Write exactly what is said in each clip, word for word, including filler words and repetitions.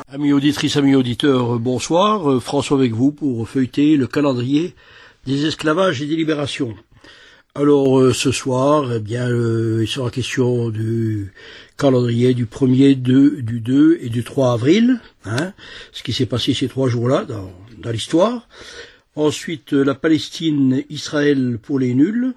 Amis auditrices, amis auditeurs, bonsoir. François avec vous pour feuilleter le calendrier des esclavages et des libérations. Alors euh, ce soir, eh bien, euh, il sera question du calendrier du premier, du deux et du trois avril, hein, ce qui s'est passé ces trois jours-là dans, dans l'histoire. Ensuite, la Palestine, Israël pour les nuls.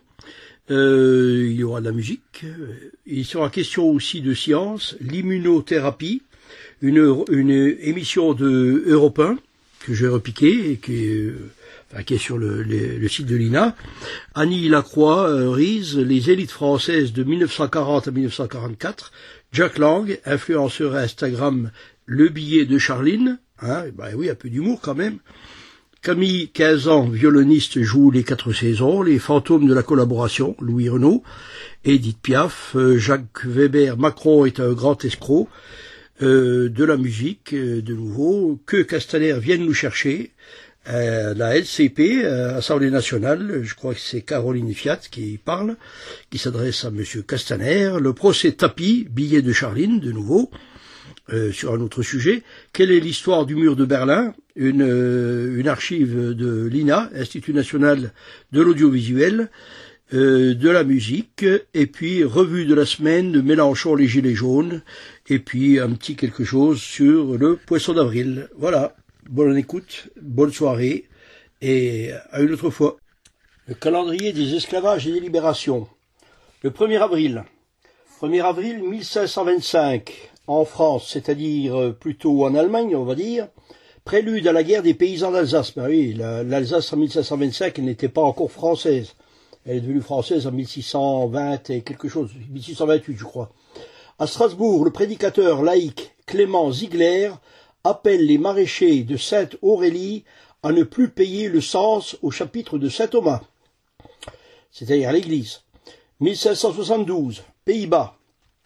Euh, il y aura de la musique. Il sera question aussi de science, l'immunothérapie. Une, une émission de Europe un que j'ai repiqué et qui est, enfin, qui est sur le, le, le site de l'I N A. Annie Lacroix, euh, Rize, les élites françaises de mille neuf cent quarante à mille neuf cent quarante-quatre. Jack Lang, influenceur Instagram, le billet de Charline. Hein, ben oui, un peu d'humour quand même. Camille, quinze ans, violoniste, joue les quatre saisons. Les fantômes de la collaboration, Louis Renaud. Edith Piaf, euh, Jacques Weber, Macron est un grand escroc. Euh, de la musique, euh, de nouveau, que Castaner vienne nous chercher, euh, la L C P, euh, Assemblée nationale, je crois que c'est Caroline Fiat qui parle, qui s'adresse à Monsieur Castaner, le procès Tapie, billet de Charline, de nouveau, euh, sur un autre sujet, quelle est l'histoire du mur de Berlin, une, euh, une archive de l'I N A, Institut national de l'audiovisuel, Euh, de la musique, et puis revue de la semaine de Mélenchon les Gilets jaunes, et puis un petit quelque chose sur le poisson d'avril. Voilà, bonne écoute, bonne soirée, et à une autre fois. Le calendrier des esclavages et des libérations. Le premier avril. premier avril mille cinq cent vingt-cinq, en France, c'est-à-dire plutôt en Allemagne, on va dire, prélude à la guerre des paysans d'Alsace. Ben oui, l'Alsace en mille cinq cent vingt-cinq, elle n'était pas encore française. Elle est devenue française en mille six cent vingt et quelque chose, mille six cent vingt-huit, je crois. À Strasbourg, le prédicateur laïque Clément Ziegler appelle les maraîchers de Sainte-Aurélie à ne plus payer le cens au chapitre de Saint-Thomas, c'est-à-dire à l'église. mille cinq cent soixante-douze, Pays-Bas.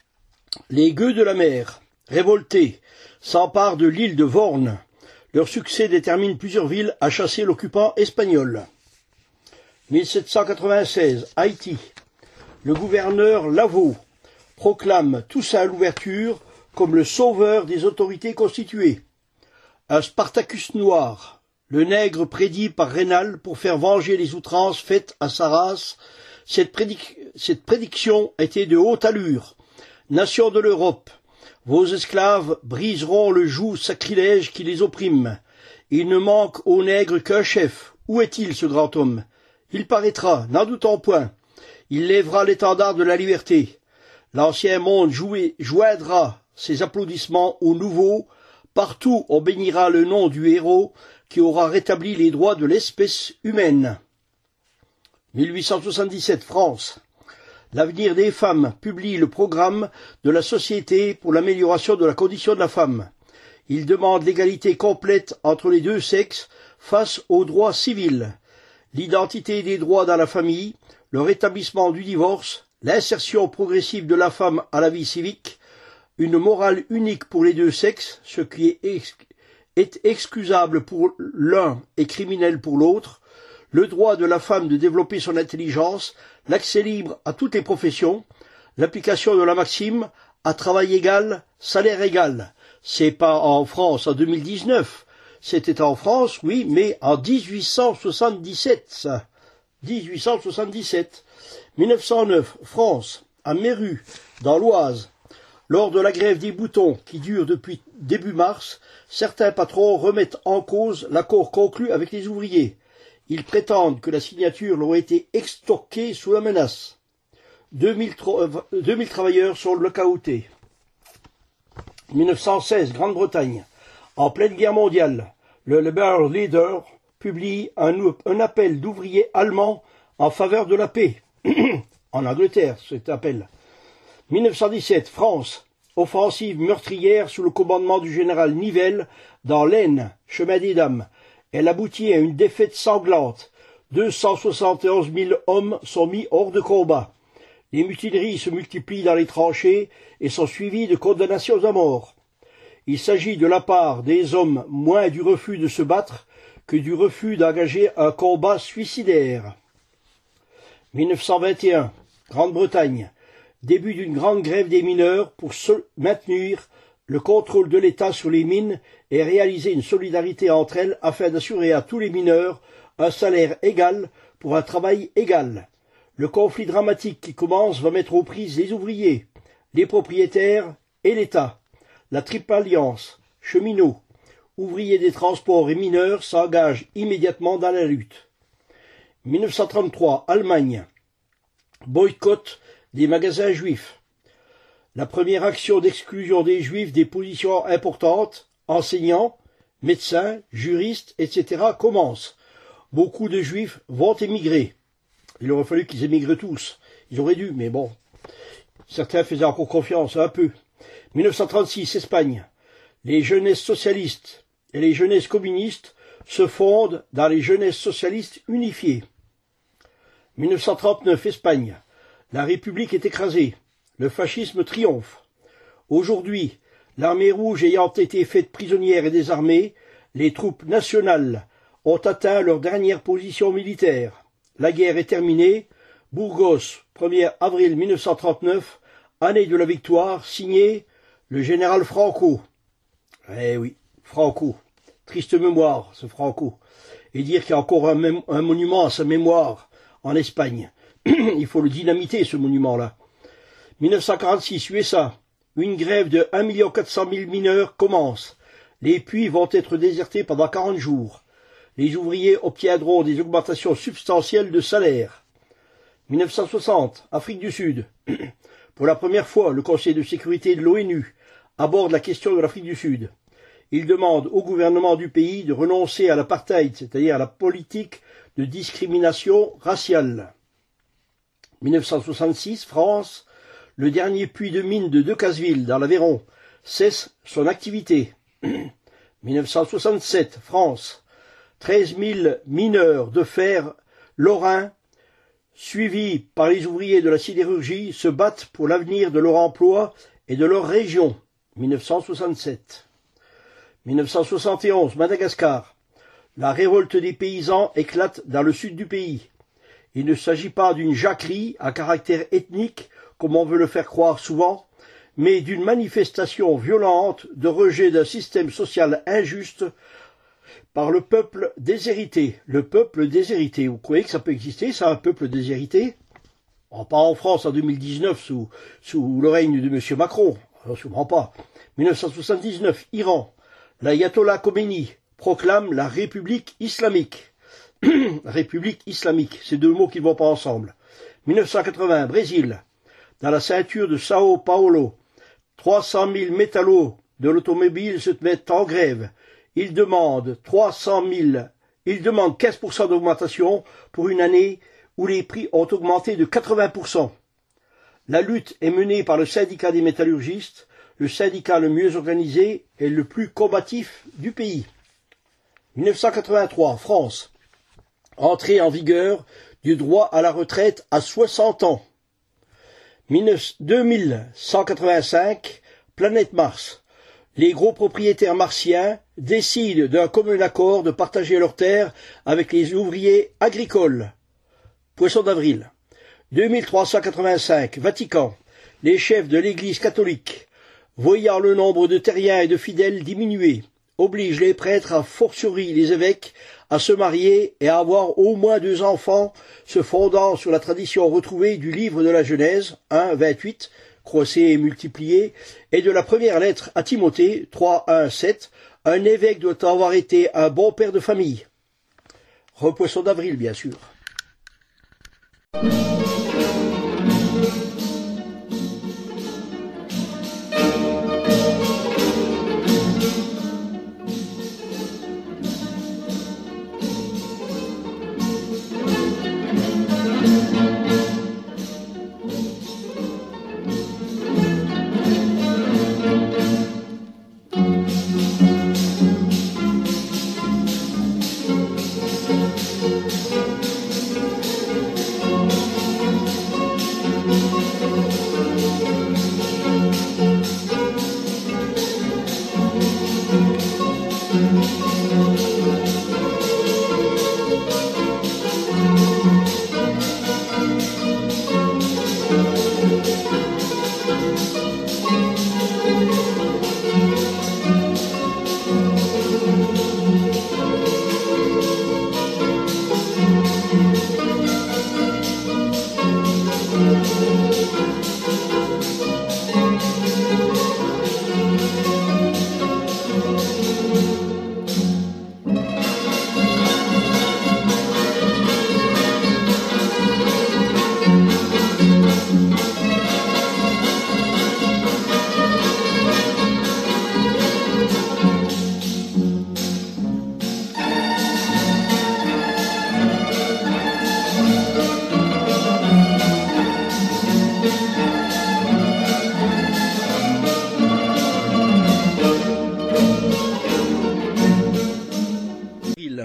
Les gueux de la mer, révoltés, s'emparent de l'île de Vorne. Leur succès détermine plusieurs villes à chasser l'occupant espagnol. mille sept cent quatre-vingt-seize, Haïti. Le gouverneur Lavaux proclame Toussaint Louverture comme le sauveur des autorités constituées. Un Spartacus noir, le nègre prédit par Raynal pour faire venger les outrances faites à sa race. Cette, prédic cette prédiction était de haute allure. Nations de l'Europe, vos esclaves briseront le joug sacrilège qui les opprime. Il ne manque aux nègres qu'un chef. Où est-il, ce grand homme? Il paraîtra, n'en doutons point. Il lèvera l'étendard de la liberté. L'ancien monde joué, joindra ses applaudissements au nouveau. Partout on bénira le nom du héros qui aura rétabli les droits de l'espèce humaine. mille huit cent soixante-dix-sept, France. L'avenir des femmes publie le programme de la Société pour l'amélioration de la condition de la femme. Il demande l'égalité complète entre les deux sexes face aux droits civils. L'identité des droits dans la famille, le rétablissement du divorce, l'insertion progressive de la femme à la vie civique, une morale unique pour les deux sexes, ce qui est, ex est excusable pour l'un et criminel pour l'autre, le droit de la femme de développer son intelligence, l'accès libre à toutes les professions, l'application de la maxime à travail égal, salaire égal. C'est pas en France en deux mille dix-neuf. C'était en France, oui, mais en dix-huit cent soixante-dix-sept, ça. dix-huit cent soixante-dix-sept. mille neuf cent neuf, France, à Méru, dans l'Oise. Lors de la grève des boutons, qui dure depuis début mars, certains patrons remettent en cause l'accord conclu avec les ouvriers. Ils prétendent que la signature leur a été extorquée sous la menace. deux mille travailleurs sont lockoutés. mille neuf cent seize, Grande-Bretagne. En pleine guerre mondiale, le Labour Leader publie un, un appel d'ouvriers allemands en faveur de la paix. En Angleterre, cet appel. mille neuf cent dix-sept, France. Offensive meurtrière sous le commandement du général Nivelle dans l'Aisne, chemin des Dames. Elle aboutit à une défaite sanglante. deux cent soixante et onze mille hommes sont mis hors de combat. Les mutineries se multiplient dans les tranchées et sont suivies de condamnations à mort. Il s'agit de la part des hommes moins du refus de se battre que du refus d'engager un combat suicidaire. mille neuf cent vingt et un, Grande-Bretagne. Début d'une grande grève des mineurs pour se maintenir le contrôle de l'État sur les mines et réaliser une solidarité entre elles afin d'assurer à tous les mineurs un salaire égal pour un travail égal. Le conflit dramatique qui commence va mettre aux prises les ouvriers, les propriétaires et l'État. La triple alliance, cheminots, ouvriers des transports et mineurs s'engagent immédiatement dans la lutte. mille neuf cent trente-trois, Allemagne. Boycott des magasins juifs. La première action d'exclusion des juifs des positions importantes, enseignants, médecins, juristes, et cetera commence. Beaucoup de juifs vont émigrer. Il aurait fallu qu'ils émigrent tous. Ils auraient dû, mais bon. Certains faisaient encore confiance, un peu. mille neuf cent trente-six, Espagne. Les jeunesses socialistes et les jeunesses communistes se fondent dans les jeunesses socialistes unifiées. mille neuf cent trente-neuf, Espagne. La République est écrasée. Le fascisme triomphe. Aujourd'hui, l'armée rouge ayant été faite prisonnière et désarmée, les troupes nationales ont atteint leur dernière position militaire. La guerre est terminée. Burgos, premier avril mille neuf cent trente-neuf, année de la victoire, signé le général Franco. Eh oui, Franco. Triste mémoire, ce Franco. Et dire qu'il y a encore un, un monument à sa mémoire en Espagne. Il faut le dynamiter, ce monument-là. mille neuf cent quarante-six, U S A. Une grève de un million quatre cent mille mineurs commence. Les puits vont être désertés pendant quarante jours. Les ouvriers obtiendront des augmentations substantielles de salaire. mille neuf cent soixante, Afrique du Sud. Pour la première fois, le Conseil de sécurité de l'ONU aborde la question de l'Afrique du Sud. Il demande au gouvernement du pays de renoncer à l'apartheid, c'est-à-dire à la politique de discrimination raciale. mille neuf cent soixante-six, France. Le dernier puits de mine de Decazeville, dans l'Aveyron, cesse son activité. mille neuf cent soixante-sept, France. treize mille mineurs de fer lorrains, suivis par les ouvriers de la sidérurgie, se battent pour l'avenir de leur emploi et de leur région. mille neuf cent soixante-sept. mille neuf cent soixante et onze, Madagascar. La révolte des paysans éclate dans le sud du pays. Il ne s'agit pas d'une jacquerie à caractère ethnique, comme on veut le faire croire souvent, mais d'une manifestation violente de rejet d'un système social injuste par le peuple déshérité. Le peuple déshérité. Vous croyez que ça peut exister, ça, un peuple déshérité? Oh, pas en France en deux mille dix-neuf, sous, sous le règne de M. Macron. Alors, sûrement pas. mille neuf cent soixante-dix-neuf, Iran. L'ayatollah Khomeini proclame la République islamique. République islamique, ces deux mots qui ne vont pas ensemble. mille neuf cent quatre-vingts, Brésil. Dans la ceinture de Sao Paulo, trois cent mille métallos de l'automobile se mettent en grève. Ils demandent trois cent mille, ils demandent quinze pour cent d'augmentation pour une année où les prix ont augmenté de quatre-vingts pour cent. La lutte est menée par le syndicat des métallurgistes, le syndicat le mieux organisé et le plus combatif du pays. mille neuf cent quatre-vingt-trois, France. Entrée en vigueur du droit à la retraite à soixante ans. deux mille cent quatre-vingt-cinq, planète Mars. Les gros propriétaires martiens décident d'un commun accord de partager leurs terres avec les ouvriers agricoles. Poisson d'avril. deux mille trois cent quatre-vingt-cinq, Vatican. Les chefs de l'Église catholique, voyant le nombre de terriens et de fidèles diminuer, obligent les prêtres, à fortiori les évêques, à se marier et à avoir au moins deux enfants, se fondant sur la tradition retrouvée du livre de la Genèse, un, vingt-huit, croisé et multiplié, et de la première lettre à Timothée, trois, un, sept, un évêque doit avoir été un bon père de famille. Repoisson d'avril, bien sûr.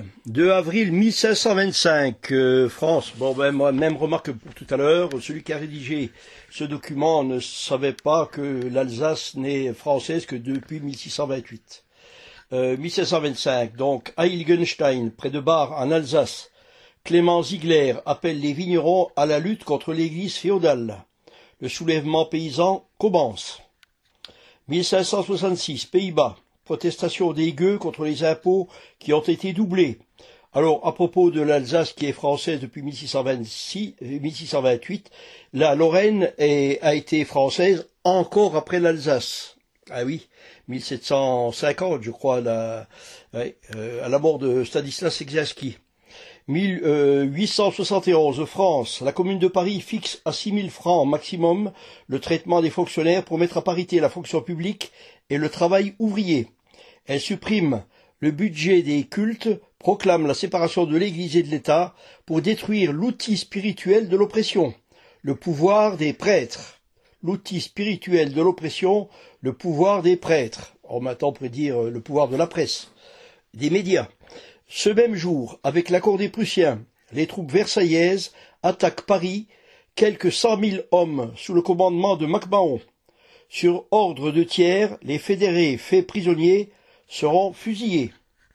Bruxelles, deux avril mille cinq cent vingt-cinq, euh, France. Bon, ben, moi, même remarque que pour tout à l'heure, celui qui a rédigé ce document ne savait pas que l'Alsace n'est française que depuis mille six cent vingt-huit. Euh, mille cinq cent vingt-cinq, donc, Heiligenstein, près de Bar, en Alsace. Clément Ziegler appelle les vignerons à la lutte contre l'église féodale. Le soulèvement paysan commence. mille cinq cent soixante-six, Pays-Bas. Protestation des gueux contre les impôts qui ont été doublés. Alors, à propos de l'Alsace qui est française depuis mille six cent vingt-six, mille six cent vingt-huit, la Lorraine est, a été française encore après l'Alsace. Ah oui, mille sept cent cinquante, je crois, la, ouais, euh, à la mort de Stanislas Exarski. mille huit cent soixante et onze, France. La Commune de Paris fixe à six mille francs maximum le traitement des fonctionnaires pour mettre à parité la fonction publique et le travail ouvrier. Elle supprime le budget des cultes, proclame la séparation de l'Église et de l'État pour détruire l'outil spirituel de l'oppression, le pouvoir des prêtres. L'outil spirituel de l'oppression, le pouvoir des prêtres. En maintenant, on pourrait dire le pouvoir de la presse, des médias. Ce même jour, avec l'accord des Prussiens, les troupes versaillaises attaquent Paris, quelques cent mille hommes sous le commandement de MacMahon. Sur ordre de Thiers, les fédérés faits prisonniers seront fusillés.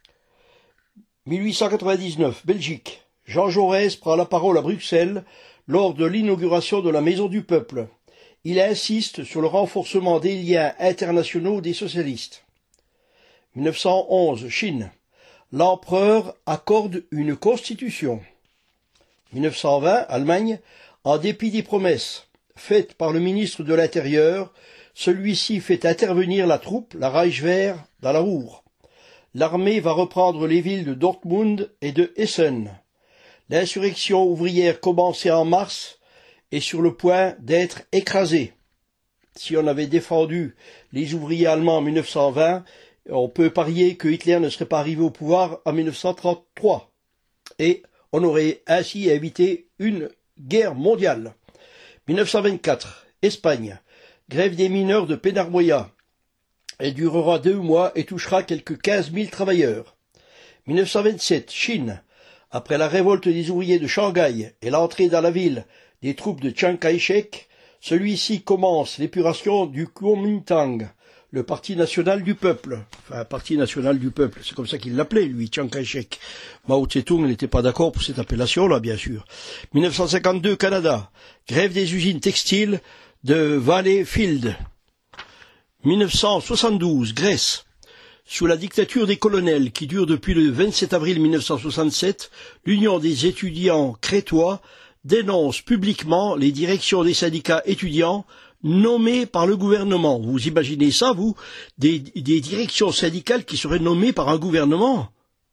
mille huit cent quatre-vingt-dix-neuf, Belgique. Jean Jaurès prend la parole à Bruxelles lors de l'inauguration de la Maison du Peuple. Il insiste sur le renforcement des liens internationaux des socialistes. mille neuf cent onze, Chine. L'empereur accorde une constitution. mille neuf cent vingt, Allemagne. En dépit des promesses faites par le ministre de l'Intérieur, celui-ci fait intervenir la troupe, la Reichswehr, dans la Ruhr. L'armée va reprendre les villes de Dortmund et de Essen. L'insurrection ouvrière commencée en mars est sur le point d'être écrasée. Si on avait défendu les ouvriers allemands en mille neuf cent vingt, on peut parier que Hitler ne serait pas arrivé au pouvoir en mille neuf cent trente-trois. Et on aurait ainsi évité une guerre mondiale. mille neuf cent vingt-quatre, Espagne. Grève des mineurs de Penarboya. Elle durera deux mois et touchera quelques quinze mille travailleurs. mille neuf cent vingt-sept, Chine. Après la révolte des ouvriers de Shanghai et l'entrée dans la ville des troupes de Chiang Kai-shek, celui-ci commence l'épuration du Kuomintang, le Parti national du peuple. Enfin, Parti national du peuple, c'est comme ça qu'il l'appelait, lui, Chiang Kai-shek. Mao Tse-tung n'était pas d'accord pour cette appellation-là, bien sûr. mille neuf cent cinquante-deux, Canada. Grève des usines textiles de Valleyfield. mille neuf cent soixante-douze, Grèce. Sous la dictature des colonels qui dure depuis le vingt-sept avril mille neuf cent soixante-sept, l'Union des étudiants crétois dénonce publiquement les directions des syndicats étudiants nommées par le gouvernement. Vous imaginez ça, vous? Des, des directions syndicales qui seraient nommées par un gouvernement?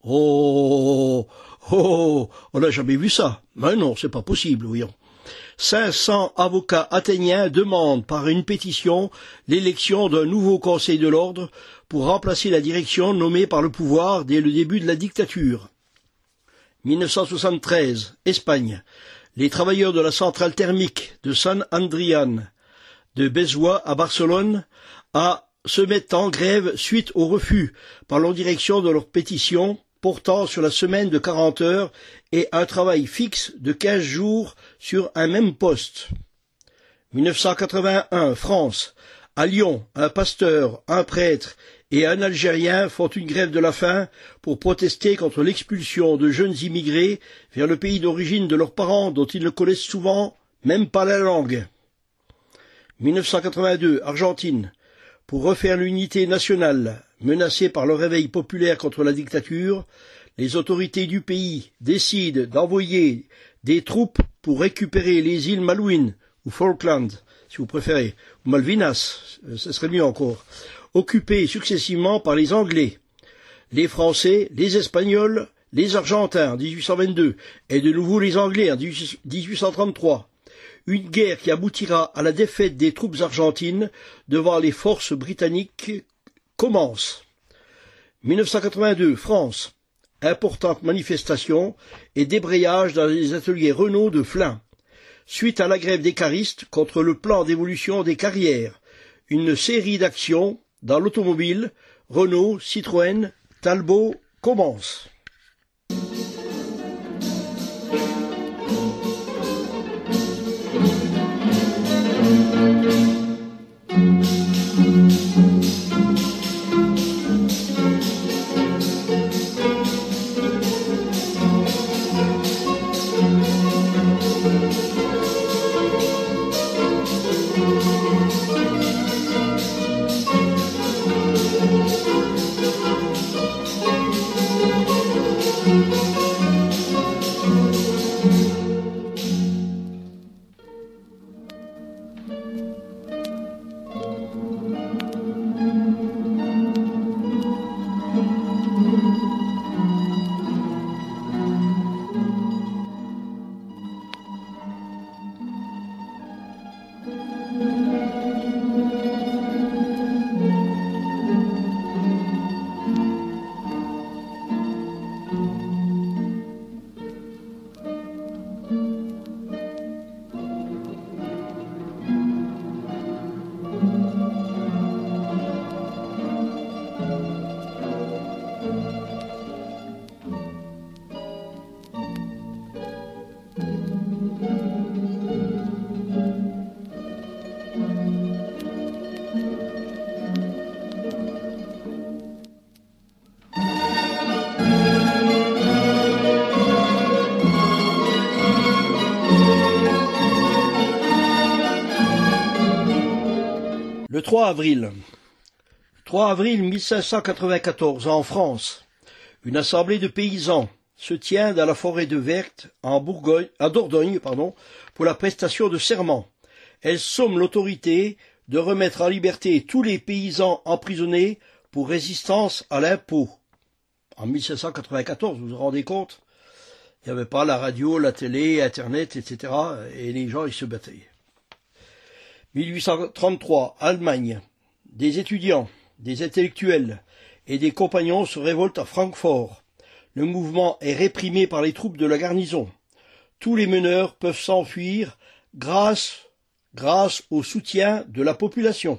Oh, oh, oh, on n'a jamais vu ça. Ben non, c'est pas possible, voyons. cinq cents avocats athéniens demandent par une pétition l'élection d'un nouveau conseil de l'ordre pour remplacer la direction nommée par le pouvoir dès le début de la dictature. mille neuf cent soixante-treize, Espagne. Les travailleurs de la centrale thermique de San Adrián de Bezois à Barcelone à se mettent en grève suite au refus par leur direction de leur pétition portant sur la semaine de quarante heures et un travail fixe de quinze jours sur un même poste. mille neuf cent quatre-vingt-un, France. À Lyon, un pasteur, un prêtre et un Algérien font une grève de la faim pour protester contre l'expulsion de jeunes immigrés vers le pays d'origine de leurs parents dont ils ne connaissent souvent même pas la langue. mille neuf cent quatre-vingt-deux, Argentine. Pour refaire l'unité nationale, menacée par le réveil populaire contre la dictature, les autorités du pays décident d'envoyer des troupes pour récupérer les îles Malouines, ou Falkland, si vous préférez, ou Malvinas, ce serait mieux encore, occupées successivement par les Anglais, les Français, les Espagnols, les Argentins en dix-huit cent vingt-deux, et de nouveau les Anglais en dix-huit cent trente-trois. Une guerre qui aboutira à la défaite des troupes argentines devant les forces britanniques commence. mille neuf cent quatre-vingt-deux, France. Importante manifestation et débrayage dans les ateliers Renault de Flins. Suite à la grève des caristes contre le plan d'évolution des carrières, une série d'actions dans l'automobile, Renault, Citroën, Talbot commence. trois avril. trois avril mille cinq cent quatre-vingt-quatorze, en France, une assemblée de paysans se tient dans la forêt de Verte, en Bourgogne, à Dordogne, pardon, pour la prestation de serment. Elle somme l'autorité de remettre en liberté tous les paysans emprisonnés pour résistance à l'impôt. En mille cinq cent quatre-vingt-quatorze, vous vous rendez compte? Il n'y avait pas la radio, la télé, Internet, et cetera. Et les gens, ils se battaient. mille huit cent trente-trois, Allemagne. Des étudiants, des intellectuels et des compagnons se révoltent à Francfort. Le mouvement est réprimé par les troupes de la garnison. Tous les meneurs peuvent s'enfuir grâce, grâce au soutien de la population.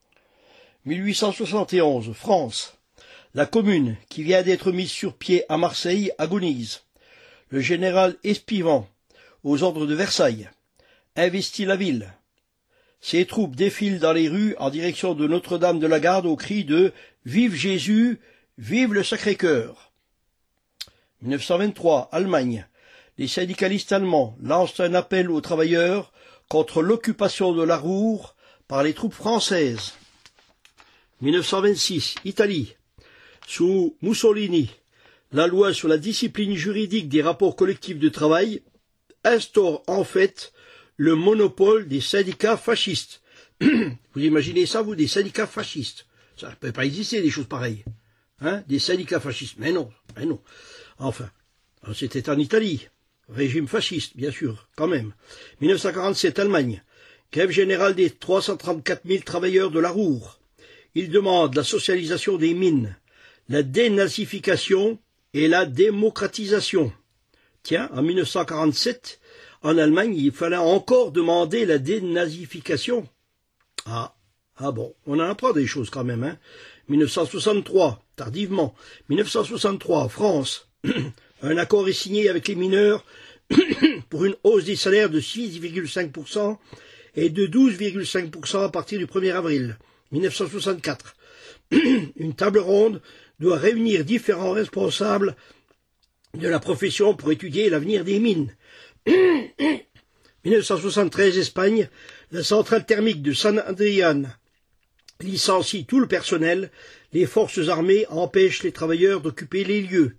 mille huit cent soixante et onze, France. La commune, qui vient d'être mise sur pied à Marseille, agonise. Le général Espivent, aux ordres de Versailles, investit la ville. Ses troupes défilent dans les rues en direction de Notre-Dame de la Garde au cri de « Vive Jésus, vive le Sacré-Cœur ». mille neuf cent vingt-trois, Allemagne. Les syndicalistes allemands lancent un appel aux travailleurs contre l'occupation de la Ruhr par les troupes françaises. mille neuf cent vingt-six, Italie. Sous Mussolini, la loi sur la discipline juridique des rapports collectifs de travail instaure en fait le monopole des syndicats fascistes. Vous imaginez ça, vous, des syndicats fascistes? Ça ne peut pas exister, des choses pareilles. Hein, des syndicats fascistes. Mais non, mais non. Enfin, c'était en Italie. Régime fasciste, bien sûr, quand même. mille neuf cent quarante-sept, Allemagne. Grève générale des trois cent trente-quatre mille travailleurs de la Ruhr. Ils demandent la socialisation des mines, la dénazification et la démocratisation. Tiens, en mille neuf cent quarante-sept, en Allemagne, il fallait encore demander la dénazification. Ah, ah bon, on en apprend des choses quand même, hein. mille neuf cent soixante-trois, tardivement. mille neuf cent soixante-trois, France. Un accord est signé avec les mineurs pour une hausse des salaires de six virgule cinq pour cent et de douze virgule cinq pour cent à partir du premier avril mille neuf cent soixante-quatre. Une table ronde doit réunir différents responsables de la profession pour étudier l'avenir des mines. mille neuf cent soixante-treize, Espagne, la centrale thermique de San Adrián licencie tout le personnel, les forces armées empêchent les travailleurs d'occuper les lieux.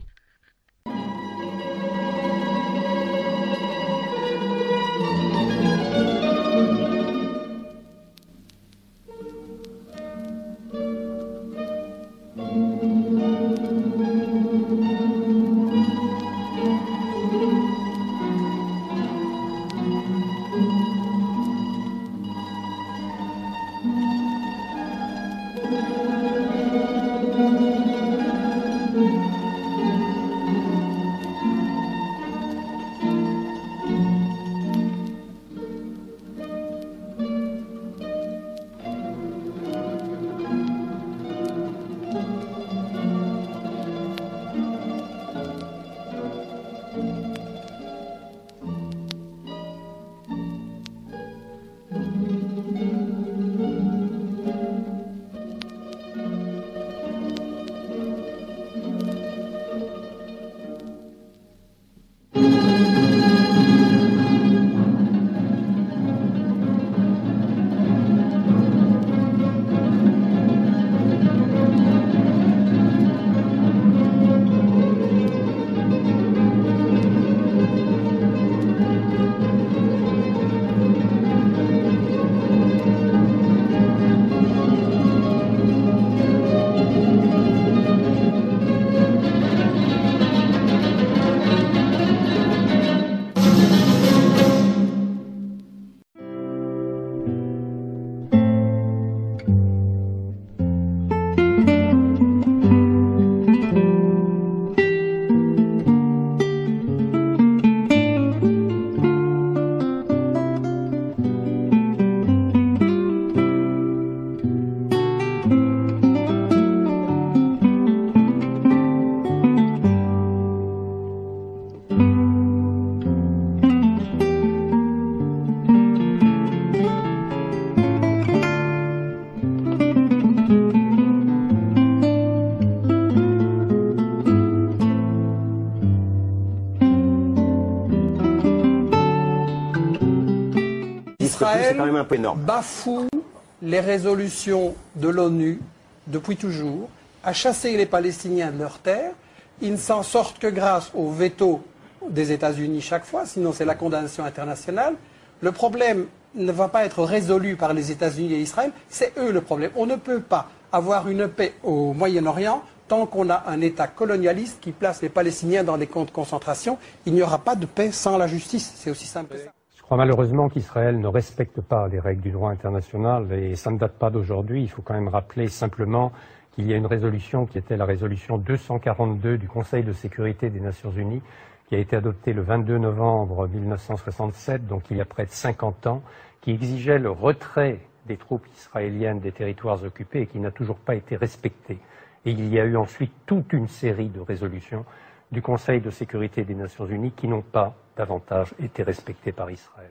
Israël c'est quand même un peu énorme. bafoue les résolutions de l'ONU, depuis toujours, à chasser les Palestiniens de leurs terres. Ils ne s'en sortent que grâce au veto des États-Unis chaque fois, sinon c'est la condamnation internationale. Le problème ne va pas être résolu par les États-Unis et Israël, c'est eux le problème. On ne peut pas avoir une paix au Moyen-Orient tant qu'on a un État colonialiste qui place les Palestiniens dans des camps de concentration. Il n'y aura pas de paix sans la justice, c'est aussi simple que ça. Je crois malheureusement qu'Israël ne respecte pas les règles du droit international et ça ne date pas d'aujourd'hui. Il faut quand même rappeler simplement qu'il y a une résolution qui était la résolution deux cent quarante-deux du Conseil de sécurité des Nations Unies qui a été adoptée le vingt-deux novembre mille neuf cent soixante-sept, donc il y a près de cinquante ans, qui exigeait le retrait des troupes israéliennes des territoires occupés et qui n'a toujours pas été respecté. Et il y a eu ensuite toute une série de résolutions du Conseil de sécurité des Nations Unies qui n'ont pas davantage été respectées par Israël.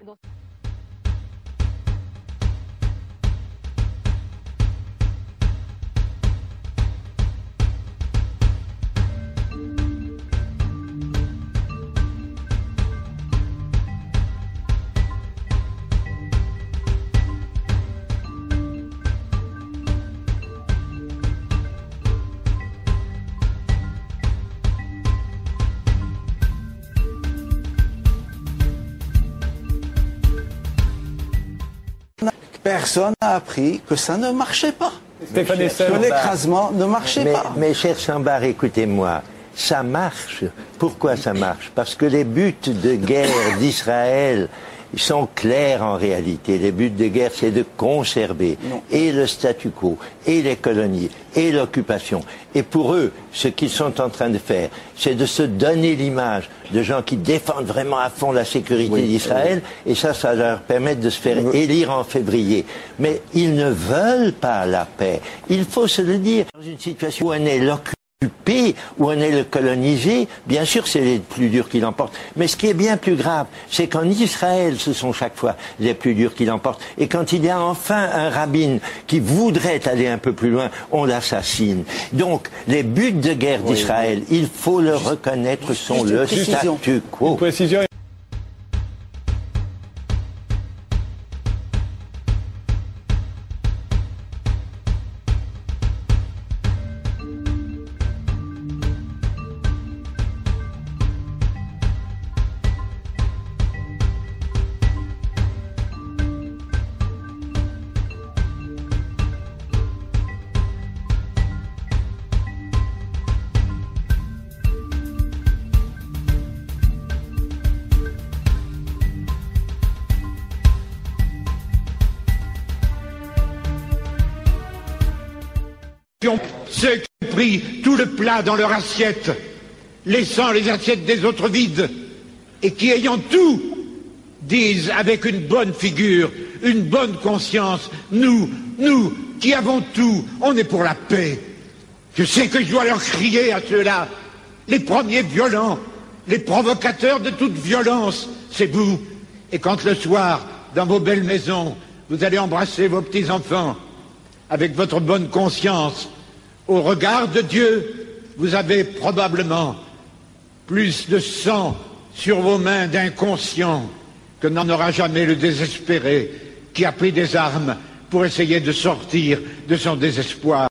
Personne n'a appris que ça ne marchait pas. Stéphane Essel, que l'écrasement ne marchait mais, pas. Mais cher Chambard, écoutez-moi, ça marche. Pourquoi ça marche? Parce que les buts de guerre d'Israël sont clairs en réalité. Les buts de guerre, c'est de conserver non. et le statu quo, et les colonies, et l'occupation. Et pour eux, ce qu'ils sont en train de faire, c'est de se donner l'image de gens qui défendent vraiment à fond la sécurité oui, d'Israël, oui. et ça, ça leur permet de se faire oui. élire en février. Mais ils ne veulent pas la paix. Il faut se le dire. Dans une situation où on est l'occupé, où on est le colonisé, bien sûr c'est les plus durs qui l'emportent. Mais ce qui est bien plus grave, c'est qu'en Israël, ce sont chaque fois les plus durs qui l'emportent. Et quand il y a enfin un rabbin qui voudrait aller un peu plus loin, on l'assassine. Donc, les buts de guerre oui, d'Israël, oui. il faut le juste, reconnaître, sont le statu quo. Une précision. Ceux qui ont pris tout le plat dans leur assiette, laissant les assiettes des autres vides, et qui, ayant tout, disent avec une bonne figure, une bonne conscience, nous, nous, qui avons tout, on est pour la paix. Je sais que je dois leur crier à ceux-là, les premiers violents, les provocateurs de toute violence, c'est vous. Et quand le soir, dans vos belles maisons, vous allez embrasser vos petits-enfants, avec votre bonne conscience, au regard de Dieu, vous avez probablement plus de sang sur vos mains d'inconscients que n'en aura jamais le désespéré qui a pris des armes pour essayer de sortir de son désespoir.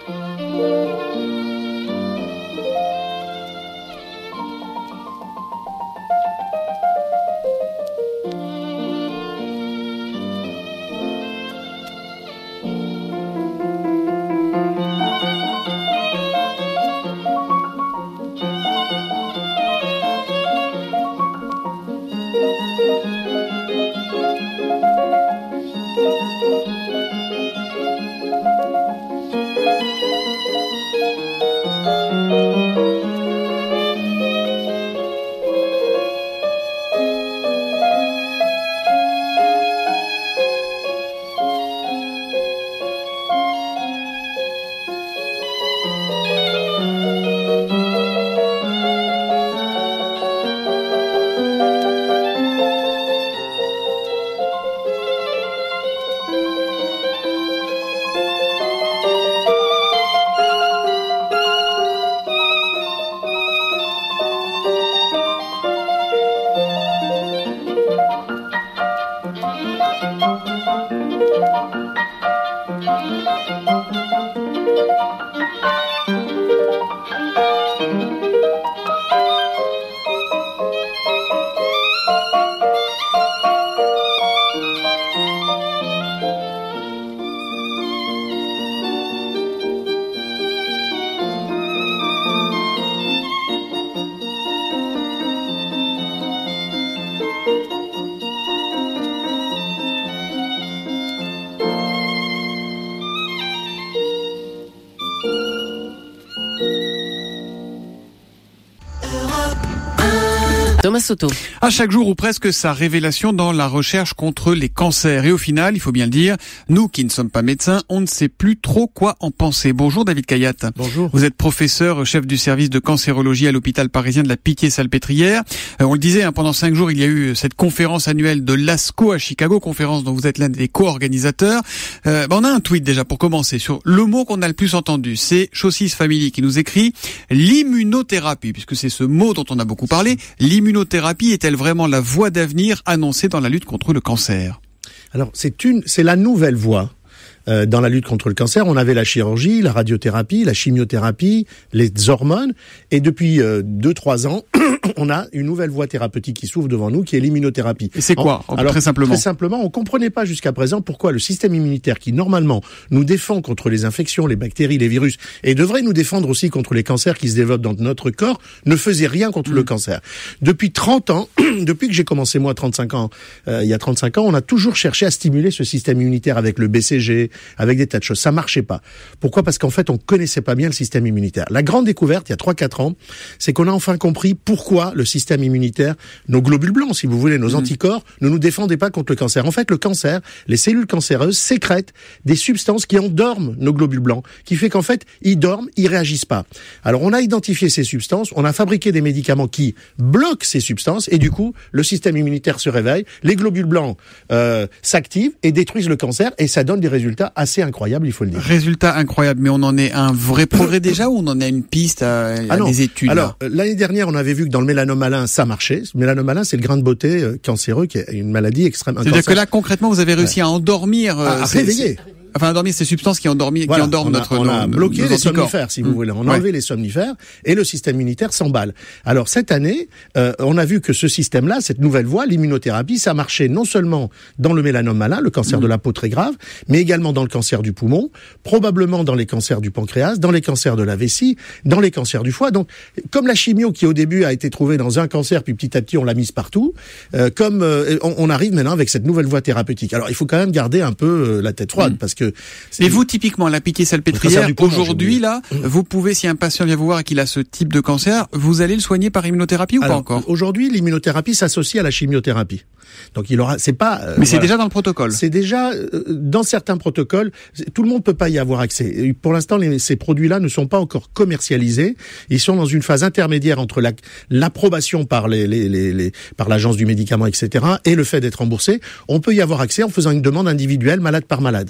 Thomas Soto. À chaque jour ou presque sa révélation dans la recherche contre les cancers. Et au final, il faut bien le dire, nous qui ne sommes pas médecins, on ne sait plus trop quoi en penser. Bonjour David Kayat. Bonjour. Vous êtes professeur, chef du service de cancérologie à l'hôpital parisien de la Pitié-Salpêtrière. Euh, on le disait, hein, pendant cinq jours, il y a eu cette conférence annuelle de l'ASCO à Chicago, conférence dont vous êtes l'un des co-organisateurs. Euh, ben on a un tweet déjà pour commencer sur le mot qu'on a le plus entendu. C'est Chaucis Family qui nous écrit l'immunothérapie, puisque c'est ce mot dont on a beaucoup parlé. L'immunothérapie est-elle vraiment la voie d'avenir annoncée dans la lutte contre le cancer? Alors, c'est une, c'est la nouvelle voie. Euh, dans la lutte contre le cancer, on avait la chirurgie, la radiothérapie, la chimiothérapie, les hormones, et depuis euh, deux, trois ans, on a une nouvelle voie thérapeutique qui s'ouvre devant nous, qui est l'immunothérapie. Et c'est quoi, en, alors, très simplement Très simplement, on comprenait pas jusqu'à présent pourquoi le système immunitaire, qui normalement nous défend contre les infections, les bactéries, les virus, et devrait nous défendre aussi contre les cancers qui se développent dans notre corps, ne faisait rien contre mmh. le cancer. Depuis trente ans, depuis que j'ai commencé moi, trente-cinq ans, euh, il y a trente-cinq ans, on a toujours cherché à stimuler ce système immunitaire avec le B C G, avec des tas de choses. Ça marchait pas. Pourquoi? Parce qu'en fait, on connaissait pas bien le système immunitaire. La grande découverte, il y a trois quatre ans, c'est qu'on a enfin compris pourquoi le système immunitaire, nos globules blancs, si vous voulez, nos mmh. anticorps, ne nous défendaient pas contre le cancer. En fait, le cancer, les cellules cancéreuses sécrètent des substances qui endorment nos globules blancs, qui fait qu'en fait, ils dorment, ils réagissent pas. Alors, on a identifié ces substances, on a fabriqué des médicaments qui bloquent ces substances, et du coup, le système immunitaire se réveille, les globules blancs euh, s'activent et détruisent le cancer, et ça donne des résultats assez incroyable, il faut le dire. Résultat incroyable, mais on en est un vrai progrès déjà ou on en a une piste à, à ah des études? Alors, là l'année dernière, on avait vu que dans le mélanome malin, ça marchait. Le mélanome malin, c'est le grain de beauté euh, cancéreux, qui est une maladie extrême. C'est-à-dire que là, concrètement, vous avez réussi ouais. à endormir... Euh, à, à réveiller. Enfin, endormir ces substances qui endorment, voilà, qui endorment on a, notre on a nos, bloqué nos les anticorps. somnifères, si vous mmh. voulez. On a ouais. enlevé les somnifères et le système immunitaire s'emballe. Alors, cette année, euh, on a vu que ce système-là, cette nouvelle voie, l'immunothérapie, ça marchait non seulement dans le mélanome malin, le cancer mmh. de la peau très grave, mais également dans le cancer du poumon, probablement dans les cancers du pancréas, dans les cancers de la vessie, dans les cancers du foie. Donc, comme la chimio qui au début a été trouvée dans un cancer, puis petit à petit on l'a mise partout, euh, comme euh, on, on arrive maintenant avec cette nouvelle voie thérapeutique. Alors, il faut quand même garder un peu euh, la tête froide, mmh. parce que... Vous, typiquement, la Pitié-Salpêtrière, aujourd'hui, là, mmh. vous pouvez, si un patient vient vous voir et qu'il a ce type de cancer, vous allez le soigner par immunothérapie ou Alors, pas encore? Aujourd'hui, l'immunothérapie s'associe à la chimiothérapie. Donc il aura, c'est pas. Euh, Mais c'est voilà. déjà dans le protocole. C'est déjà euh, dans certains protocoles. Tout le monde peut pas y avoir accès. Et pour l'instant, les, ces produits-là ne sont pas encore commercialisés. Ils sont dans une phase intermédiaire entre la, l'approbation par les, les, les, les par l'agence du médicament, et cetera, et le fait d'être remboursé. On peut y avoir accès en faisant une demande individuelle, malade par malade.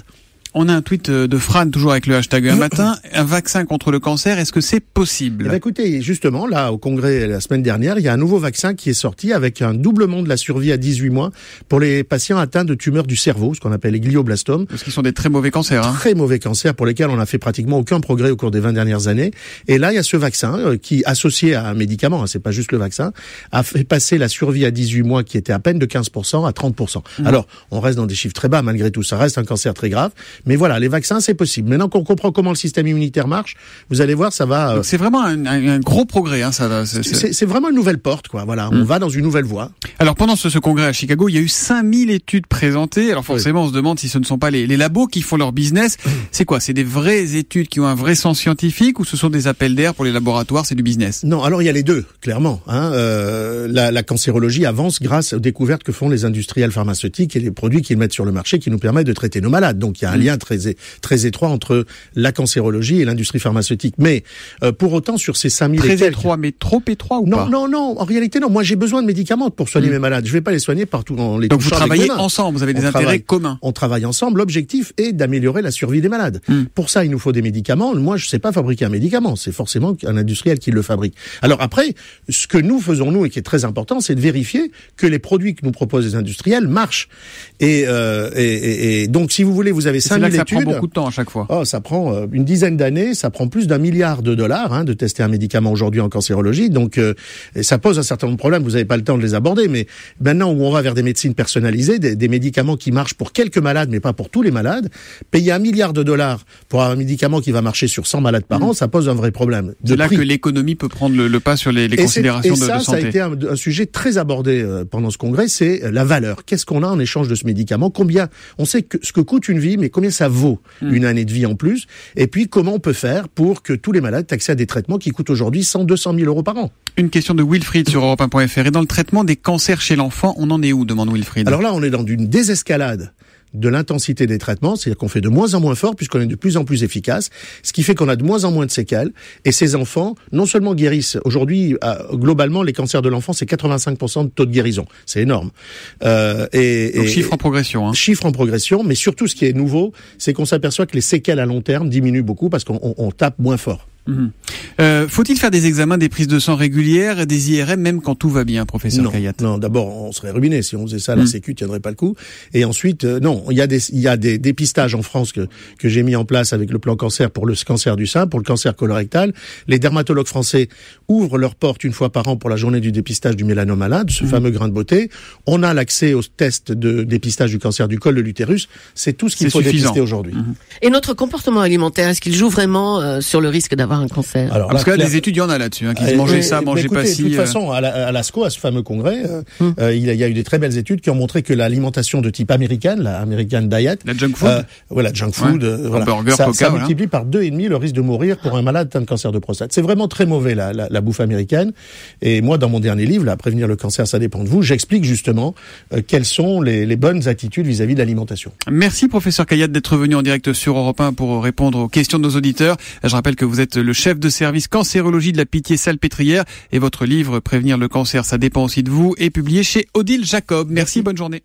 On a un tweet de Fran, toujours avec le hashtag un matin. Un vaccin contre le cancer, est-ce que c'est possible? Eh bien, écoutez, justement, là, au congrès la semaine dernière, il y a un nouveau vaccin qui est sorti avec un doublement de la survie à dix-huit mois pour les patients atteints de tumeurs du cerveau, ce qu'on appelle les glioblastomes. Parce qu'ils sont des très mauvais cancers. Hein. Très mauvais cancers pour lesquels on n'a fait pratiquement aucun progrès au cours des vingt dernières années. Et là, il y a ce vaccin euh, qui, associé à un médicament, hein, c'est pas juste le vaccin, a fait passer la survie à dix-huit mois qui était à peine de quinze pour cent à trente pour cent. Mmh. Alors, on reste dans des chiffres très bas malgré tout. Ça reste un cancer très grave. Mais voilà, les vaccins, c'est possible. Maintenant qu'on comprend comment le système immunitaire marche, vous allez voir, ça va... Euh... Donc c'est vraiment un, un, un gros progrès. Hein, ça, c'est, c'est... C'est, c'est vraiment une nouvelle porte, quoi. Voilà, mmh. on va dans une nouvelle voie. Alors, pendant ce, ce congrès à Chicago, il y a eu cinq mille études présentées. Alors forcément, oui. on se demande si ce ne sont pas les, les labos qui font leur business. C'est quoi? C'est des vraies études qui ont un vrai sens scientifique ou ce sont des appels d'air pour les laboratoires? C'est du business? Non, alors il y a les deux, clairement. Hein. Euh, la, la cancérologie avance grâce aux découvertes que font les industriels pharmaceutiques et les produits qu'ils mettent sur le marché qui nous permettent de traiter nos malades. Donc il y a un mmh. lien très très étroit entre la cancérologie et l'industrie pharmaceutique. Mais euh, pour autant, sur ces cinq mille très et quelques... étroit, mais trop étroit ou non, pas? Non, non, en réalité non. Moi j'ai besoin de médicaments pour soigner mmh. mes malades. Je vais pas les soigner partout dans les. Donc vous travaillez ensemble, vous avez des on intérêts travaille, communs. On travaille ensemble. L'objectif est d'améliorer la survie des malades. Mmh. Pour ça, il nous faut des médicaments. Moi, je sais pas fabriquer un médicament. C'est forcément un industriel qui le fabrique. Alors après, ce que nous faisons nous et qui est très important, c'est de vérifier que les produits que nous proposent les industriels marchent. Et, euh, et, et, et donc, si vous voulez, vous avez cinq mille études. Ça prend beaucoup de temps à chaque fois. Oh, ça prend euh, une dizaine d'années. Ça prend plus d'un milliard de dollars hein, de tester un médicament aujourd'hui en cancérologie. Donc, euh, et ça pose un certain nombre de problèmes. Vous n'avez pas le temps de les aborder, mais maintenant où on va vers des médecines personnalisées, des, des médicaments qui marchent pour quelques malades, mais pas pour tous les malades, payer un milliard de dollars pour un médicament qui va marcher sur cent malades par mmh. an, ça pose un vrai problème. C'est là prix. que l'économie peut prendre le, le pas sur les, les considérations et de, ça, de santé. Ça a été un, un sujet très abordé euh, pendant ce congrès, c'est euh, la valeur. Qu'est-ce qu'on a en échange de ce médicament? Combien? On sait que ce que coûte une vie, mais combien ça vaut mmh. une année de vie en plus? Et puis comment on peut faire pour que tous les malades aient accès à des traitements qui coûtent aujourd'hui cent, deux cent mille euros par an? Une question de Wilfried sur Europe un point F R. Et dans le traitement des cancers chez l'enfant, on en est où, demande Wilfried? Alors là, on est dans une désescalade de l'intensité des traitements, c'est-à-dire qu'on fait de moins en moins fort puisqu'on est de plus en plus efficace, ce qui fait qu'on a de moins en moins de séquelles. Et ces enfants, non seulement guérissent, aujourd'hui, euh, globalement, les cancers de l'enfant, c'est quatre-vingt-cinq pour cent de taux de guérison. C'est énorme. Euh, et, Donc et, chiffre en progression. Hein. Chiffre en progression, mais surtout ce qui est nouveau, c'est qu'on s'aperçoit que les séquelles à long terme diminuent beaucoup parce qu'on on, on tape moins fort. Mmh. Euh, faut-il faire des examens, des prises de sang régulières, des I R M, même quand tout va bien, professeur non, Kayat? Non, d'abord, on serait ruiné si on faisait ça. La mmh. Sécu tiendrait pas le coup. Et ensuite, euh, non, il y a des, il y a des dépistages en France que que j'ai mis en place avec le plan cancer pour le cancer du sein, pour le cancer colorectal. Les dermatologues français ouvrent leurs portes une fois par an pour la journée du dépistage du mélanome malade, ce mmh. fameux grain de beauté. On a l'accès aux tests de dépistage du cancer du col de l'utérus. C'est tout ce qu'il C'est faut suffisant. dépister aujourd'hui. Mmh. Et notre comportement alimentaire, est-ce qu'il joue vraiment euh, sur le risque d'avoir un cancer? Alors, Parce là, que là, des études, il y en a là-dessus, hein, qui se mangeaient ça, mangeaient pas ci. De toute façon, à, la, à l'ASCO, à ce fameux congrès, euh, hum. euh, il, y a, il y a eu des très belles études qui ont montré que l'alimentation de type américaine, la American Diet, la junk food, euh, voilà, junk food, ouais. euh, voilà, burger, ça, coca, ça voilà. multiplie par deux et demi le risque de mourir pour un malade atteint de cancer de prostate. C'est vraiment très mauvais la, la, la bouffe américaine. Et moi, dans mon dernier livre, là, Prévenir le cancer, ça dépend de vous, j'explique justement euh, quelles sont les, les bonnes attitudes vis-à-vis de l'alimentation. Merci, professeur Kayat, d'être venu en direct sur Europe un pour répondre aux questions de nos auditeurs. Je rappelle que vous êtes le chef de service cancérologie de la Pitié-Salpêtrière et votre livre Prévenir le cancer, ça dépend aussi de vous, est publié chez Odile Jacob. Merci, Merci. Bonne journée.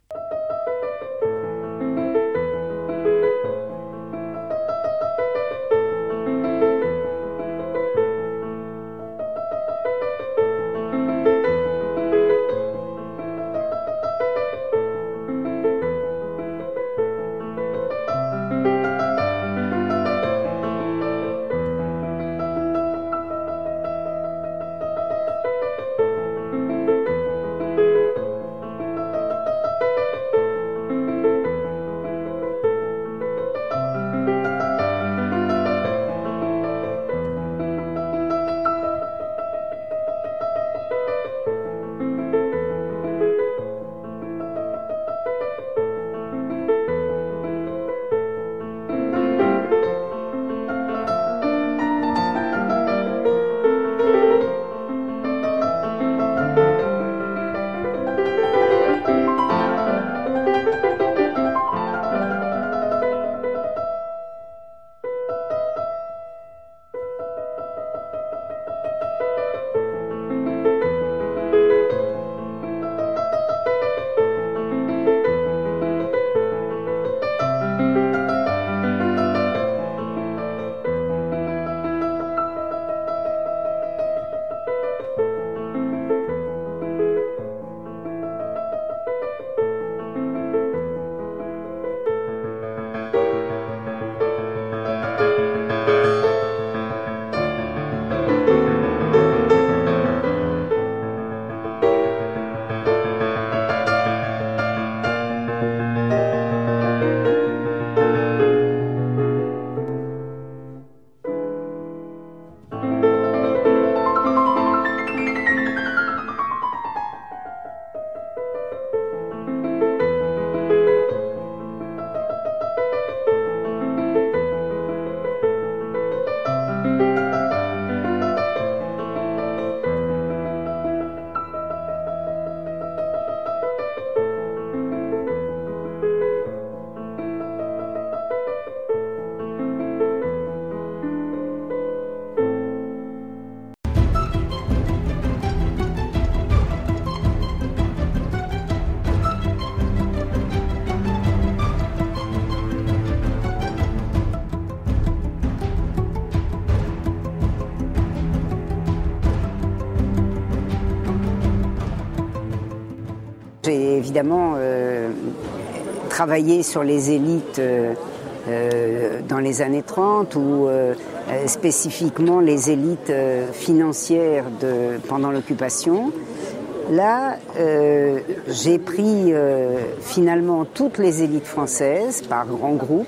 évidemment euh, travaillé sur les élites euh, euh, dans les années trente ou euh, spécifiquement les élites euh, financières de, pendant l'occupation. Là, euh, j'ai pris euh, finalement toutes les élites françaises par grands groupes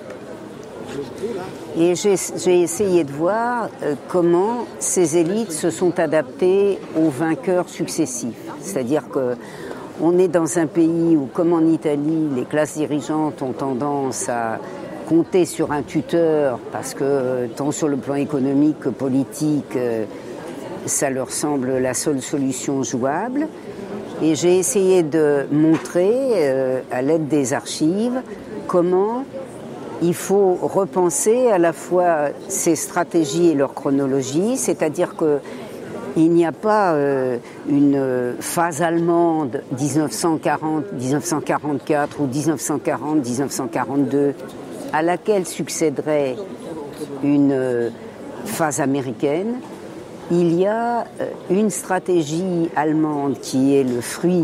et j'ai, j'ai essayé de voir euh, comment ces élites se sont adaptées aux vainqueurs successifs. C'est-à-dire qu'on est dans un pays où, comme en Italie, les classes dirigeantes ont tendance à compter sur un tuteur parce que, euh, tant sur le plan économique que politique, euh, ça leur semble la seule solution jouable. Et j'ai essayé de montrer, euh, à l'aide des archives, comment il faut repenser à la fois ces stratégies et leur chronologie, c'est-à-dire qu'il n'y a pas euh, une phase allemande dix-neuf cent quarante, dix-neuf cent quarante-quatre ou dix-neuf cent quarante, dix-neuf cent quarante-deux à laquelle succéderait une euh, phase américaine. Il y a une stratégie allemande qui est le fruit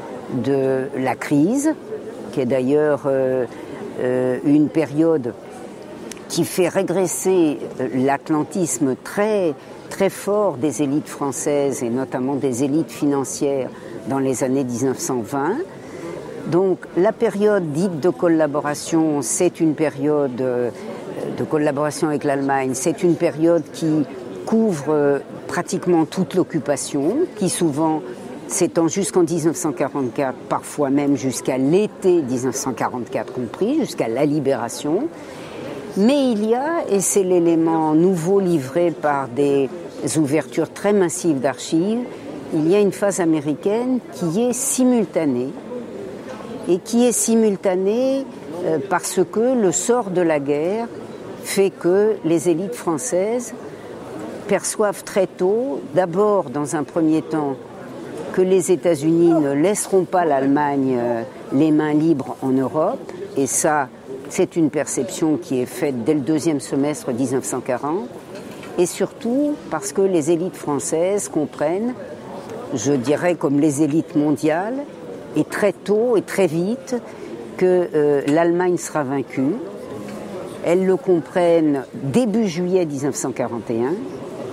de la crise, qui est d'ailleurs euh, euh, une période qui fait régresser l'atlantisme très, très fort des élites françaises et notamment des élites financières dans les années dix-neuf cent vingt. Donc la période dite de collaboration, c'est une période euh, de collaboration avec l'Allemagne, c'est une période qui couvre euh, pratiquement toute l'occupation, qui souvent s'étend jusqu'en dix-neuf cent quarante-quatre, parfois même jusqu'à l'été dix-neuf cent quarante-quatre compris, jusqu'à la libération. Mais il y a, et c'est l'élément nouveau livré par des ouvertures très massives d'archives, il y a une phase américaine qui est simultanée, et qui est simultanée euh, parce que le sort de la guerre fait que les élites françaises perçoivent très tôt, d'abord dans un premier temps, que les États-Unis ne laisseront pas l'Allemagne euh, les mains libres en Europe, et ça, c'est une perception qui est faite dès le deuxième semestre dix-neuf cent quarante, et surtout parce que les élites françaises comprennent, je dirais comme les élites mondiales, et très tôt et très vite, que euh, l'Allemagne sera vaincue. Elles le comprennent début juillet dix-neuf cent quarante et un,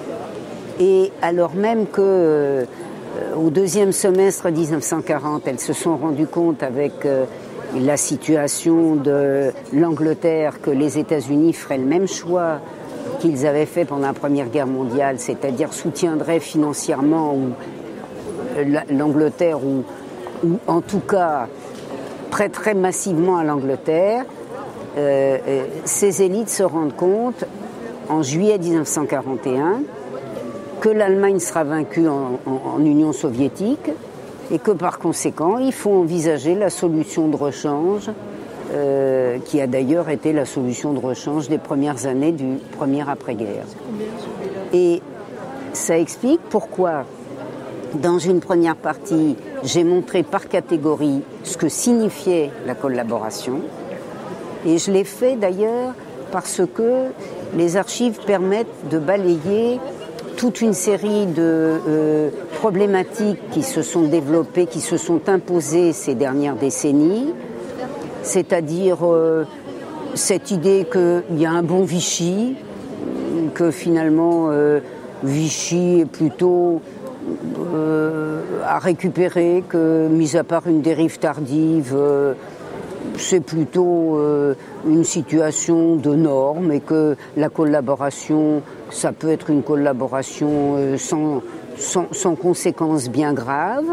et alors même que euh, au deuxième semestre dix-neuf cent quarante, elles se sont rendues compte avec euh, la situation de l'Angleterre que les États-Unis feraient le même choix qu'ils avaient fait pendant la Première Guerre mondiale, c'est-à-dire soutiendraient financièrement ou, euh, l'Angleterre ou, ou en tout cas prêteraient massivement à l'Angleterre. Euh, euh, ces élites se rendent compte en juillet dix-neuf cent quarante et un que l'Allemagne sera vaincue en, en, en Union soviétique et que par conséquent il faut envisager la solution de rechange euh, qui a d'ailleurs été la solution de rechange des premières années du premier après-guerre. Et ça explique pourquoi dans une première partie j'ai montré par catégorie ce que signifiait la collaboration, et je l'ai fait d'ailleurs parce que les archives permettent de balayer toute une série de euh, problématiques qui se sont développées, qui se sont imposées ces dernières décennies, c'est-à-dire euh, cette idée qu'il y a un bon Vichy, que finalement euh, Vichy est plutôt euh, à récupérer, que mis à part une dérive tardive, euh, c'est plutôt euh, une situation de norme et que la collaboration, ça peut être une collaboration euh, sans, sans, sans conséquences bien graves.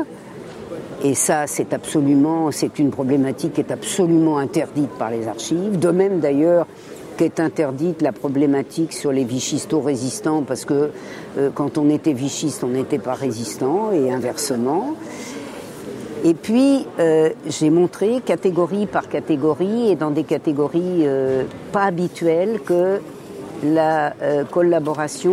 Et ça, c'est absolument, c'est une problématique qui est absolument interdite par les archives. De même d'ailleurs qu'est interdite la problématique sur les vichisto-résistants, parce que euh, quand on était vichiste, on n'était pas résistant, et inversement. Et puis, euh, j'ai montré catégorie par catégorie, et dans des catégories euh, pas habituelles, que la euh, collaboration,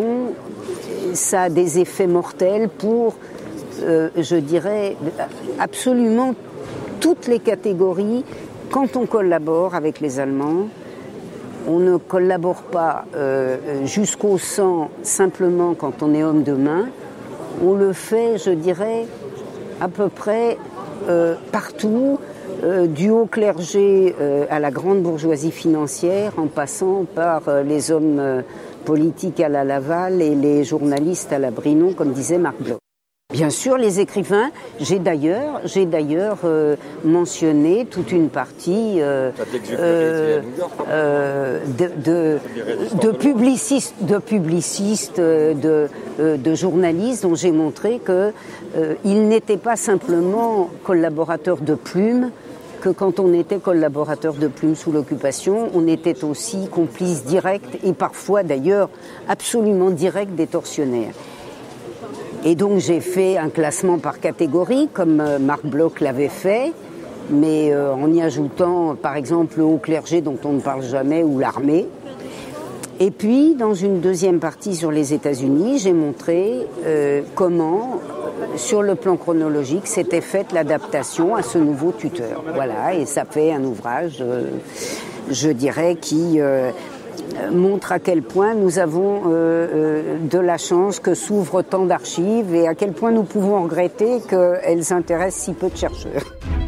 ça a des effets mortels pour, euh, je dirais, absolument toutes les catégories. Quand on collabore avec les Allemands, on ne collabore pas euh, jusqu'au sang simplement quand on est homme de main. On le fait, je dirais, à peu près euh, partout, euh, du haut clergé euh, à la grande bourgeoisie financière, en passant par euh, les hommes euh, politiques à la Laval et les journalistes à la Brinon, comme disait Marc Bloch. Bien sûr, les écrivains. J'ai d'ailleurs, j'ai d'ailleurs euh, mentionné toute une partie euh, euh, euh, de, de, de publicistes, de, publicistes, de, de journalistes dont j'ai montré que euh, ils n'étaient pas simplement collaborateurs de Plume, que quand on était collaborateur de Plume sous l'occupation, on était aussi complice direct et parfois d'ailleurs absolument direct des tortionnaires. Et donc j'ai fait un classement par catégorie, comme Marc Bloch l'avait fait, mais euh, en y ajoutant par exemple le haut clergé dont on ne parle jamais ou l'armée. Et puis dans une deuxième partie sur les États-Unis, j'ai montré euh, comment, sur le plan chronologique, s'était faite l'adaptation à ce nouveau tuteur. Voilà, et ça fait un ouvrage, euh, je dirais, qui... Euh, montre à quel point nous avons euh, euh, de la chance que s'ouvrent tant d'archives et à quel point nous pouvons regretter qu'elles intéressent si peu de chercheurs.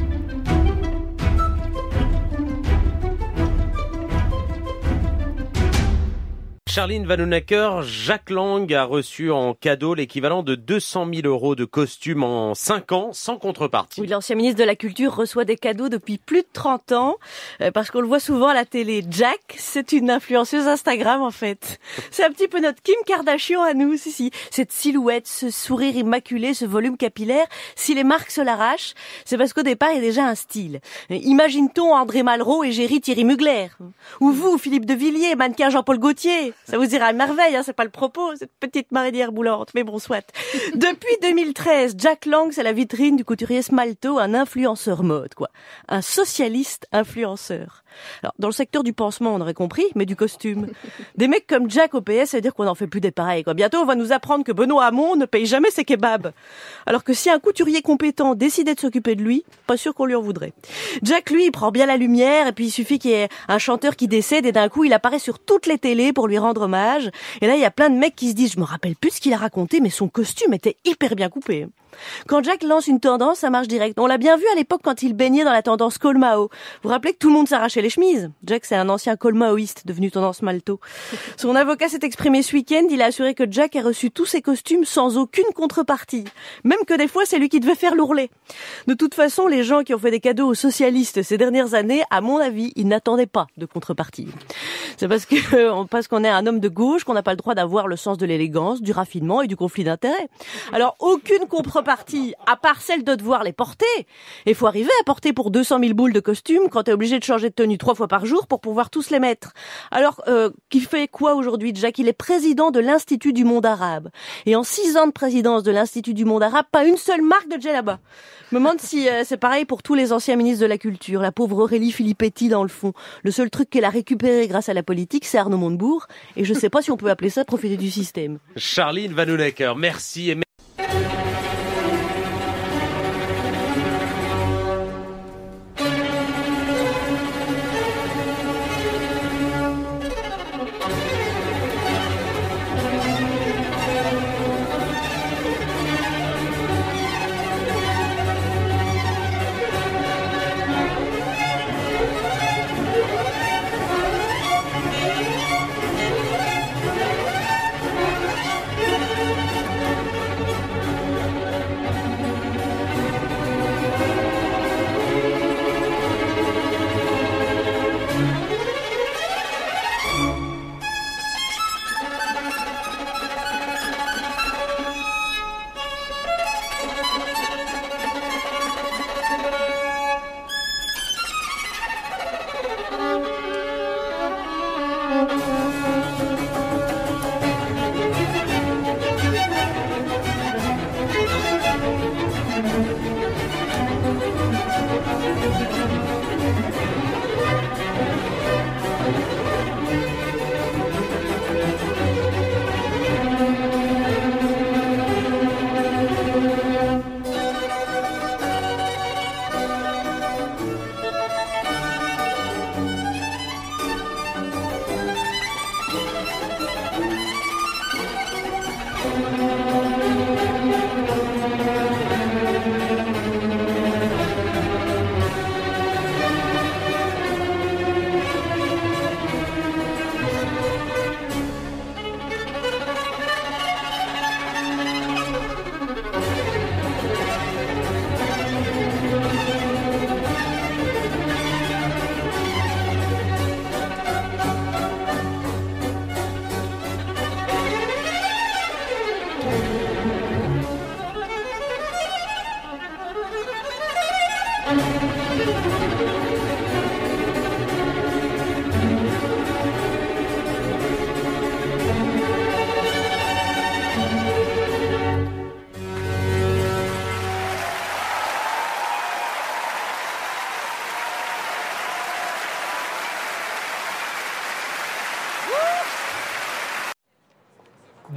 Charline Vanhoenacker, Jack Lang a reçu en cadeau l'équivalent de deux cent mille euros de costume en cinq ans, sans contrepartie. Oui, l'ancien ministre de la Culture reçoit des cadeaux depuis plus de trente ans, euh, parce qu'on le voit souvent à la télé. Jack, c'est une influenceuse Instagram, en fait. C'est un petit peu notre Kim Kardashian à nous, si, si. Cette silhouette, ce sourire immaculé, ce volume capillaire, si les marques se l'arrachent, c'est parce qu'au départ, il y a déjà un style. Imagine-t-on André Malraux et Géry Thierry Mugler? Ou vous, Philippe de Villiers, mannequin Jean-Paul Gaultier? Ça vous ira à merveille, hein, c'est pas le propos, cette petite marinière boulante, mais bon, soit. Depuis deux mille treize, Jack Lang, c'est la vitrine du couturier Smalto, un influenceur mode, quoi. Un socialiste influenceur. Alors, dans le secteur du pansement, on aurait compris, mais du costume. Des mecs comme Jack au P S, ça veut dire qu'on n'en fait plus des pareils, quoi. Bientôt, on va nous apprendre que Benoît Hamon ne paye jamais ses kebabs. Alors que si un couturier compétent décidait de s'occuper de lui, pas sûr qu'on lui en voudrait. Jack, lui, il prend bien la lumière, et puis il suffit qu'il y ait un chanteur qui décède, et d'un coup, il apparaît sur toutes les télés pour lui rendre hommage. Et là, il y a plein de mecs qui se disent, je me rappelle plus ce qu'il a raconté, mais son costume était hyper bien coupé. Quand Jack lance une tendance, ça marche direct. On l'a bien vu à l'époque quand il baignait dans la tendance Colmao. Vous vous rappelez que tout le monde s'arrachait les chemises? Jack, c'est un ancien colmaoïste devenu tendance Malto. Son avocat s'est exprimé ce week-end. Il a assuré que Jack a reçu tous ses costumes sans aucune contrepartie. Même que des fois, c'est lui qui devait faire l'ourlet. De toute façon, les gens qui ont fait des cadeaux aux socialistes ces dernières années, à mon avis, ils n'attendaient pas de contrepartie. C'est parce que, parce qu'on est un homme de gauche qu'on n'a pas le droit d'avoir le sens de l'élégance, du raffinement et du conflit d'intérêts. Alors, aucune contrepartie, à part celle de devoir les porter. Et faut arriver à porter pour deux cent mille boules de costumes quand t'es obligé de changer de tenue trois fois par jour pour pouvoir tous les mettre. Alors, euh, qui fait quoi aujourd'hui, Jack? Il est président de l'Institut du monde arabe. Et en six ans de présidence de l'Institut du monde arabe, pas une seule marque de djellaba. Je me demande si euh, c'est pareil pour tous les anciens ministres de la Culture. La pauvre Aurélie Filippetti, dans le fond. Le seul truc qu'elle a récupéré grâce à la politique, c'est Arnaud Montebourg. Et je sais pas si on peut appeler ça profiter du système. Charline Vanhoenacker, merci. Et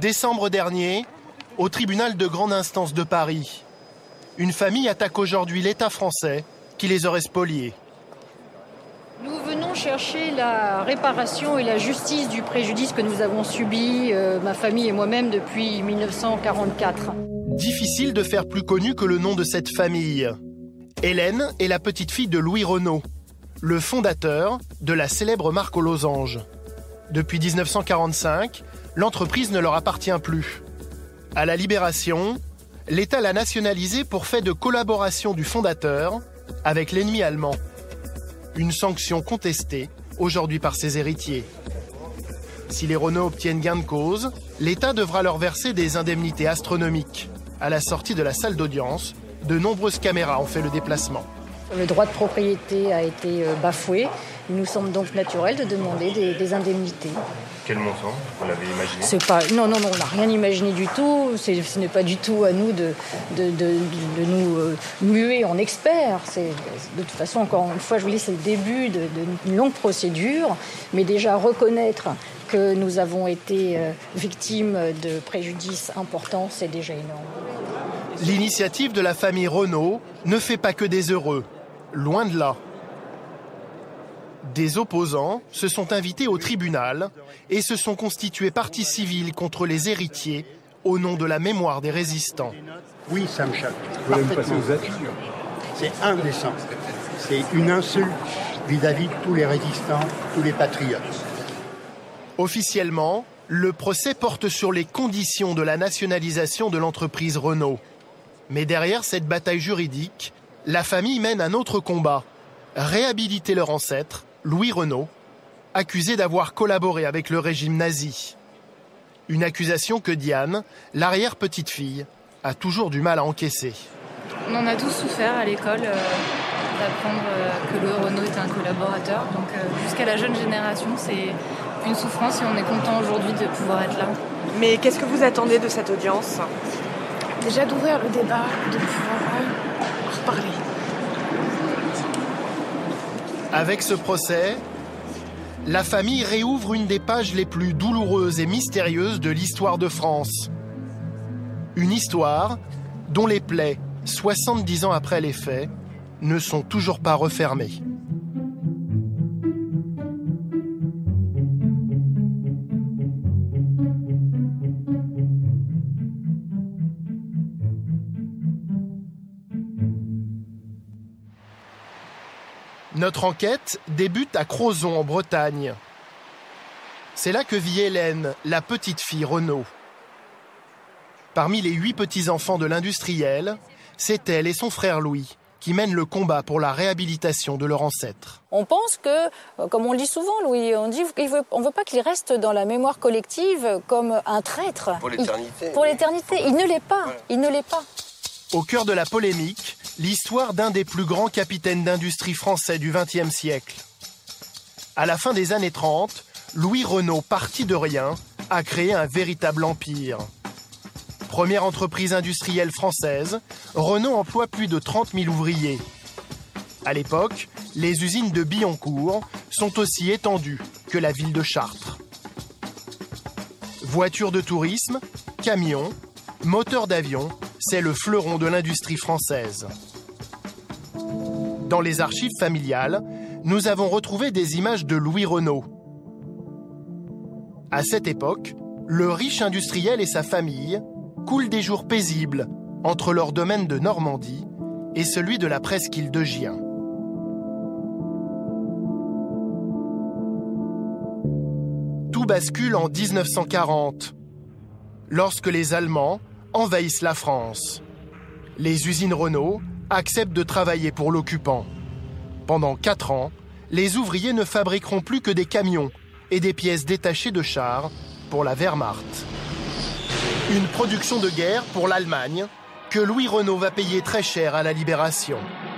Décembre dernier, au tribunal de grande instance de Paris, une famille attaque aujourd'hui l'État français qui les aurait spoliés. Nous venons chercher la réparation et la justice du préjudice que nous avons subi, euh, ma famille et moi-même, depuis mille neuf cent quarante-quatre. Difficile de faire plus connu que le nom de cette famille. Hélène est la petite fille de Louis Renault, le fondateur de la célèbre marque aux losanges. Depuis mille neuf cent quarante-cinq, l'entreprise ne leur appartient plus. À la Libération, l'État l'a nationalisée pour fait de collaboration du fondateur avec l'ennemi allemand. Une sanction contestée aujourd'hui par ses héritiers. Si les Renault obtiennent gain de cause, l'État devra leur verser des indemnités astronomiques. À la sortie de la salle d'audience, de nombreuses caméras ont fait le déplacement. Le droit de propriété a été bafoué. Il nous semble donc naturel de demander des, des indemnités. Quel montant vous l'avez imaginé? C'est pas, non, non, non, on n'a rien imaginé du tout. C'est, ce n'est pas du tout à nous de, de, de, de nous euh, muer en experts. C'est, de toute façon, encore une fois, je vous dis, c'est le début de, d'une longue procédure. Mais déjà reconnaître que nous avons été euh, victimes de préjudices importants, c'est déjà énorme. L'initiative de la famille Renault ne fait pas que des heureux. Loin de là. Des opposants se sont invités au tribunal et se sont constitués partie civile contre les héritiers au nom de la mémoire des résistants. Oui, ça me choque. Vous voulez me passer aux actes ? C'est indécent. C'est une insulte vis-à-vis de tous les résistants, tous les patriotes. Officiellement, le procès porte sur les conditions de la nationalisation de l'entreprise Renault. Mais derrière cette bataille juridique, la famille mène un autre combat. Réhabiliter leur ancêtre, Louis Renault, accusé d'avoir collaboré avec le régime nazi. Une accusation que Diane, l'arrière-petite-fille, a toujours du mal à encaisser. On en a tous souffert à l'école euh, d'apprendre euh, que Louis Renault était un collaborateur. Donc euh, jusqu'à la jeune génération, c'est une souffrance et on est content aujourd'hui de pouvoir être là. Mais qu'est-ce que vous attendez de cette audience ? Déjà d'ouvrir le débat, de pouvoir euh, en reparler. Avec ce procès, la famille réouvre une des pages les plus douloureuses et mystérieuses de l'histoire de France. Une histoire dont les plaies, soixante-dix ans après les faits, ne sont toujours pas refermées. Notre enquête débute à Crozon, en Bretagne. C'est là que vit Hélène, la petite fille Renault. Parmi les huit petits-enfants de l'industriel, c'est elle et son frère Louis qui mènent le combat pour la réhabilitation de leur ancêtre. On pense que, comme on le dit souvent, Louis, on dit qu'on ne veut pas qu'il reste dans la mémoire collective comme un traître. Pour l'éternité. Il, pour l'éternité. Il ne l'est pas. Il ne l'est pas. Au cœur de la polémique, l'histoire d'un des plus grands capitaines d'industrie français du vingtième siècle. À la fin des années trente, Louis Renault, parti de rien, a créé un véritable empire. Première entreprise industrielle française, Renault emploie plus de trente mille ouvriers. À l'époque, les usines de Billancourt sont aussi étendues que la ville de Chartres. Voitures de tourisme, camions, moteurs d'avion, c'est le fleuron de l'industrie française. Dans les archives familiales, nous avons retrouvé des images de Louis Renault. À cette époque, le riche industriel et sa famille coulent des jours paisibles entre leur domaine de Normandie et celui de la presqu'île de Gien. Tout bascule en dix-neuf cent quarante, lorsque les Allemands envahissent la France. Les usines Renault acceptent de travailler pour l'occupant. Pendant quatre ans, les ouvriers ne fabriqueront plus que des camions et des pièces détachées de chars pour la Wehrmacht. Une production de guerre pour l'Allemagne que Louis Renault va payer très cher à la Libération.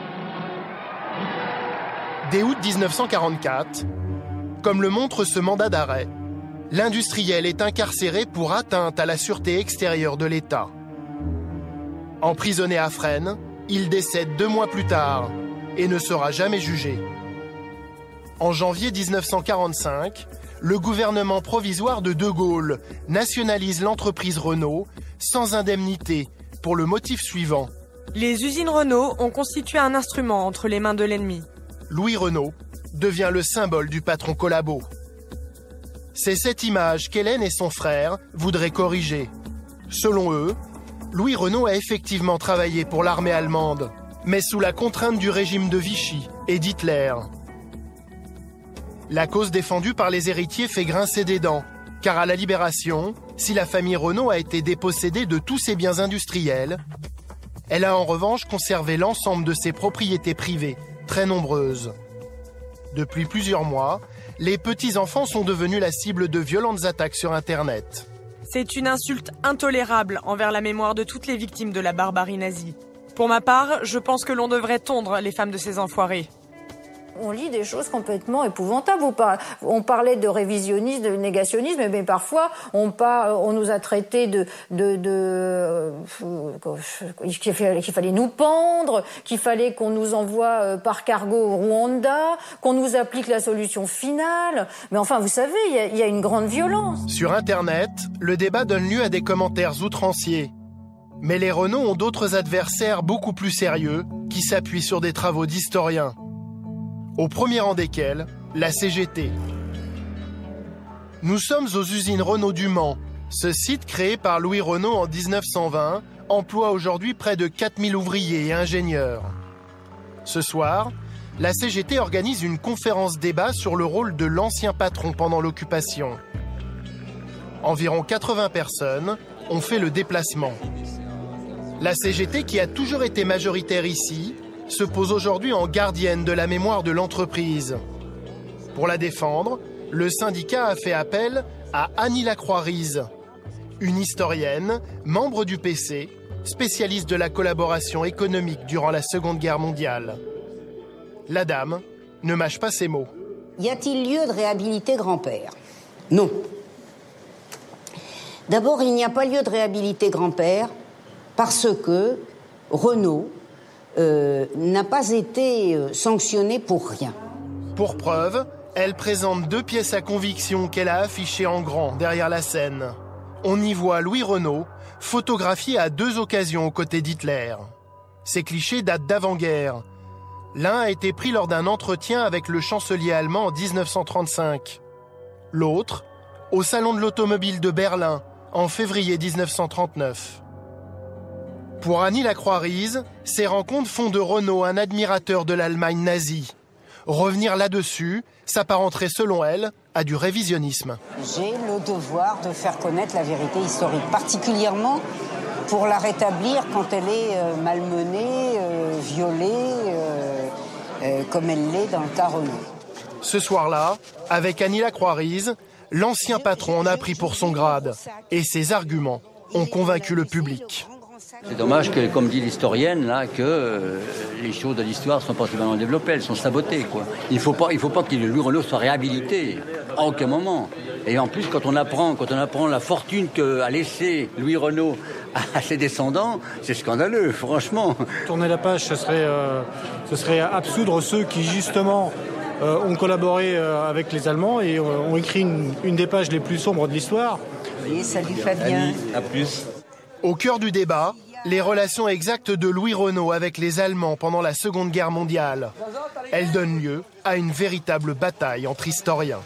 Dès août dix-neuf cent quarante-quatre, comme le montre ce mandat d'arrêt, l'industriel est incarcéré pour atteinte à la sûreté extérieure de l'État. Emprisonné à Fresnes, il décède deux mois plus tard et ne sera jamais jugé. En janvier dix-neuf cent quarante-cinq, le gouvernement provisoire de De Gaulle nationalise l'entreprise Renault sans indemnité pour le motif suivant. Les usines Renault ont constitué un instrument entre les mains de l'ennemi. Louis Renault devient le symbole du patron collabo. C'est cette image qu'Hélène et son frère voudraient corriger. Selon eux, Louis Renault a effectivement travaillé pour l'armée allemande, mais sous la contrainte du régime de Vichy et d'Hitler. La cause défendue par les héritiers fait grincer des dents, car à la Libération, si la famille Renault a été dépossédée de tous ses biens industriels, elle a en revanche conservé l'ensemble de ses propriétés privées, très nombreuses. Depuis plusieurs mois, les petits-enfants sont devenus la cible de violentes attaques sur Internet. C'est une insulte intolérable envers la mémoire de toutes les victimes de la barbarie nazie. Pour ma part, je pense que l'on devrait tondre les femmes de ces enfoirés. On lit des choses complètement épouvantables. On parlait de révisionnisme, de négationnisme, mais parfois on, par, on nous a traités de, de, de euh, qu'il fallait nous pendre, qu'il fallait qu'on nous envoie par cargo au Rwanda, qu'on nous applique la solution finale. Mais enfin, vous savez, il y a, il y a une grande violence. Sur Internet, le débat donne lieu à des commentaires outranciers. Mais les Renault ont d'autres adversaires beaucoup plus sérieux qui s'appuient sur des travaux d'historiens. Au premier rang desquels, la C G T. Nous sommes aux usines Renault du Mans. Ce site, créé par Louis Renault en dix-neuf cent vingt, emploie aujourd'hui près de quatre mille ouvriers et ingénieurs. Ce soir, la C G T organise une conférence débat sur le rôle de l'ancien patron pendant l'occupation. Environ quatre-vingts personnes ont fait le déplacement. La C G T, qui a toujours été majoritaire ici, se pose aujourd'hui en gardienne de la mémoire de l'entreprise. Pour la défendre, le syndicat a fait appel à Annie Lacroix-Rize, une historienne, membre du P C, spécialiste de la collaboration économique durant la Seconde Guerre mondiale. La dame ne mâche pas ses mots. Y a-t-il lieu de réhabiliter grand-père? Non. D'abord, il n'y a pas lieu de réhabiliter grand-père parce que Renault Euh, n'a pas été euh, sanctionnée pour rien. Pour preuve, elle présente deux pièces à conviction qu'elle a affichées en grand derrière la scène. On y voit Louis Renault, photographié à deux occasions aux côtés d'Hitler. Ces clichés datent d'avant-guerre. L'un a été pris lors d'un entretien avec le chancelier allemand en dix-neuf cent trente-cinq. L'autre, au Salon de l'Automobile de Berlin, en février dix-neuf cent trente-neuf. Pour Annie Lacroix-Rize, ces rencontres font de Renault un admirateur de l'Allemagne nazie. Revenir là-dessus s'apparenterait selon elle à du révisionnisme. J'ai le devoir de faire connaître la vérité historique, particulièrement pour la rétablir quand elle est euh, malmenée, euh, violée, euh, euh, comme elle l'est dans le cas Renault. Ce soir-là, avec Annie Lacroix-Rize, l'ancien patron en a pris pour son grade et ses arguments ont convaincu le public. C'est dommage que, comme dit l'historienne, là, que euh, les choses de l'histoire sont pas suffisamment développées, elles sont sabotées, quoi. Il faut pas, il faut pas que Louis Renault soit réhabilité, à aucun moment. Et en plus, quand on apprend, quand on apprend la fortune qu'a laissé Louis Renault à ses descendants, c'est scandaleux, franchement. Tourner la page, ce serait, euh, ce serait absoudre ceux qui, justement, euh, ont collaboré euh, avec les Allemands et euh, ont écrit une, une des pages les plus sombres de l'histoire. Oui, salut Fabien. À plus. Au cœur du débat, les relations exactes de Louis Renault avec les Allemands pendant la Seconde Guerre mondiale. Elles donnent lieu à une véritable bataille entre historiens.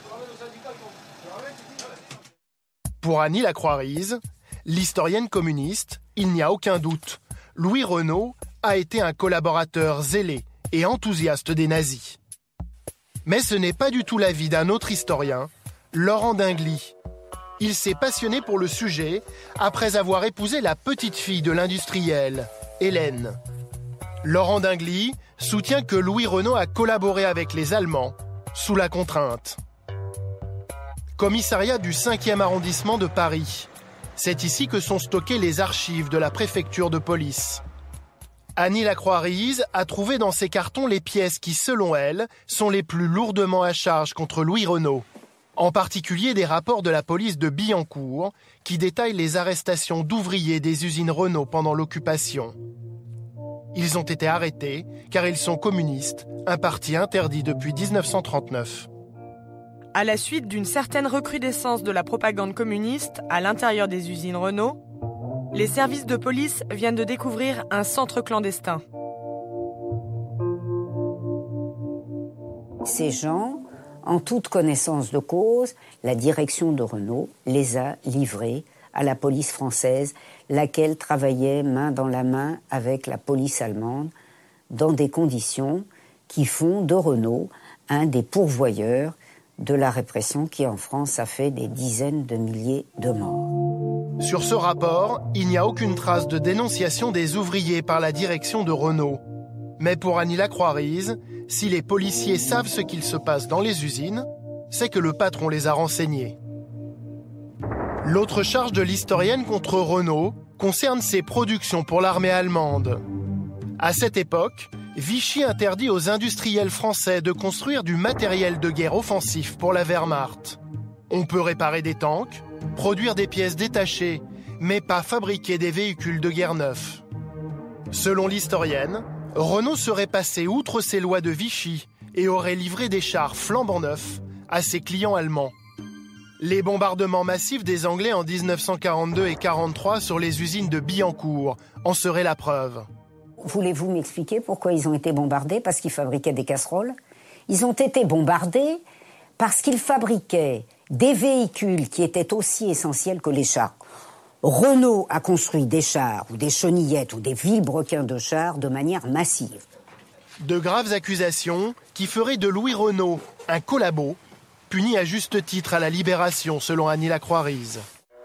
Pour Annie Lacroix-Rize, l'historienne communiste, il n'y a aucun doute, Louis Renault a été un collaborateur zélé et enthousiaste des nazis. Mais ce n'est pas du tout l'avis d'un autre historien, Laurent Dingly. Il s'est passionné pour le sujet après avoir épousé la petite fille de l'industriel, Hélène. Laurent Dingly soutient que Louis Renault a collaboré avec les Allemands sous la contrainte. Commissariat du cinquième arrondissement de Paris. C'est ici que sont stockées les archives de la préfecture de police. Annie Lacroix-Rize a trouvé dans ces cartons les pièces qui, selon elle, sont les plus lourdement à charge contre Louis Renault. En particulier des rapports de la police de Billancourt qui détaillent les arrestations d'ouvriers des usines Renault pendant l'occupation. Ils ont été arrêtés car ils sont communistes, un parti interdit depuis dix-neuf cent trente-neuf. À la suite d'une certaine recrudescence de la propagande communiste à l'intérieur des usines Renault, les services de police viennent de découvrir un centre clandestin. Ces gens, en toute connaissance de cause, la direction de Renault les a livrés à la police française, laquelle travaillait main dans la main avec la police allemande, dans des conditions qui font de Renault un des pourvoyeurs de la répression qui, en France, a fait des dizaines de milliers de morts. Sur ce rapport, il n'y a aucune trace de dénonciation des ouvriers par la direction de Renault. Mais pour Annie Lacroix-Rize, si les policiers savent ce qu'il se passe dans les usines, c'est que le patron les a renseignés. L'autre charge de l'historienne contre Renault concerne ses productions pour l'armée allemande. À cette époque, Vichy interdit aux industriels français de construire du matériel de guerre offensif pour la Wehrmacht. On peut réparer des tanks, produire des pièces détachées, mais pas fabriquer des véhicules de guerre neufs. Selon l'historienne, Renault serait passé outre ces lois de Vichy et aurait livré des chars flambant neufs à ses clients allemands. Les bombardements massifs des Anglais en dix-neuf cent quarante-deux et quarante-trois sur les usines de Billancourt en seraient la preuve. Voulez-vous m'expliquer pourquoi ils ont été bombardés? Parce qu'ils fabriquaient des casseroles. Ils ont été bombardés parce qu'ils fabriquaient des véhicules qui étaient aussi essentiels que les chars. Renault a construit des chars ou des chenillettes ou des vilebrequins de chars de manière massive. De graves accusations qui feraient de Louis Renault un collabo, puni à juste titre à la Libération selon Annie Lacroix-Rize.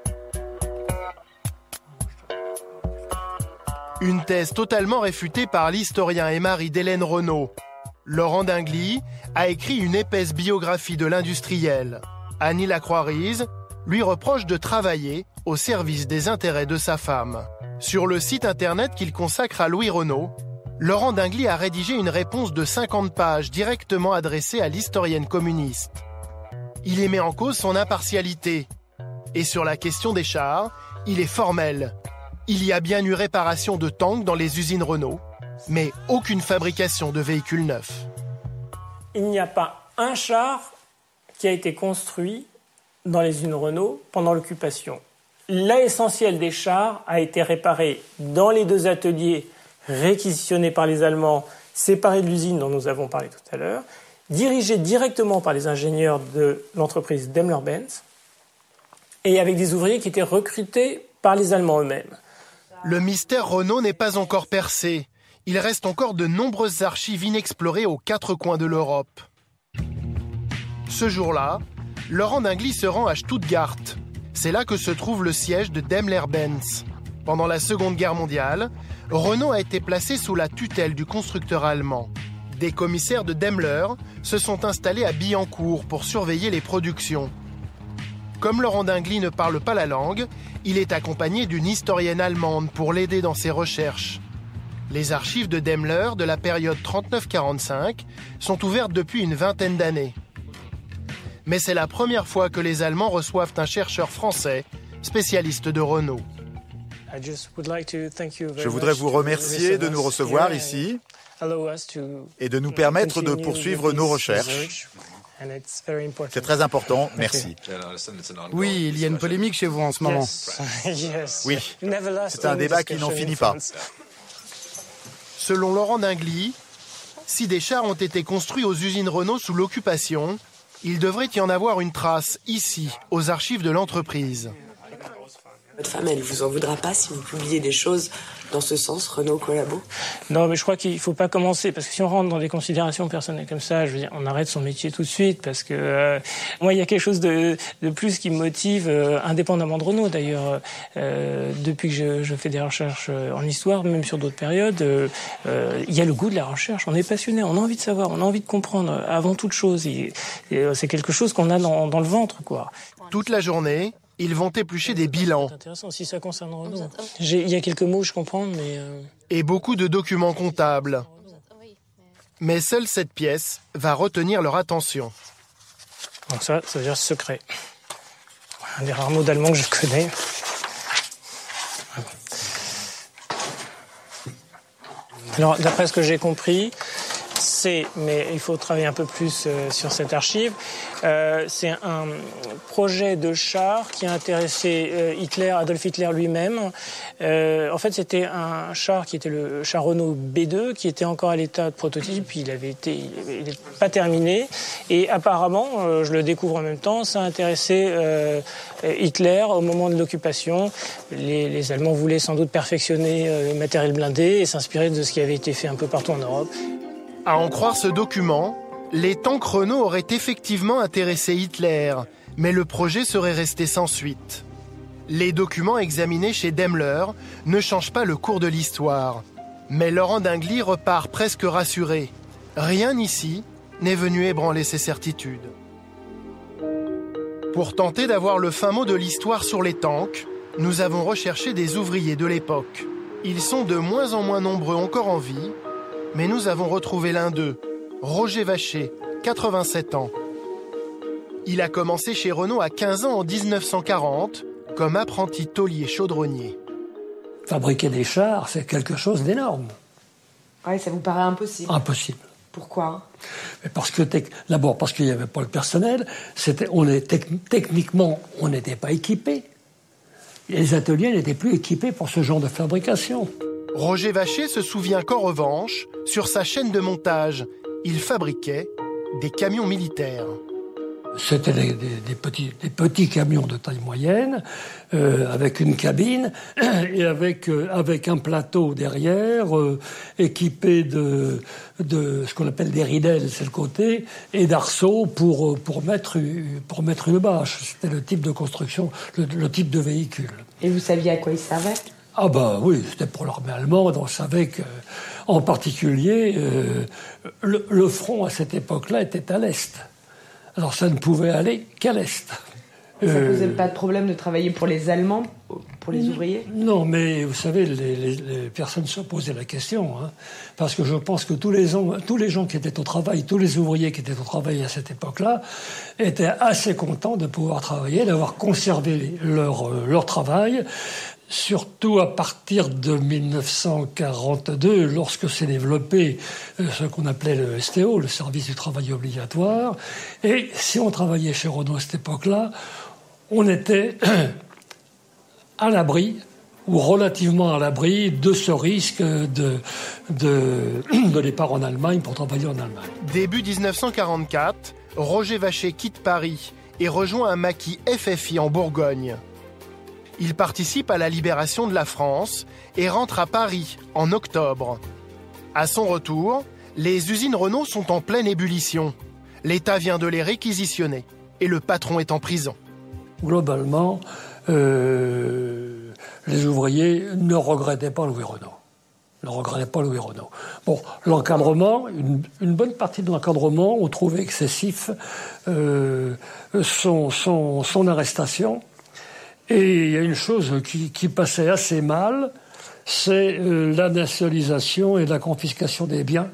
Une thèse totalement réfutée par l'historien et mari d'Hélène Renault. Laurent Dingly a écrit une épaisse biographie de l'industriel. Annie Lacroix-Rize lui reproche de travailler au service des intérêts de sa femme. Sur le site internet qu'il consacre à Louis Renault, Laurent Dingly a rédigé une réponse de cinquante pages directement adressée à l'historienne communiste. Il y met en cause son impartialité. Et sur la question des chars, il est formel. Il y a bien eu réparation de tanks dans les usines Renault, mais aucune fabrication de véhicules neufs. Il n'y a pas un char qui a été construit dans les usines Renault pendant l'occupation. L'essentiel des chars a été réparé dans les deux ateliers réquisitionnés par les Allemands, séparés de l'usine dont nous avons parlé tout à l'heure, dirigés directement par les ingénieurs de l'entreprise Daimler-Benz et avec des ouvriers qui étaient recrutés par les Allemands eux-mêmes. Le mystère Renault n'est pas encore percé. Il reste encore de nombreuses archives inexplorées aux quatre coins de l'Europe. Ce jour-là, Laurent Dingly se rend à Stuttgart. C'est là que se trouve le siège de Daimler-Benz. Pendant la Seconde Guerre mondiale, Renault a été placé sous la tutelle du constructeur allemand. Des commissaires de Daimler se sont installés à Billancourt pour surveiller les productions. Comme Laurent Dingly ne parle pas la langue, il est accompagné d'une historienne allemande pour l'aider dans ses recherches. Les archives de Daimler de la période trente-neuf quarante-cinq sont ouvertes depuis une vingtaine d'années. Mais c'est la première fois que les Allemands reçoivent un chercheur français, spécialiste de Renault. Je voudrais vous remercier de nous recevoir ici et de nous permettre de poursuivre nos recherches. C'est très important, merci. Oui, il y a une polémique chez vous en ce moment. Oui, c'est un débat qui n'en finit pas. Selon Laurent Dingly, si des chars ont été construits aux usines Renault sous l'occupation, il devrait y en avoir une trace ici, aux archives de l'entreprise. Votre femme, elle vous en voudra pas si vous publiez des choses dans ce sens, Renault collabo? Non, mais je crois qu'il faut pas commencer, parce que si on rentre dans des considérations personnelles comme ça, je veux dire, on arrête son métier tout de suite, parce que euh, moi, il y a quelque chose de, de plus qui me motive, euh, indépendamment de Renault d'ailleurs, euh, depuis que je, je fais des recherches en histoire, même sur d'autres périodes, euh, euh, il y a le goût de la recherche, on est passionné, on a envie de savoir, on a envie de comprendre, avant toute chose, et, et c'est quelque chose qu'on a dans, dans le ventre, quoi. Toute la journée, ils vont éplucher des bilans. C'est intéressant si ça concerne Renault. J'ai, il y a quelques mots, je comprends, mais... Euh... Et beaucoup de documents comptables. Mais seule cette pièce va retenir leur attention. Donc ça, ça veut dire secret. Un des rares mots d'allemand que je connais. Alors, d'après ce que j'ai compris, sait, mais il faut travailler un peu plus euh, sur cette archive. Euh, c'est un projet de char qui a intéressé euh, Hitler, Adolf Hitler lui-même. Euh, en fait, c'était un char qui était le char Renault B deux, qui était encore à l'état de prototype. Il avait été, il n'était pas terminé. Et apparemment, euh, je le découvre en même temps, ça a intéressé euh, Hitler au moment de l'occupation. Les, les Allemands voulaient sans doute perfectionner euh, le matériel blindé et s'inspirer de ce qui avait été fait un peu partout en Europe. À en croire ce document, les tanks Renault auraient effectivement intéressé Hitler, mais le projet serait resté sans suite. Les documents examinés chez Daimler ne changent pas le cours de l'histoire. Mais Laurent Dingli repart presque rassuré. Rien ici n'est venu ébranler ses certitudes. Pour tenter d'avoir le fin mot de l'histoire sur les tanks, nous avons recherché des ouvriers de l'époque. Ils sont de moins en moins nombreux encore en vie, mais nous avons retrouvé l'un d'eux, Roger Vacher, quatre-vingt-sept ans. Il a commencé chez Renault à quinze ans en dix-neuf cent quarante, comme apprenti tôlier chaudronnier. Fabriquer des chars, c'est quelque chose d'énorme. Ouais, ça vous paraît impossible. Impossible. Pourquoi ? Mais parce que d'abord parce qu'il n'y avait pas le personnel. C'était, on est techniquement, on n'était pas équipés. Les ateliers n'étaient plus équipés pour ce genre de fabrication. Roger Vacher se souvient qu'en revanche, sur sa chaîne de montage, il fabriquait des camions militaires. C'était des, des, des, petits, des petits camions de taille moyenne, euh, avec une cabine et avec, euh, avec un plateau derrière, euh, équipé de, de ce qu'on appelle des ridelles, c'est le côté, et d'arceaux pour, pour, mettre, pour mettre une bâche. C'était le type de construction, le, le type de véhicule. Et vous saviez à quoi ils servaient ? Ah bah oui, c'était pour l'armée allemande. On savait que, en particulier, euh, le, le front à cette époque-là était à l'est. Alors ça ne pouvait aller qu'à l'est. Ça ne posait pas de problème de travailler pour les Allemands, pour les ouvriers ? Non, mais vous savez, les, les, les personnes se posaient la question. Hein, parce que je pense que tous les, gens, tous les gens qui étaient au travail, tous les ouvriers qui étaient au travail à cette époque-là, étaient assez contents de pouvoir travailler, d'avoir conservé leur, leur travail. Surtout à partir de mille neuf cent quarante-deux, lorsque s'est développé ce qu'on appelait le S T O, le service du travail obligatoire. Et si on travaillait chez Renault à cette époque-là, on était à l'abri, ou relativement à l'abri, de ce risque de, de, de départ en Allemagne pour travailler en Allemagne. Début dix-neuf cent quarante-quatre, Roger Vacher quitte Paris et rejoint un maquis F F I en Bourgogne. Il participe à la libération de la France et rentre à Paris en octobre. À son retour, les usines Renault sont en pleine ébullition. L'État vient de les réquisitionner et le patron est en prison. Globalement, euh, les ouvriers ne regrettaient pas Louis Renault. Ne regrettaient pas Louis Renault. Bon, l'encadrement, une, une bonne partie de l'encadrement, on trouvait excessif euh, son, son, son arrestation. Et il y a une chose qui, qui passait assez mal, c'est euh, la nationalisation et la confiscation des biens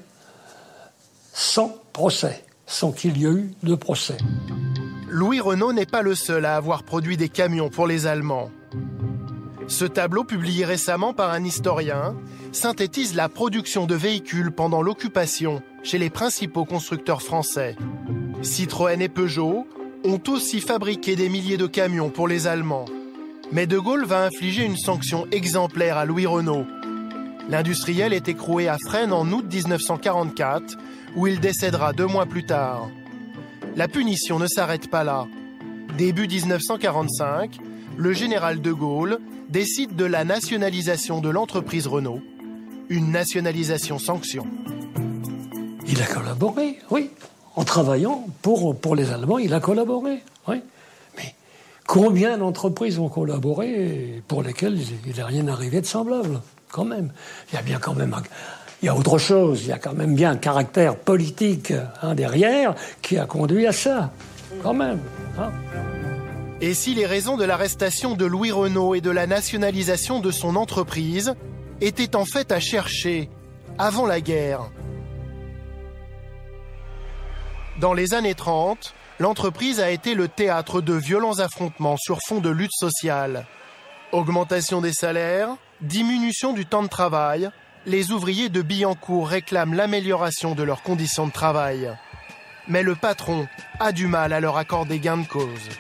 sans procès, sans qu'il y ait eu de procès. Louis Renault n'est pas le seul à avoir produit des camions pour les Allemands. Ce tableau, publié récemment par un historien, synthétise la production de véhicules pendant l'occupation chez les principaux constructeurs français. Citroën et Peugeot ont aussi fabriqué des milliers de camions pour les Allemands. Mais De Gaulle va infliger une sanction exemplaire à Louis Renault. L'industriel est écroué à Fresnes en août dix-neuf cent quarante-quatre, où il décédera deux mois plus tard. La punition ne s'arrête pas là. Début dix-neuf cent quarante-cinq, le général De Gaulle décide de la nationalisation de l'entreprise Renault, une nationalisation sanction. Il a collaboré, oui. En travaillant pour, pour les Allemands, il a collaboré, oui. Mais combien d'entreprises ont collaboré pour lesquelles il n'est rien arrivé de semblable, quand même. Il y a bien quand même... Un, il y a autre chose, il y a quand même bien un caractère politique hein, derrière qui a conduit à ça, quand même. Hein. Et si les raisons de l'arrestation de Louis Renault et de la nationalisation de son entreprise étaient en fait à chercher avant la guerre ? Dans les années trente, l'entreprise a été le théâtre de violents affrontements sur fond de lutte sociale. Augmentation des salaires, diminution du temps de travail, les ouvriers de Billancourt réclament l'amélioration de leurs conditions de travail. Mais le patron a du mal à leur accorder gain de cause.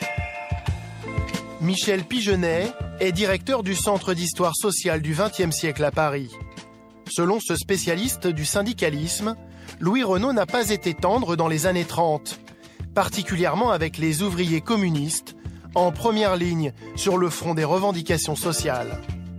Michel Pigeonnet est directeur du Centre d'histoire sociale du vingtième siècle à Paris. Selon ce spécialiste du syndicalisme, Louis Renault n'a pas été tendre dans les années trente, particulièrement avec les ouvriers communistes, en première ligne sur le front des revendications sociales.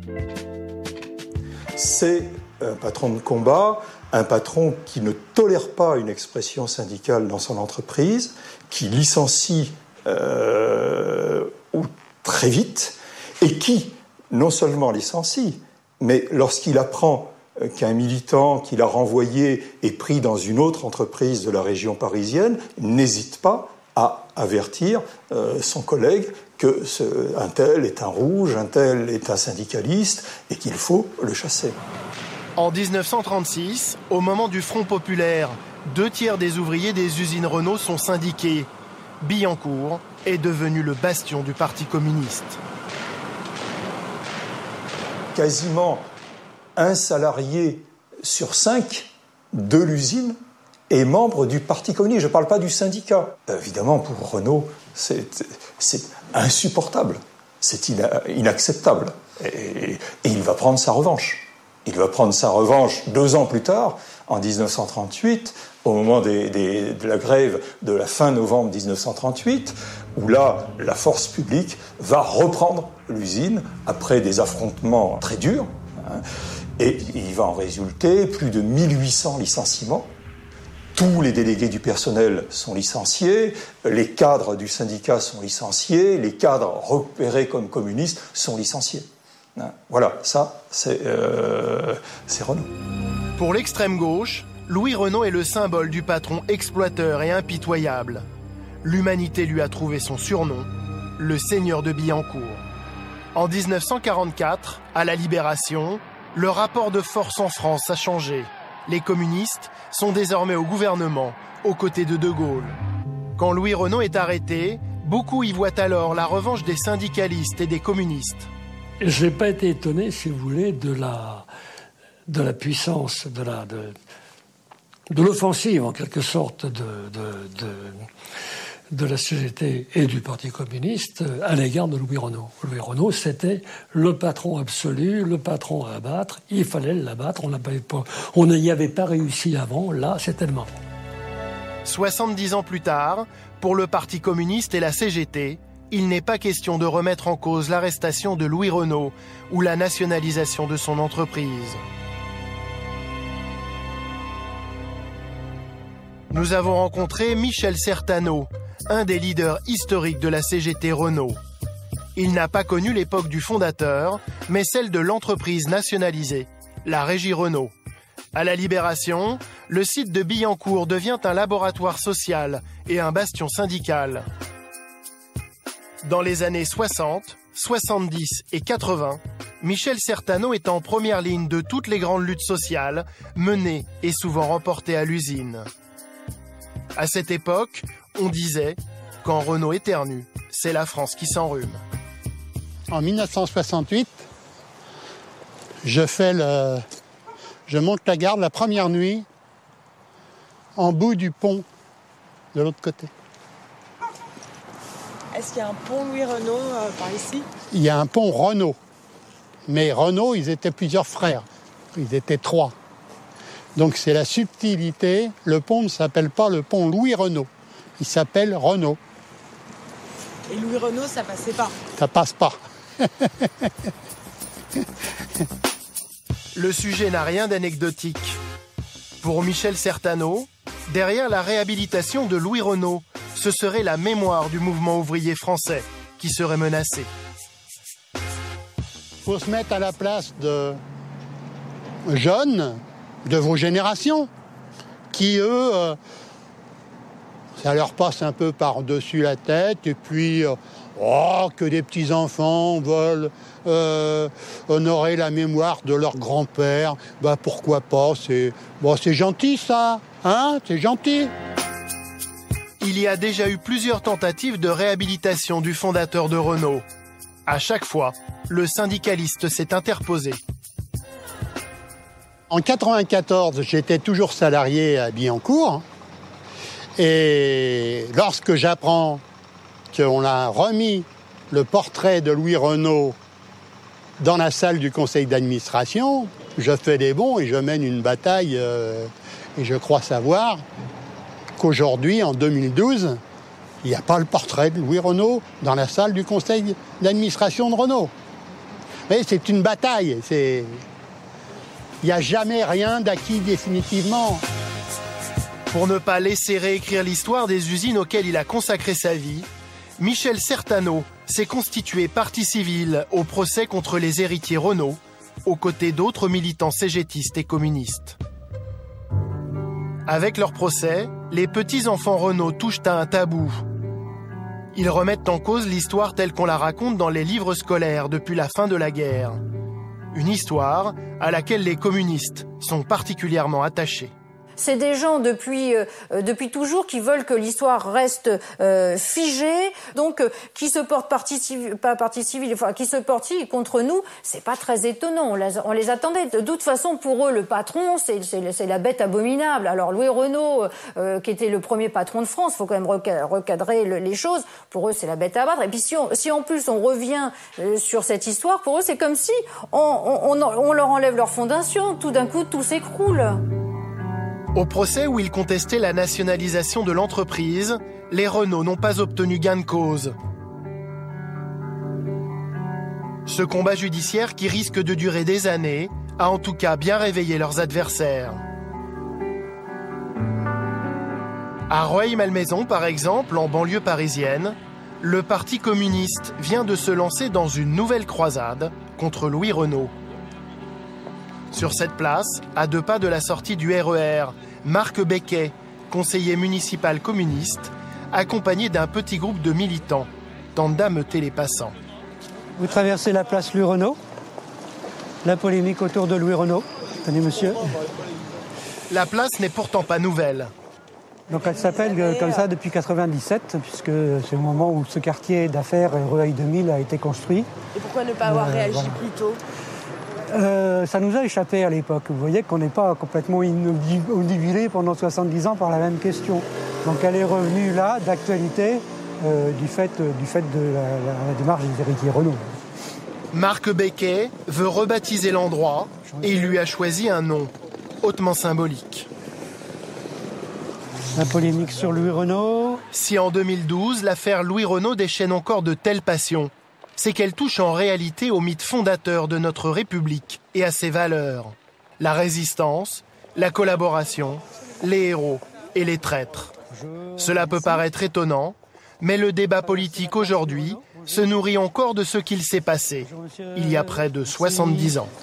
C'est un patron de combat, un patron qui ne tolère pas une expression syndicale dans son entreprise, qui licencie euh, ou très vite, et qui non seulement licencie, mais lorsqu'il apprend qu'un militant qu'il a renvoyé est pris dans une autre entreprise de la région parisienne, n'hésite pas à avertir euh, son collègue que ce, un tel est un rouge, un tel est un syndicaliste et qu'il faut le chasser. En dix-neuf cent trente-six, au moment du Front populaire, deux tiers des ouvriers des usines Renault sont syndiqués. Billancourt est devenu le bastion du Parti communiste. Quasiment un salarié sur cinq de l'usine est membre du Parti communiste. Je ne parle pas du syndicat. Évidemment, pour Renault, c'est, c'est insupportable. C'est ina, inacceptable. Et, et il va prendre sa revanche. Il va prendre sa revanche deux ans plus tard, en dix-neuf cent trente-huit, au moment des, des, de la grève de la fin novembre dix-neuf cent trente-huit, où là, la force publique va reprendre l'usine après des affrontements très durs. Hein, et il va en résulter plus de mille huit cents licenciements. Tous les délégués du personnel sont licenciés, les cadres du syndicat sont licenciés, les cadres repérés comme communistes sont licenciés. Voilà, ça, c'est, euh, c'est Renault. Pour l'extrême gauche, Louis Renault est le symbole du patron exploiteur et impitoyable. L'humanité lui a trouvé son surnom, le seigneur de Billancourt. En dix-neuf cent quarante-quatre, à la Libération, le rapport de force en France a changé. Les communistes sont désormais au gouvernement, aux côtés de De Gaulle. Quand Louis Renault est arrêté, beaucoup y voient alors la revanche des syndicalistes et des communistes. Je n'ai pas été étonné, si vous voulez, de la, de la puissance, de, la, de, de l'offensive, en quelque sorte, de, de, de, de la C G T et du Parti communiste à l'égard de Louis Renault. Louis Renault, c'était le patron absolu, le patron à abattre. Il fallait l'abattre. On n'y avait pas réussi avant. Là, c'était le moment. soixante-dix ans plus tard, pour le Parti communiste et la C G T, il n'est pas question de remettre en cause l'arrestation de Louis Renault ou la nationalisation de son entreprise. Nous avons rencontré Michel Certano, un des leaders historiques de la C G T Renault. Il n'a pas connu l'époque du fondateur, mais celle de l'entreprise nationalisée, la Régie Renault. À la Libération, le site de Billancourt devient un laboratoire social et un bastion syndical. Dans les années soixante, soixante-dix et quatre-vingts, Michel Certano est en première ligne de toutes les grandes luttes sociales menées et souvent remportées à l'usine. À cette époque, on disait « Quand Renault éternue, c'est la France qui s'enrhume ». En mille neuf cent soixante-huit, je fais le... je monte la garde la première nuit en bout du pont de l'autre côté. Est-ce qu'il y a un pont Louis Renault euh, par ici? Il y a un pont Renault. Mais Renault, ils étaient plusieurs frères. Ils étaient trois. Donc c'est la subtilité. Le pont ne s'appelle pas le pont Louis Renault. Il s'appelle Renault. Et Louis Renault, ça passait pas? Ça passe pas. Le sujet n'a rien d'anecdotique. Pour Michel Certano, derrière la réhabilitation de Louis Renault, ce serait la mémoire du mouvement ouvrier français qui serait menacée. Il faut se mettre à la place de jeunes de vos générations qui, eux, euh, ça leur passe un peu par-dessus la tête et puis, euh, oh, que des petits-enfants veulent euh, honorer la mémoire de leur grand-père. Bah, pourquoi pas, c'est, bon, c'est gentil ça, hein, c'est gentil. Il y a déjà eu plusieurs tentatives de réhabilitation du fondateur de Renault. À chaque fois, le syndicaliste s'est interposé. En quatre-vingt-quatorze, j'étais toujours salarié à Billancourt. Et lorsque j'apprends qu'on a remis le portrait de Louis Renault dans la salle du conseil d'administration, je fais des bonds et je mène une bataille. Euh, et je crois savoir qu'aujourd'hui, en deux mille douze, il n'y a pas le portrait de Louis Renault dans la salle du conseil d'administration de Renault. Mais c'est une bataille. C'est... Il n'y a jamais rien d'acquis définitivement. Pour ne pas laisser réécrire l'histoire des usines auxquelles il a consacré sa vie, Michel Certano s'est constitué partie civile au procès contre les héritiers Renault, aux côtés d'autres militants cégétistes et communistes. Avec leur procès, les petits-enfants Renault touchent à un tabou. Ils remettent en cause l'histoire telle qu'on la raconte dans les livres scolaires depuis la fin de la guerre. Une histoire à laquelle les communistes sont particulièrement attachés. C'est des gens depuis euh, depuis toujours qui veulent que l'histoire reste euh, figée, donc euh, qui se portent partie civile, pas partie civile, enfin qui se portent contre nous, c'est pas très étonnant. On les, on les attendait. De toute façon, pour eux, le patron, c'est c'est, c'est la bête abominable. Alors Louis Renault, euh, qui était le premier patron de France, faut quand même recadrer le, les choses. Pour eux, c'est la bête à abattre. Et puis si, on, si en plus on revient euh, sur cette histoire, pour eux, c'est comme si on, on, on, on leur enlève leur fondation. Tout d'un coup, tout s'écroule. Au procès où ils contestaient la nationalisation de l'entreprise, les Renault n'ont pas obtenu gain de cause. Ce combat judiciaire, qui risque de durer des années, a en tout cas bien réveillé leurs adversaires. À Rueil-Malmaison, par exemple, en banlieue parisienne, le Parti communiste vient de se lancer dans une nouvelle croisade contre Louis Renault. Sur cette place, à deux pas de la sortie du R E R, Marc Becquet, conseiller municipal communiste, accompagné d'un petit groupe de militants, tente d'ameuter les passants. Vous traversez la place Louis Renault, la polémique autour de Louis Renault. Tenez, monsieur. La place n'est pourtant pas nouvelle. Donc elle s'appelle comme ça depuis quatre-vingt-dix-sept, puisque c'est le moment où ce quartier d'affaires Rueil deux mille a été construit. Et pourquoi ne pas avoir euh, réagi voilà. plus tôt ? Euh, ça nous a échappé à l'époque. Vous voyez qu'on n'est pas complètement obnubilé pendant soixante-dix ans par la même question. Donc elle est revenue là, d'actualité, euh, du, fait, du fait de la, la, la démarche des héritiers Renault. Marc Becquet veut rebaptiser l'endroit et il lui a choisi un nom hautement symbolique. La polémique sur Louis Renault. Si en deux mille douze, l'affaire Louis Renault déchaîne encore de telles passions, c'est qu'elle touche en réalité au mythe fondateur de notre République et à ses valeurs. La résistance, la collaboration, les héros et les traîtres. Cela peut paraître étonnant, mais le débat politique aujourd'hui se nourrit encore de ce qu'il s'est passé il y a près de soixante-dix ans.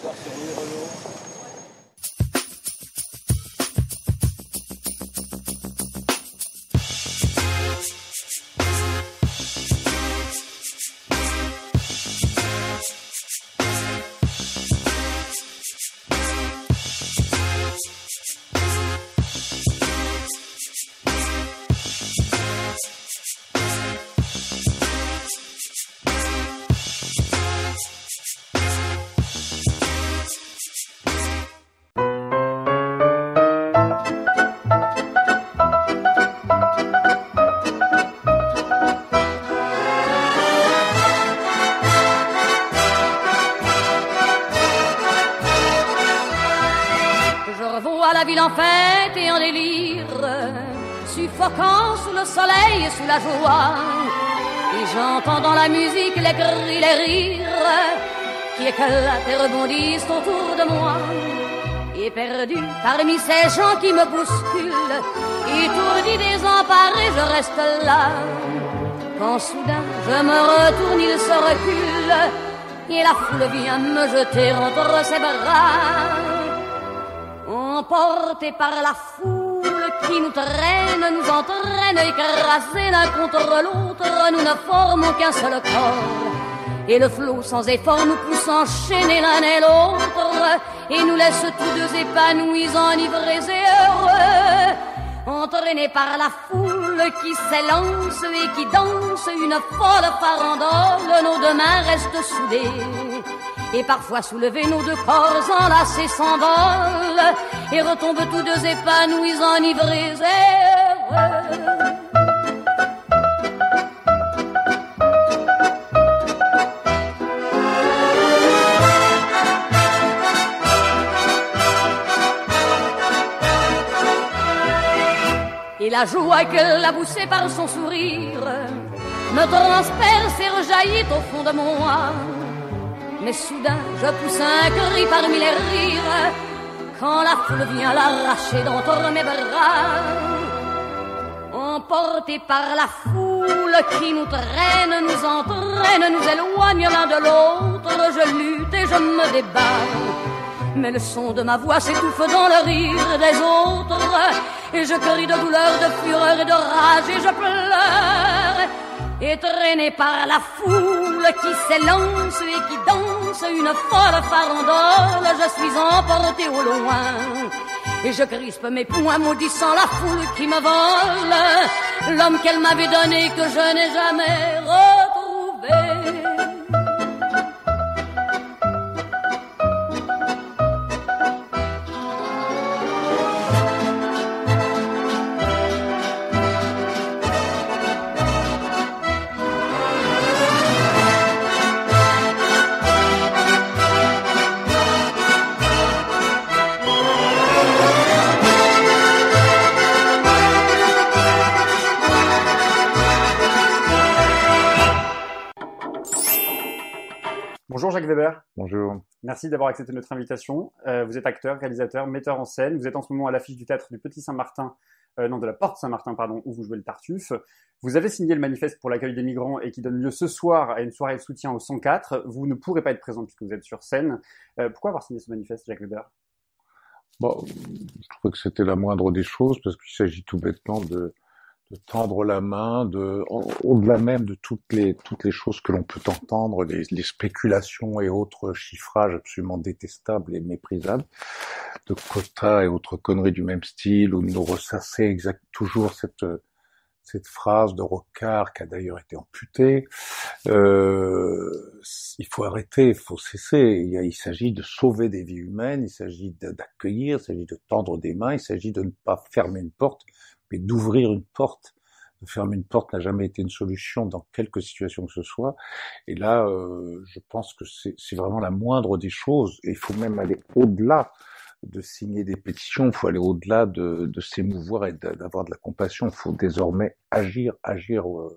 La ville en fête et en délire, suffocant sous le soleil et sous la joie. Et j'entends dans la musique les cris, les rires qui éclatent et rebondissent autour de moi. Et perdu parmi ces gens qui me bousculent, étourdi, désemparé, je reste là. Quand soudain je me retourne, il se recule et la foule vient me jeter entre ses bras. Emportés par la foule qui nous traîne, nous entraîne, écrasés l'un contre l'autre, nous ne formons qu'un seul corps. Et le flot sans effort nous pousse enchaîner l'un et l'autre, et nous laisse tous deux épanouis, enivrés et heureux. Entraînés par la foule qui s'élance et qui danse une folle farandole, nos deux mains restent soudées. Et parfois soulevés, nos deux corps enlacés s'envolent et retombent tous deux épanouis, enivrés et heureux. Et la joie qu'elle a poussée par son sourire me transperce et rejaillit au fond de moi. Mais soudain, je pousse un cri parmi les rires quand la foule vient l'arracher d'entre mes bras. Emporté par la foule qui nous traîne, nous entraîne, nous éloigne l'un de l'autre, je lutte et je me débat. Mais le son de ma voix s'étouffe dans le rire des autres, et je crie de douleur, de fureur et de rage, et je pleure. Et traîné par la foule qui s'élance et qui danse une folle farandole, je suis emporté au loin. Et je crispe mes poings maudissant la foule qui me vole l'homme qu'elle m'avait donné que je n'ai jamais retrouvé. Bonjour Jacques Weber. Bonjour. Merci d'avoir accepté notre invitation. Euh, vous êtes acteur, réalisateur, metteur en scène. Vous êtes en ce moment à l'affiche du théâtre du Petit Saint-Martin, euh, non de la Porte Saint-Martin, pardon, où vous jouez le Tartuffe. Vous avez signé le manifeste pour l'accueil des migrants et qui donne lieu ce soir à une soirée de soutien au cent quatre. Vous ne pourrez pas être présent puisque vous êtes sur scène. Euh, pourquoi avoir signé ce manifeste, Jacques Weber ? Bon, je trouvais que c'était la moindre des choses parce qu'il s'agit tout bêtement de de tendre la main, de, au-delà même de toutes les, toutes les choses que l'on peut entendre, les, les spéculations et autres chiffrages absolument détestables et méprisables, de quotas et autres conneries du même style, où nous ressasser exact, toujours cette, cette phrase de Rocard, qui a d'ailleurs été amputée. Euh, il faut arrêter, il faut cesser. Il, y a, il s'agit de sauver des vies humaines, il s'agit d'accueillir, il s'agit de tendre des mains, il s'agit de ne pas fermer une porte, mais d'ouvrir une porte. De fermer une porte n'a jamais été une solution dans quelque situation que ce soit. Et là, euh, je pense que c'est, c'est vraiment la moindre des choses. Et il faut même aller au-delà de signer des pétitions, il faut aller au-delà de, de s'émouvoir et d'avoir de la compassion. Il faut désormais agir, agir euh,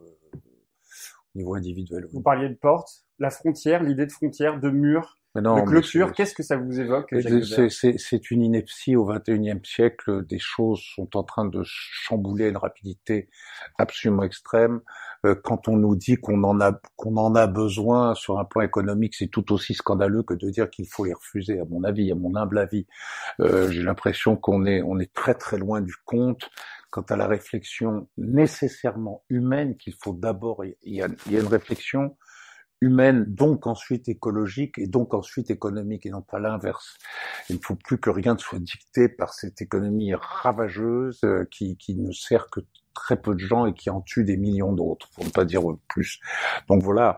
au niveau individuel. Vous parliez de porte, la frontière, l'idée de frontière, de mur, non, de clôture. Qu'est-ce que ça vous évoque, Jacques c'est, c'est, c'est une ineptie au vingt et unième siècle. Des choses sont en train de chambouler à une rapidité absolument extrême. Euh, quand on nous dit qu'on en a qu'on en a besoin sur un plan économique, c'est tout aussi scandaleux que de dire qu'il faut les refuser. À mon avis, à mon humble avis, euh, j'ai l'impression qu'on est on est très très loin du compte quant à la réflexion nécessairement humaine qu'il faut d'abord. Il y a, il y a une réflexion humaine, donc ensuite écologique et donc ensuite économique et non pas l'inverse. Il ne faut plus que rien ne soit dicté par cette économie ravageuse euh, qui, qui ne sert que très peu de gens et qui en tue des millions d'autres, pour ne pas dire plus. Donc voilà.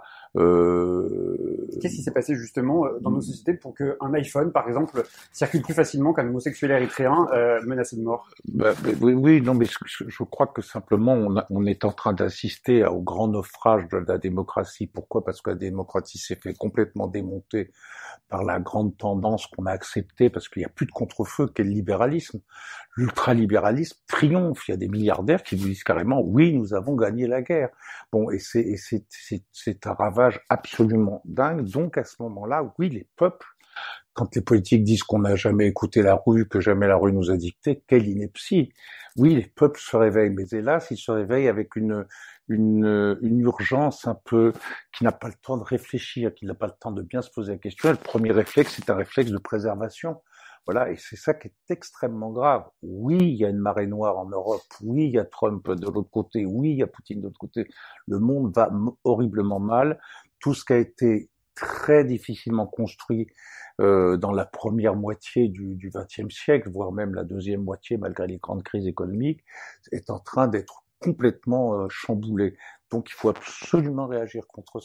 Euh... Qu'est-ce qui s'est passé justement dans nos sociétés pour qu'un iPhone, par exemple, circule plus facilement qu'un homosexuel érythréen euh, menacé de mort ? bah, bah, Oui, oui, non, mais je, je crois que simplement on, a, on est en train d'assister au grand naufrage de la démocratie. Pourquoi ? Parce que la démocratie s'est fait complètement démonter par la grande tendance qu'on a acceptée, parce qu'il n'y a plus de contre-feu qu'est le libéralisme. L'ultralibéralisme triomphe. Il y a des milliardaires qui nous disent carrément « oui, nous avons gagné la guerre ». Bon, et c'est, et c'est, c'est, c'est un ravage absolument dingue. Donc, à ce moment-là, oui, les peuples, quand les politiques disent qu'on n'a jamais écouté la rue, que jamais la rue nous a dicté, quelle ineptie. Oui, les peuples se réveillent, mais hélas, ils se réveillent avec une, une, une urgence un peu, qui n'a pas le temps de réfléchir, qui n'a pas le temps de bien se poser la question. Et le premier réflexe, c'est un réflexe de préservation. Voilà, et c'est ça qui est extrêmement grave. Oui, il y a une marée noire en Europe. Oui, il y a Trump de l'autre côté. Oui, il y a Poutine de l'autre côté. Le monde va horriblement mal. Tout ce qui a été très difficilement construit euh, dans la première moitié du, du vingtième siècle, voire même la deuxième moitié, malgré les grandes crises économiques, est en train d'être complètement euh, chamboulé. Donc, il faut absolument réagir contre ça.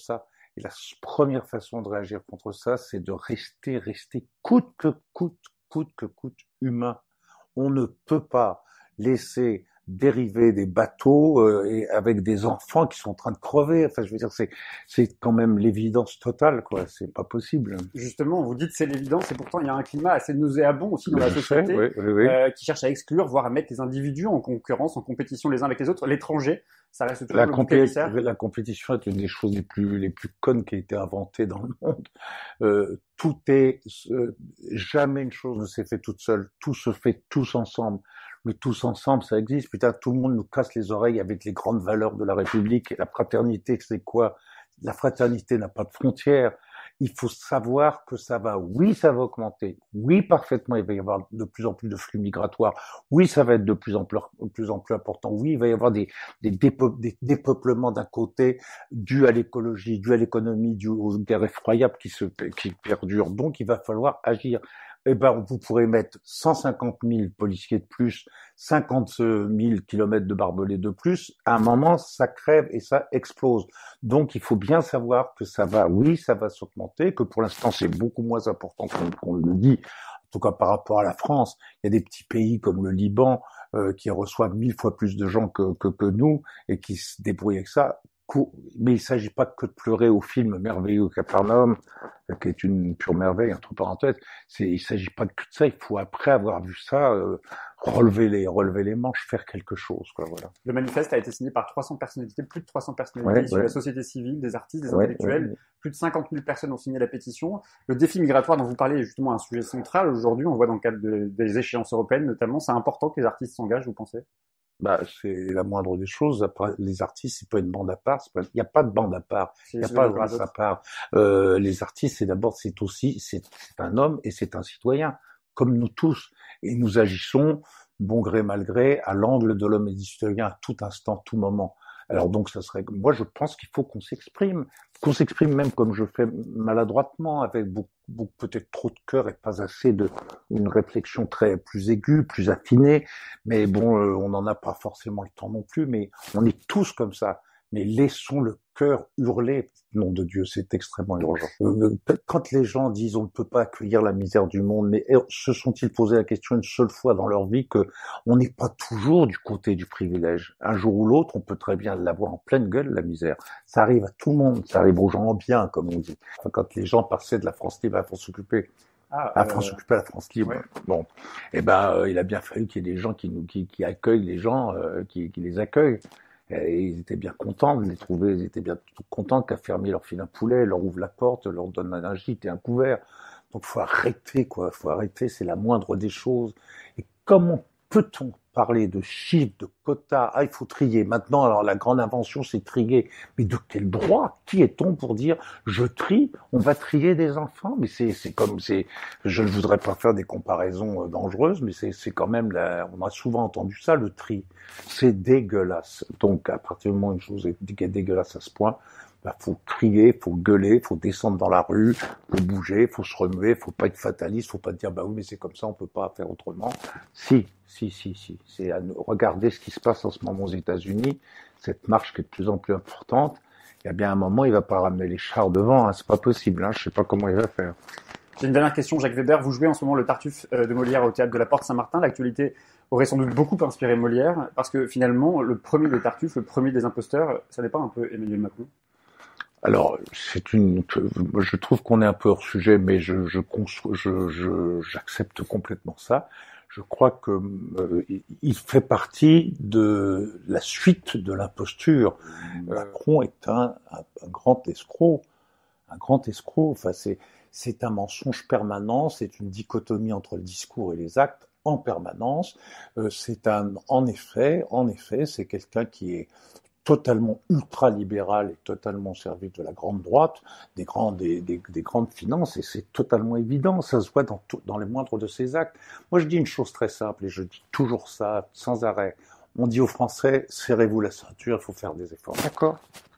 Et la première façon de réagir contre ça, c'est de rester, rester coûte que coûte, coûte que coûte humain. On ne peut pas laisser dériver des bateaux euh, et avec des enfants qui sont en train de crever. Enfin, je veux dire, c'est c'est quand même l'évidence totale, quoi. C'est pas possible. Justement, vous dites c'est l'évidence, et pourtant il y a un climat assez nauséabond aussi dans la Je société, sais, oui, oui, oui. Euh, qui cherche à exclure, voire à mettre les individus en concurrence, en compétition les uns avec les autres. L'étranger, ça reste toujours La, le compé- bouc émissaire. la compétition est une des choses les plus les plus connes qui a été inventée dans le monde. Euh, tout est euh, jamais une chose ne s'est fait toute seule. Tout se fait tous ensemble. Le tous ensemble, ça existe. Putain, tout le monde nous casse les oreilles avec les grandes valeurs de la République. Et la fraternité, c'est quoi? La fraternité n'a pas de frontières. Il faut savoir que ça va, oui, ça va augmenter. Oui, parfaitement, il va y avoir de plus en plus de flux migratoires. Oui, ça va être de plus en plus, de plus en plus important. Oui, il va y avoir des, des, dépeu- des dépeuplements d'un côté, dû à l'écologie, dû à l'économie, dû aux guerres effroyables qui se, qui perdurent. Donc, il va falloir agir. Eh ben, vous pourrez mettre cent cinquante mille policiers de plus, cinquante mille kilomètres de barbelés de plus. À un moment, ça crève et ça explose. Donc, il faut bien savoir que ça va, oui, ça va s'augmenter, que pour l'instant, c'est beaucoup moins important qu'on, qu'on le dit. En tout cas, par rapport à la France, il y a des petits pays comme le Liban euh, qui reçoivent mille fois plus de gens que, que, que nous et qui se débrouillent avec ça. Mais il ne s'agit pas que de pleurer au film merveilleux Capharnaüm, qui est une pure merveille, entre parenthèses. C'est, il ne s'agit pas que de ça. Il faut, après avoir vu ça, euh, relever les, relever les manches, faire quelque chose, quoi, voilà. Le manifeste a été signé par trois cents personnalités, plus de trois cents personnalités Ouais, issues ouais. de la société civile, des artistes, des Ouais, intellectuels. ouais. Plus de cinquante mille personnes ont signé la pétition. Le défi migratoire dont vous parlez est justement un sujet central aujourd'hui. On le voit dans le cadre de, des échéances européennes, notamment. C'est important que les artistes s'engagent, vous pensez? Bah, c'est la moindre des choses. Après, les artistes, c'est pas une bande à part. C'est pas... Il n'y a pas de bande à part. Si, Il n'y a c'est pas le de droit race d'autre. à part. Euh, les artistes, c'est d'abord, c'est aussi, c'est, c'est un homme et c'est un citoyen, comme nous tous. Et nous agissons, bon gré mal gré, à l'angle de l'homme et du citoyen à tout instant, tout moment. Alors donc, ça serait, moi, je pense qu'il faut qu'on s'exprime, qu'on s'exprime même comme je fais maladroitement, avec beaucoup, beaucoup peut-être trop de cœur et pas assez de, une réflexion très plus aiguë, plus affinée. Mais bon, euh, on n'en a pas forcément le temps non plus. Mais on est tous comme ça. Mais laissons le cœur hurler. Nom de Dieu, c'est extrêmement urgent. Euh, quand les gens disent on ne peut pas accueillir la misère du monde, mais se sont-ils posé la question une seule fois dans leur vie que on n'est pas toujours du côté du privilège? Un jour ou l'autre, on peut très bien l'avoir en pleine gueule, la misère. Ça arrive à tout le monde, ça arrive aux gens en bien, comme on dit. Enfin, quand les gens passaient de la France libre à la France occupée, Ah, la euh, France occupée à la France libre. ouais. Bon, eh ben, euh, il a bien fallu qu'il y ait des gens qui nous, qui, qui accueillent les gens, euh, qui, qui les accueillent. Et ils étaient bien contents de les trouver, ils étaient bien contents qu'à fermer leur file à poulet, leur ouvre la porte, leur donne un gîte et un couvert. Donc faut arrêter, quoi, faut arrêter, c'est la moindre des choses. Et comment peut-on parler de chiffres, de quotas? Ah, il faut trier. Maintenant, alors la grande invention, c'est trier. Mais de quel droit? Qui est-on pour dire je trie? On va trier des enfants? Mais c'est, c'est comme, c'est, je ne voudrais pas faire des comparaisons dangereuses, mais c'est, c'est quand même, la, on a souvent entendu ça, le tri. C'est dégueulasse. Donc, à partir du moment où une chose est dégueulasse à ce point, bah, faut crier, faut gueuler, faut descendre dans la rue, faut bouger, faut se remuer, faut pas être fataliste, faut pas dire bah oui mais c'est comme ça, on peut pas faire autrement. Si, si, si, si. C'est à regarder ce qui se passe en ce moment aux États-Unis, cette marche qui est de plus en plus importante. Il y a bien un moment, il va pas ramener les chars devant, hein, c'est pas possible. Hein, je sais pas comment il va faire. J'ai une dernière question, Jacques Weber. Vous jouez en ce moment le Tartuffe de Molière au théâtre de la Porte Saint-Martin. L'actualité aurait sans doute beaucoup inspiré Molière, parce que finalement, le premier des Tartuffes, le premier des imposteurs, ça n'est pas un peu Emmanuel Macron? Alors, c'est une. Je trouve qu'on est un peu hors sujet, mais je, je, je, je j'accepte complètement ça. Je crois que euh, il fait partie de la suite de l'imposture. Macron est un, un, un grand escroc, un grand escroc. Enfin, c'est c'est un mensonge permanent. C'est une dichotomie entre le discours et les actes en permanence. Euh, c'est un, en effet, en effet, c'est quelqu'un qui est totalement ultra-libéral et totalement servi de la grande droite, des, grands, des, des, des grandes finances, et c'est totalement évident, ça se voit dans, tout, dans les moindres de ses actes. Moi, je dis une chose très simple, et je dis toujours ça, sans arrêt. On dit aux Français, serrez-vous la ceinture, il faut faire des efforts. D'accord?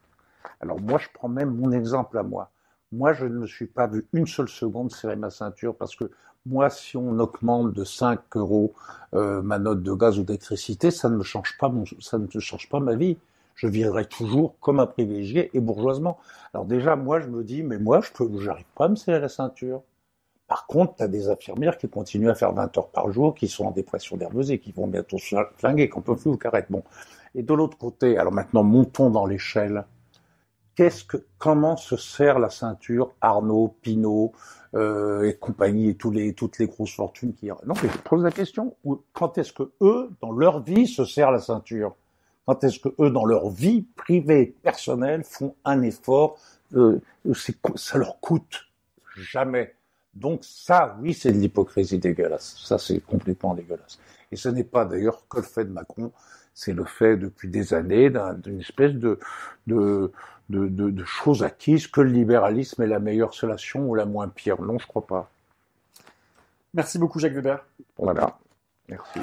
Alors moi, je prends même mon exemple à moi. Moi, je ne me suis pas vu une seule seconde serrer ma ceinture, parce que moi, si on augmente de cinq euros euh, ma note de gaz ou d'électricité, ça ne me change pas mon, ça ne change pas ma vie. je vivrai toujours comme un privilégié et bourgeoisement. Alors déjà, moi, je me dis, mais moi, je peux, j'arrive pas à me serrer la ceinture. Par contre, tu as des infirmières qui continuent à faire vingt heures par jour, qui sont en dépression nerveuse et qui vont bientôt se flinguer, qu'on peut plus ou carrette. Bon. Et de l'autre côté, alors maintenant, montons dans l'échelle. Qu'est-ce que, comment se serre la ceinture Arnaud, Pinault, euh, et compagnie, et tous les, toutes les grosses fortunes qui... Non, mais je pose la question, quand est-ce que eux, dans leur vie, se serrent la ceinture? Quand est-ce que eux, dans leur vie privée, personnelle, font un effort, euh, c'est, ça leur coûte? Jamais. Donc ça, oui, c'est de l'hypocrisie dégueulasse. Ça, c'est complètement dégueulasse. Et ce n'est pas d'ailleurs que le fait de Macron, c'est le fait depuis des années d'un, d'une espèce de, de, de, de, de choses acquises que le libéralisme est la meilleure solution ou la moins pire. Non, je crois pas. Merci beaucoup, Jacques Weber. Voilà. Merci.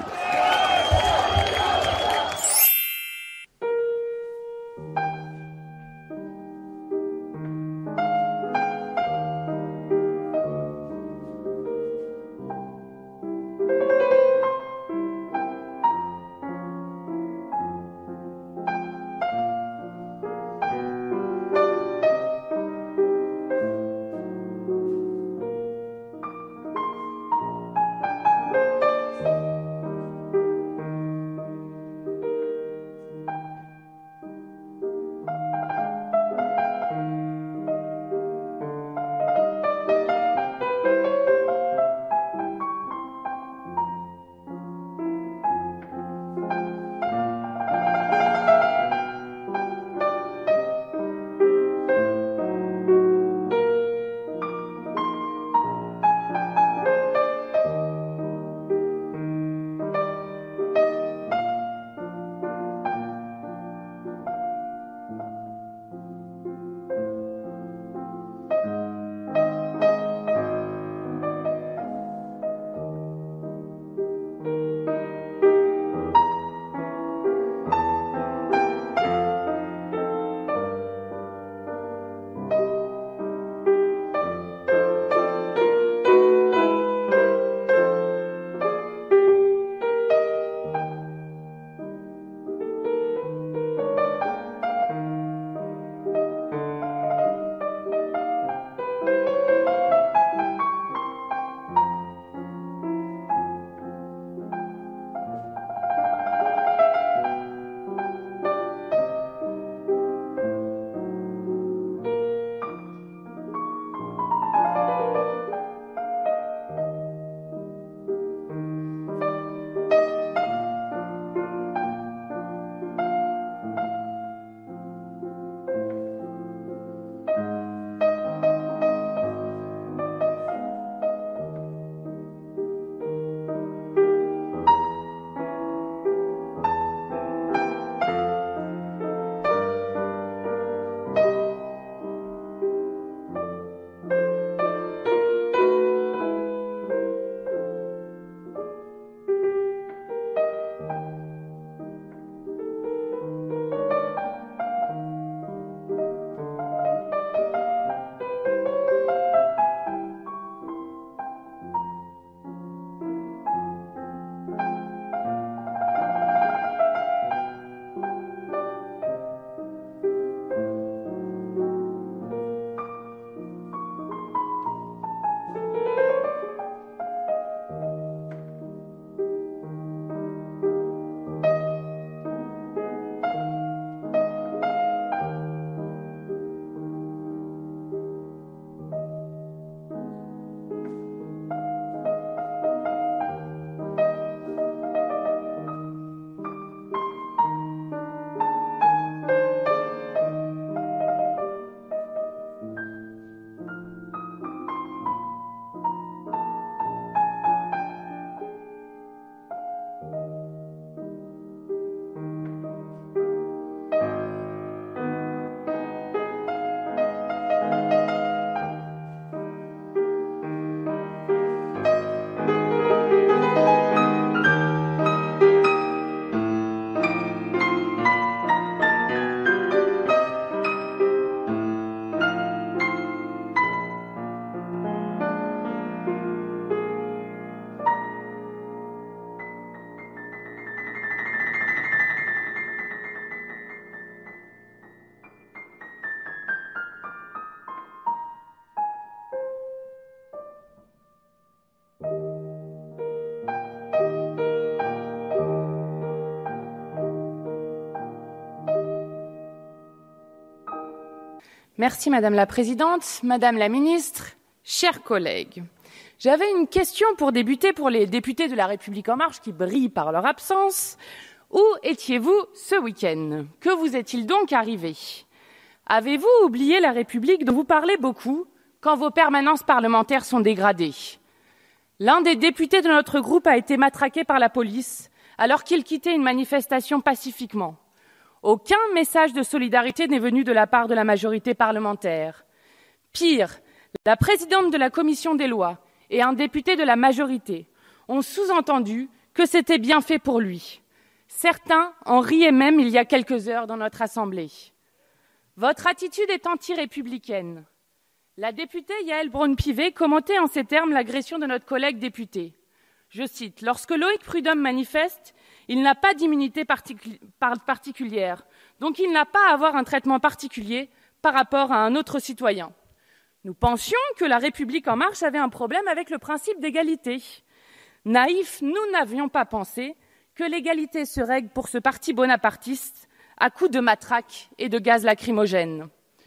Merci Madame la Présidente, Madame la Ministre, chers collègues. J'avais une question pour débuter pour les députés de La République En Marche qui brillent par leur absence. Où étiez-vous ce week-end? Que vous est-il donc arrivé? Avez-vous oublié la République dont vous parlez beaucoup quand vos permanences parlementaires sont dégradées? L'un des députés de notre groupe a été matraqué par la police alors qu'il quittait une manifestation pacifiquement. Aucun message de solidarité n'est venu de la part de la majorité parlementaire. Pire, la présidente de la commission des lois et un député de la majorité ont sous-entendu que c'était bien fait pour lui. Certains en riaient même il y a quelques heures dans notre Assemblée. Votre attitude est anti-républicaine. La députée Yaël Braun-Pivet commentait en ces termes l'agression de notre collègue député. Je cite, « Lorsque Loïc Prud'homme manifeste, il n'a pas d'immunité particu- particulière, donc il n'a pas à avoir un traitement particulier par rapport à un autre citoyen. Nous pensions que la République En Marche avait un problème avec le principe d'égalité. Naïfs, nous n'avions pas pensé que l'égalité se règle pour ce parti bonapartiste à coups de matraque et de gaz lacrymogène.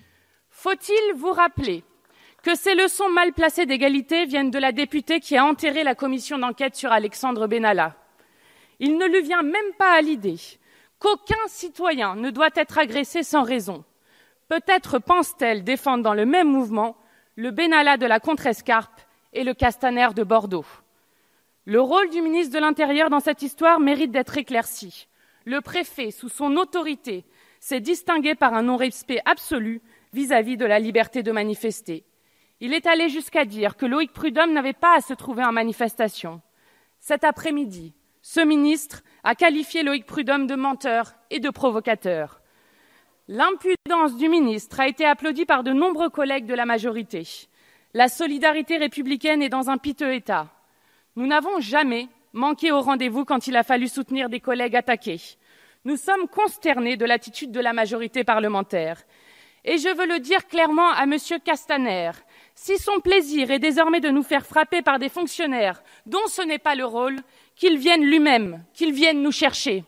Faut-il vous rappeler que ces leçons mal placées d'égalité viennent de la députée qui a enterré la commission d'enquête sur Alexandre Benalla? Il ne lui vient même pas à l'idée qu'aucun citoyen ne doit être agressé sans raison. Peut-être pense-t-elle défendre dans le même mouvement le Benalla de la Contrescarpe et le Castaner de Bordeaux. Le rôle du ministre de l'Intérieur dans cette histoire mérite d'être éclairci. Le préfet, sous son autorité, s'est distingué par un non-respect absolu vis-à-vis de la liberté de manifester. Il est allé jusqu'à dire que Loïc Prud'homme n'avait pas à se trouver en manifestation. Cet après-midi, ce ministre a qualifié Loïc Prud'homme de menteur et de provocateur. L'impudence du ministre a été applaudie par de nombreux collègues de la majorité. La solidarité républicaine est dans un piteux état. Nous n'avons jamais manqué au rendez-vous quand il a fallu soutenir des collègues attaqués. Nous sommes consternés de l'attitude de la majorité parlementaire. Et je veux le dire clairement à M. Castaner, si son plaisir est désormais de nous faire frapper par des fonctionnaires dont ce n'est pas le rôle, qu'il vienne lui-même, qu'il vienne nous chercher.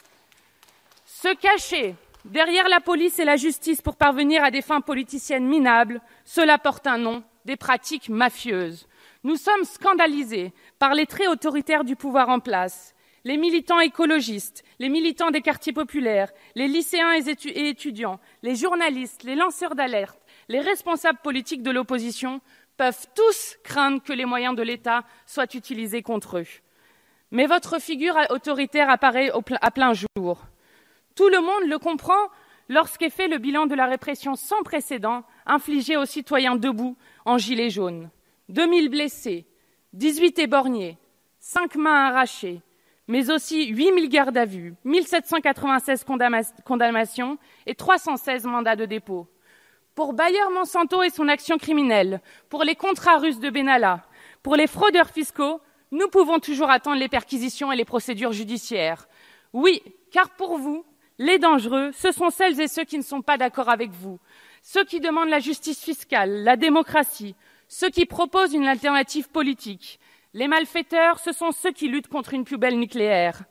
Se cacher derrière la police et la justice pour parvenir à des fins politiciennes minables, cela porte un nom, des pratiques mafieuses. Nous sommes scandalisés par les traits autoritaires du pouvoir en place. Les militants écologistes, les militants des quartiers populaires, les lycéens et étudiants, les journalistes, les lanceurs d'alerte, les responsables politiques de l'opposition peuvent tous craindre que les moyens de l'État soient utilisés contre eux. Mais votre figure autoritaire apparaît à plein jour. Tout le monde le comprend lorsqu'est fait le bilan de la répression sans précédent infligée aux citoyens debout en gilets jaunes. deux mille blessés, dix-huit éborgnés, cinq mains arrachées, mais aussi huit mille gardes à vue, mille sept cent quatre-vingt-seize condamnations et trois cent seize mandats de dépôt. Pour Bayer Monsanto et son action criminelle, pour les contrats russes de Benalla, pour les fraudeurs fiscaux, nous pouvons toujours attendre les perquisitions et les procédures judiciaires. Oui, car pour vous, les dangereux, ce sont celles et ceux qui ne sont pas d'accord avec vous, ceux qui demandent la justice fiscale, la démocratie, ceux qui proposent une alternative politique. Les malfaiteurs, ce sont ceux qui luttent contre une poubelle nucléaire.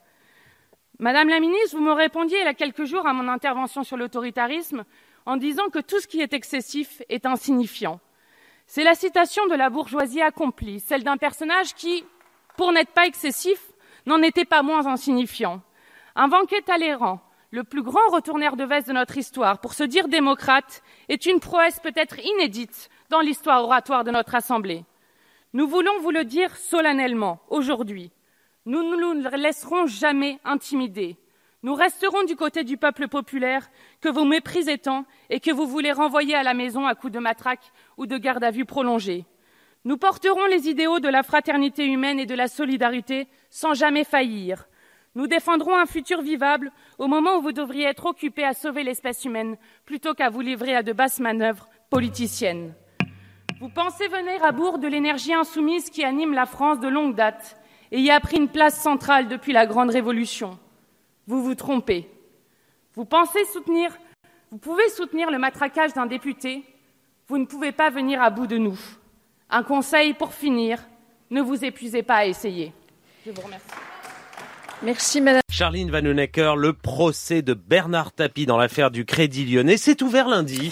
Madame la ministre, vous me répondiez il y a quelques jours à mon intervention sur l'autoritarisme en disant que tout ce qui est excessif est insignifiant. C'est la citation de la bourgeoisie accomplie, celle d'un personnage qui, pour n'être pas excessif, n'en était pas moins insignifiant. Un banquet Talleyrand, le plus grand retourneur de veste de notre histoire, pour se dire démocrate, est une prouesse peut-être inédite dans l'histoire oratoire de notre Assemblée. Nous voulons vous le dire solennellement, aujourd'hui. Nous ne nous laisserons jamais intimider. Nous resterons du côté du peuple populaire que vous méprisez tant et que vous voulez renvoyer à la maison à coups de matraque ou de garde à vue prolongée. Nous porterons les idéaux de la fraternité humaine et de la solidarité sans jamais faillir. Nous défendrons un futur vivable au moment où vous devriez être occupés à sauver l'espèce humaine plutôt qu'à vous livrer à de basses manœuvres politiciennes. Vous pensez venir à bout de l'énergie insoumise qui anime la France de longue date et y a pris une place centrale depuis la Grande Révolution. Vous vous trompez. Vous pensez soutenir, vous pouvez soutenir le matraquage d'un député, vous ne pouvez pas venir à bout de nous. Un conseil pour finir, ne vous épuisez pas à essayer. Je vous remercie. Merci madame. Charline Vanhoenacker, le procès de Bernard Tapie dans l'affaire du Crédit Lyonnais s'est ouvert lundi.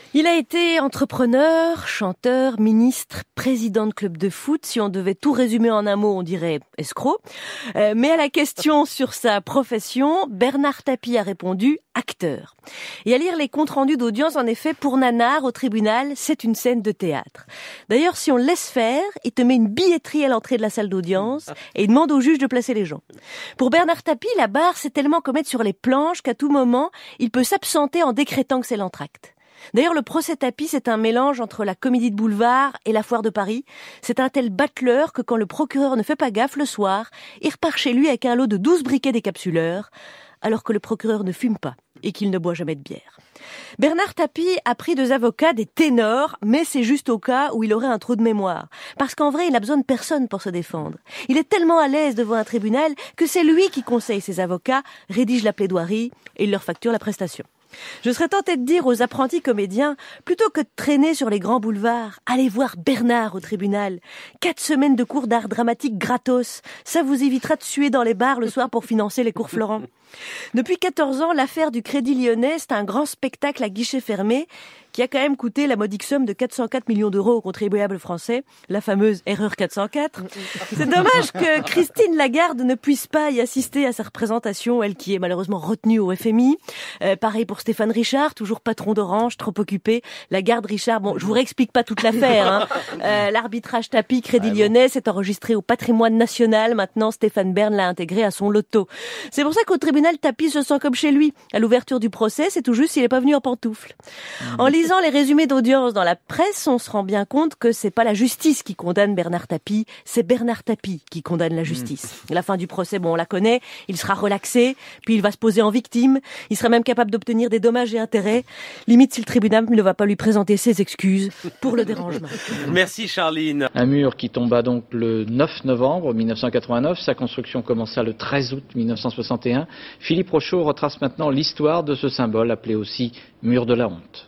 Il a été entrepreneur, chanteur, ministre, président de club de foot. Si on devait tout résumer en un mot, on dirait escroc. Euh, mais à la question sur sa profession, Bernard Tapie a répondu acteur. Et à lire les comptes rendus d'audience, en effet, pour nanar au tribunal, c'est une scène de théâtre. D'ailleurs, si on le laisse faire, il te met une billetterie à l'entrée de la salle d'audience et il demande au juge de placer les gens. Pour Bernard Tapie, la barre, c'est tellement commettre sur les planches qu'à tout moment, il peut s'absenter en décrétant que c'est l'entracte. D'ailleurs, le procès Tapie, c'est un mélange entre la comédie de boulevard et la foire de Paris. C'est un tel battleur que quand le procureur ne fait pas gaffe le soir, il repart chez lui avec un lot de douze briquets décapsuleurs, alors que le procureur ne fume pas et qu'il ne boit jamais de bière. Bernard Tapie a pris deux avocats, des ténors, mais c'est juste au cas où il aurait un trou de mémoire. Parce qu'en vrai, il a besoin de personne pour se défendre. Il est tellement à l'aise devant un tribunal que c'est lui qui conseille ses avocats, rédige la plaidoirie et il leur facture la prestation. Je serais tentée de dire aux apprentis comédiens, plutôt que de traîner sur les grands boulevards, allez voir Bernard au tribunal. Quatre semaines de cours d'art dramatique gratos. Ça vous évitera de suer dans les bars le soir pour financer les cours Florent. Depuis quatorze ans, l'affaire du Crédit Lyonnais, c'est un grand spectacle à guichet fermé qui a quand même coûté la modique somme de quatre cent quatre millions d'euros aux contribuables français, la fameuse erreur quatre cent quatre. C'est dommage que Christine Lagarde ne puisse pas y assister à sa représentation, elle qui est malheureusement retenue au F M I. Euh, pareil pour Stéphane Richard, toujours patron d'Orange, trop occupé. Lagarde, Richard, bon, je vous réexplique pas toute l'affaire. Hein. Euh, l'arbitrage Tapie, Crédit Lyonnais, s'est enregistré au patrimoine national. Maintenant, Stéphane Bern l'a intégré à son loto. C'est pour ça qu'au tribunal, Tapie se sent comme chez lui. À l'ouverture du procès, c'est tout juste s'il n'est pas venu en pantoufles. En lisant les résumés d'audience dans la presse, on se rend bien compte que c'est pas la justice qui condamne Bernard Tapie, c'est Bernard Tapie qui condamne la justice. Mmh. La fin du procès, bon, on la connaît, il sera relaxé, puis il va se poser en victime, il sera même capable d'obtenir des dommages et intérêts, limite si le tribunal ne va pas lui présenter ses excuses pour le dérangement. Merci Charline. Un mur qui tomba donc le neuf novembre mille neuf cent quatre-vingt-neuf, sa construction commença le treize août mille neuf cent soixante et un. Philippe Rochaud retrace maintenant l'histoire de ce symbole appelé aussi mur de la honte.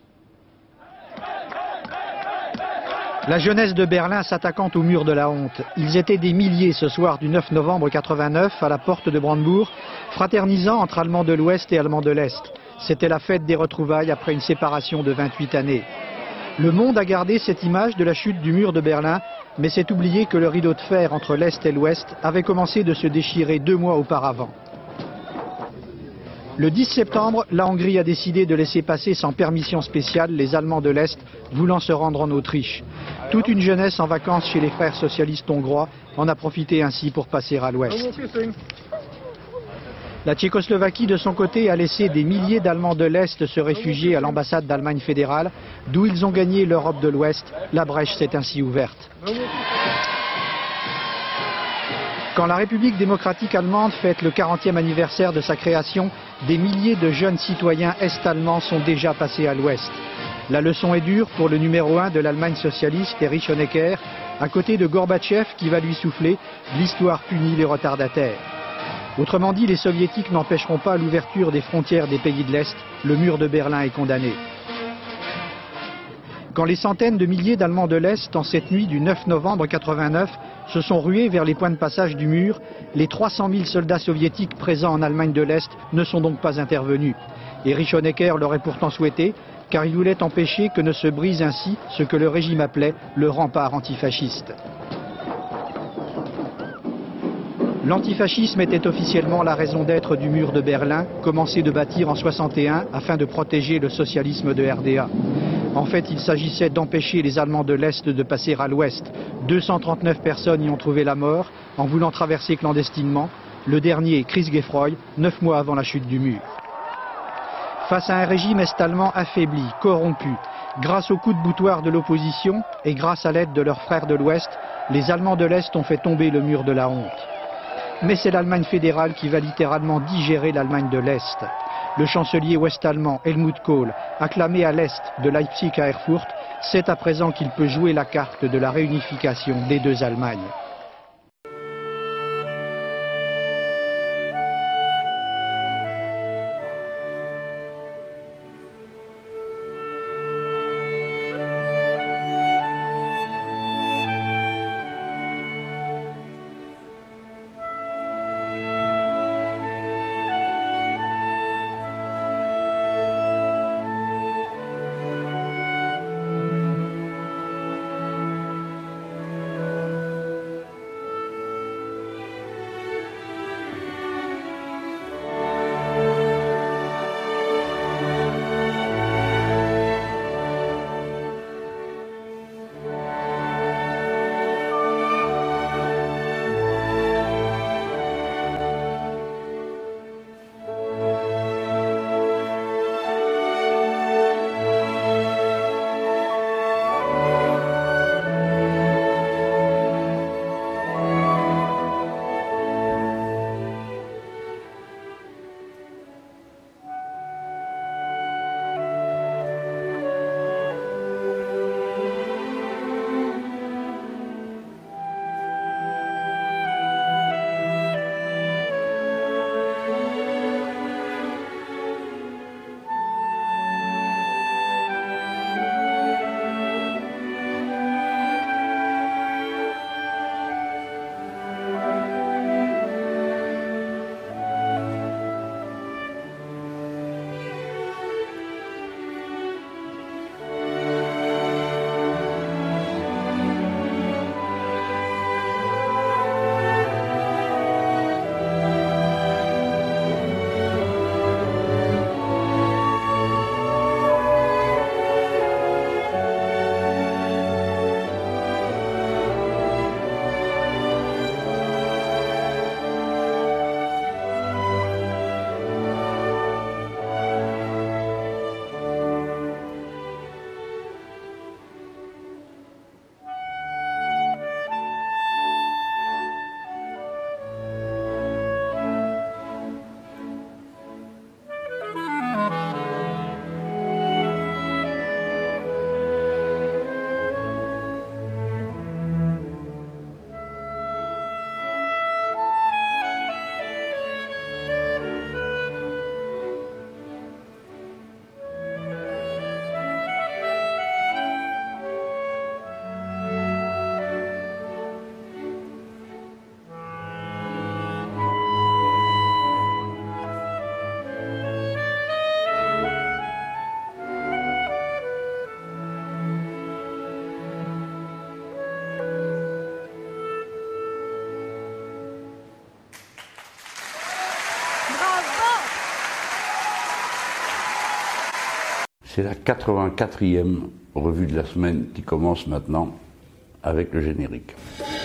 La jeunesse de Berlin s'attaquant au mur de la honte. Ils étaient des milliers ce soir du neuf novembre quatre-vingt-neuf à la porte de Brandebourg, fraternisant entre Allemands de l'Ouest et Allemands de l'Est. C'était la fête des retrouvailles après une séparation de vingt-huit années. Le monde a gardé cette image de la chute du mur de Berlin, mais c'est oublier que le rideau de fer entre l'Est et l'Ouest avait commencé de se déchirer deux mois auparavant. Le dix septembre, la Hongrie a décidé de laisser passer sans permission spéciale les Allemands de l'Est voulant se rendre en Autriche. Toute une jeunesse en vacances chez les frères socialistes hongrois en a profité ainsi pour passer à l'Ouest. La Tchécoslovaquie, de son côté, a laissé des milliers d'Allemands de l'Est se réfugier à l'ambassade d'Allemagne fédérale, d'où ils ont gagné l'Europe de l'Ouest. La brèche s'est ainsi ouverte. Quand la République démocratique allemande fête le quarantième anniversaire de sa création, des milliers de jeunes citoyens est-allemands sont déjà passés à l'Ouest. La leçon est dure pour le numéro un de l'Allemagne socialiste, Erich Honecker, à côté de Gorbatchev qui va lui souffler « L'histoire punit les retardataires ». Autrement dit, les soviétiques n'empêcheront pas l'ouverture des frontières des pays de l'Est. Le mur de Berlin est condamné. Quand les centaines de milliers d'Allemands de l'Est, en cette nuit du neuf novembre quatre-vingt-neuf, se sont rués vers les points de passage du mur, les trois cent mille soldats soviétiques présents en Allemagne de l'Est ne sont donc pas intervenus. Erich Honecker l'aurait pourtant souhaité, car il voulait empêcher que ne se brise ainsi ce que le régime appelait le rempart antifasciste. L'antifascisme était officiellement la raison d'être du mur de Berlin, commencé de bâtir en soixante et un afin de protéger le socialisme de R D A. En fait, il s'agissait d'empêcher les Allemands de l'Est de passer à l'Ouest. deux cent trente-neuf personnes y ont trouvé la mort en voulant traverser clandestinement. Le dernier, Chris Geffroy, neuf mois avant la chute du mur. Face à un régime est-allemand affaibli, corrompu, grâce aux coups de boutoir de l'opposition et grâce à l'aide de leurs frères de l'Ouest, les Allemands de l'Est ont fait tomber le mur de la honte. Mais c'est l'Allemagne fédérale qui va littéralement digérer l'Allemagne de l'Est. Le chancelier ouest-allemand Helmut Kohl, acclamé à l'Est de Leipzig à Erfurt, sait à présent qu'il peut jouer la carte de la réunification des deux Allemagnes. C'est la quatre-vingt-quatrième revue de la semaine qui commence maintenant avec le générique.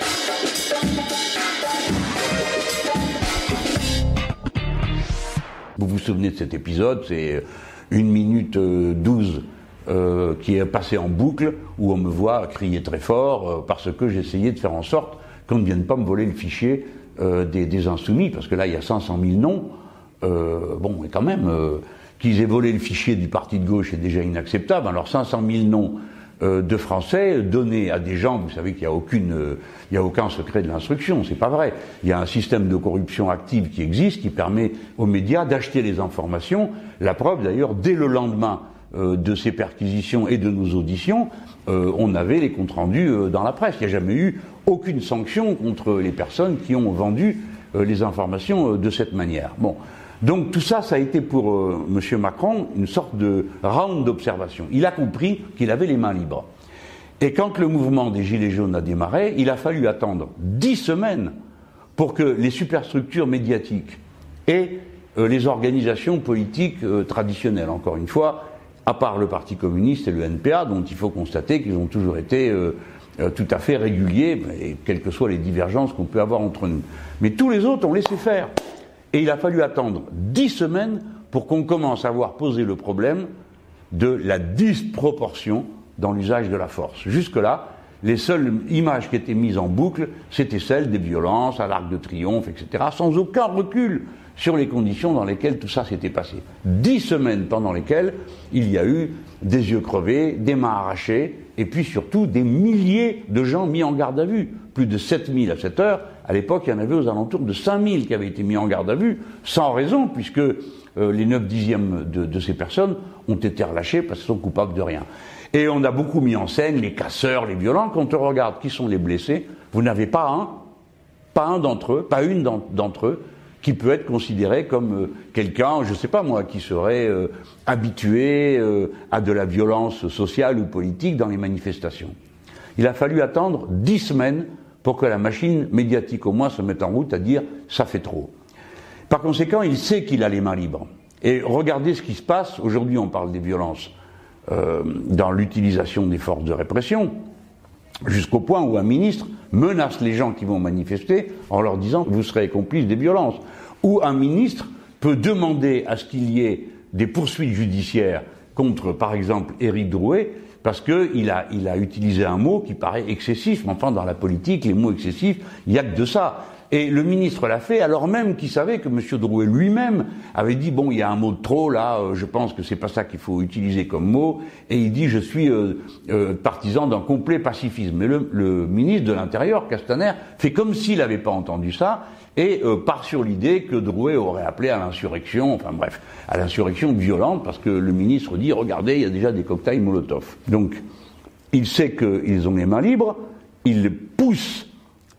Vous vous souvenez de cet épisode, c'est une minute douze euh, qui est passé en boucle, où on me voit crier très fort euh, parce que j'essayais de faire en sorte qu'on ne vienne pas me voler le fichier euh, des, des insoumis, parce que là il y a cinq cent mille noms. Euh, bon, mais quand même, euh, qu'ils aient volé le fichier du parti de gauche est déjà inacceptable. Alors cinq cent mille noms euh, de Français donnés à des gens, vous savez qu'il n'y a aucune, euh, il n'y a aucun secret de l'instruction, c'est pas vrai. Il y a un système de corruption active qui existe, qui permet aux médias d'acheter les informations. La preuve d'ailleurs, dès le lendemain euh, de ces perquisitions et de nos auditions, euh, on avait les comptes rendus euh, dans la presse. Il n'y a jamais eu aucune sanction contre les personnes qui ont vendu euh, les informations euh, de cette manière. Bon. Donc tout ça, ça a été pour euh, M. Macron une sorte de round d'observation. Il a compris qu'il avait les mains libres. Et quand le mouvement des Gilets jaunes a démarré, il a fallu attendre dix semaines pour que les superstructures médiatiques et euh, les organisations politiques euh, traditionnelles, encore une fois, à part le Parti communiste et le N P A, dont il faut constater qu'ils ont toujours été euh, euh, tout à fait réguliers, et quelles que soient les divergences qu'on peut avoir entre nous. Mais tous les autres ont laissé faire. Et il a fallu attendre dix semaines pour qu'on commence à voir poser le problème de la disproportion dans l'usage de la force. Jusque-là, les seules images qui étaient mises en boucle, c'était celles des violences à l'Arc de Triomphe, et cetera, sans aucun recul sur les conditions dans lesquelles tout ça s'était passé. Dix semaines pendant lesquelles il y a eu des yeux crevés, des mains arrachées, et puis surtout des milliers de gens mis en garde à vue. Plus de sept mille à cette heure. À l'époque, il y en avait aux alentours de cinq mille qui avaient été mis en garde à vue, sans raison, puisque euh, les neuf dixièmes de, de ces personnes ont été relâchées parce qu'elles sont coupables de rien. Et on a beaucoup mis en scène les casseurs, les violents. Quand on regarde qui sont les blessés, vous n'avez pas un, pas un d'entre eux, pas une d'entre eux, qui peut être considéré comme euh, quelqu'un, je ne sais pas moi, qui serait euh, habitué euh, à de la violence sociale ou politique dans les manifestations. Il a fallu attendre dix semaines pour que la machine médiatique au moins se mette en route à dire « ça fait trop ». Par conséquent, il sait qu'il a les mains libres. Et regardez ce qui se passe. Aujourd'hui, on parle des violences euh, dans l'utilisation des forces de répression, jusqu'au point où un ministre menace les gens qui vont manifester en leur disant « vous serez complices des violences ». Ou un ministre peut demander à ce qu'il y ait des poursuites judiciaires contre, par exemple, Éric Drouet, parce qu'il a, il a utilisé un mot qui paraît excessif, mais enfin dans la politique, les mots excessifs, il n'y a que de ça. Et le ministre l'a fait alors même qu'il savait que M. Drouet lui-même avait dit « bon, il y a un mot de trop là, euh, je pense que c'est pas ça qu'il faut utiliser comme mot », et il dit « je suis euh, euh, partisan d'un complet pacifisme ». Mais le, le ministre de l'Intérieur, Castaner, fait comme s'il n'avait pas entendu ça, et euh, part sur l'idée que Drouet aurait appelé à l'insurrection, enfin bref, à l'insurrection violente, parce que le ministre dit « regardez, il y a déjà des cocktails Molotov ». Donc, il sait qu'ils ont les mains libres, il pousse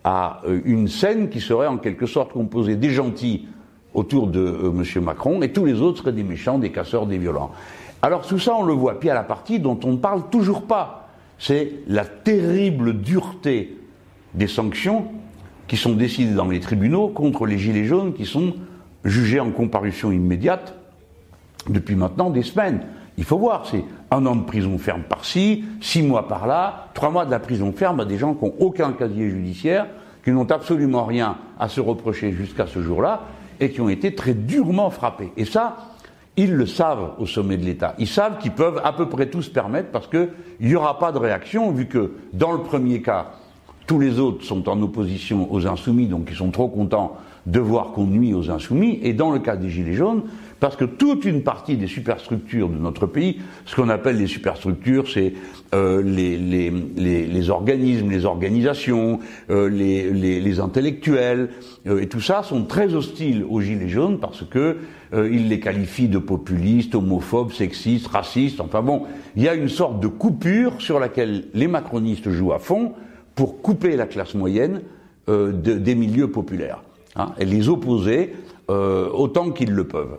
à euh, une scène qui serait en quelque sorte composée des gentils autour de euh, M. Macron, et tous les autres seraient des méchants, des casseurs, des violents. Alors tout ça, on le voit. Puis à la partie dont on ne parle toujours pas, c'est la terrible dureté des sanctions qui sont décidées dans les tribunaux contre les gilets jaunes qui sont jugés en comparution immédiate depuis maintenant des semaines. Il faut voir, c'est un an de prison ferme par-ci, six mois par-là, trois mois de la prison ferme à des gens qui n'ont aucun casier judiciaire, qui n'ont absolument rien à se reprocher jusqu'à ce jour-là, et qui ont été très durement frappés. Et ça, ils le savent au sommet de l'État. Ils savent qu'ils peuvent à peu près tout se permettre parce qu'il n'y aura pas de réaction, vu que dans le premier cas, tous les autres sont en opposition aux insoumis, donc ils sont trop contents de voir qu'on nuit aux insoumis, et dans le cas des Gilets jaunes, parce que toute une partie des superstructures de notre pays, ce qu'on appelle les superstructures, c'est euh, les, les, les, les organismes, les organisations, euh, les, les, les intellectuels, euh, et tout ça sont très hostiles aux Gilets jaunes parce que euh, ils les qualifient de populistes, homophobes, sexistes, racistes, enfin bon, il y a une sorte de coupure sur laquelle les macronistes jouent à fond pour couper la classe moyenne euh, de, des milieux populaires, hein, et les opposer euh, autant qu'ils le peuvent.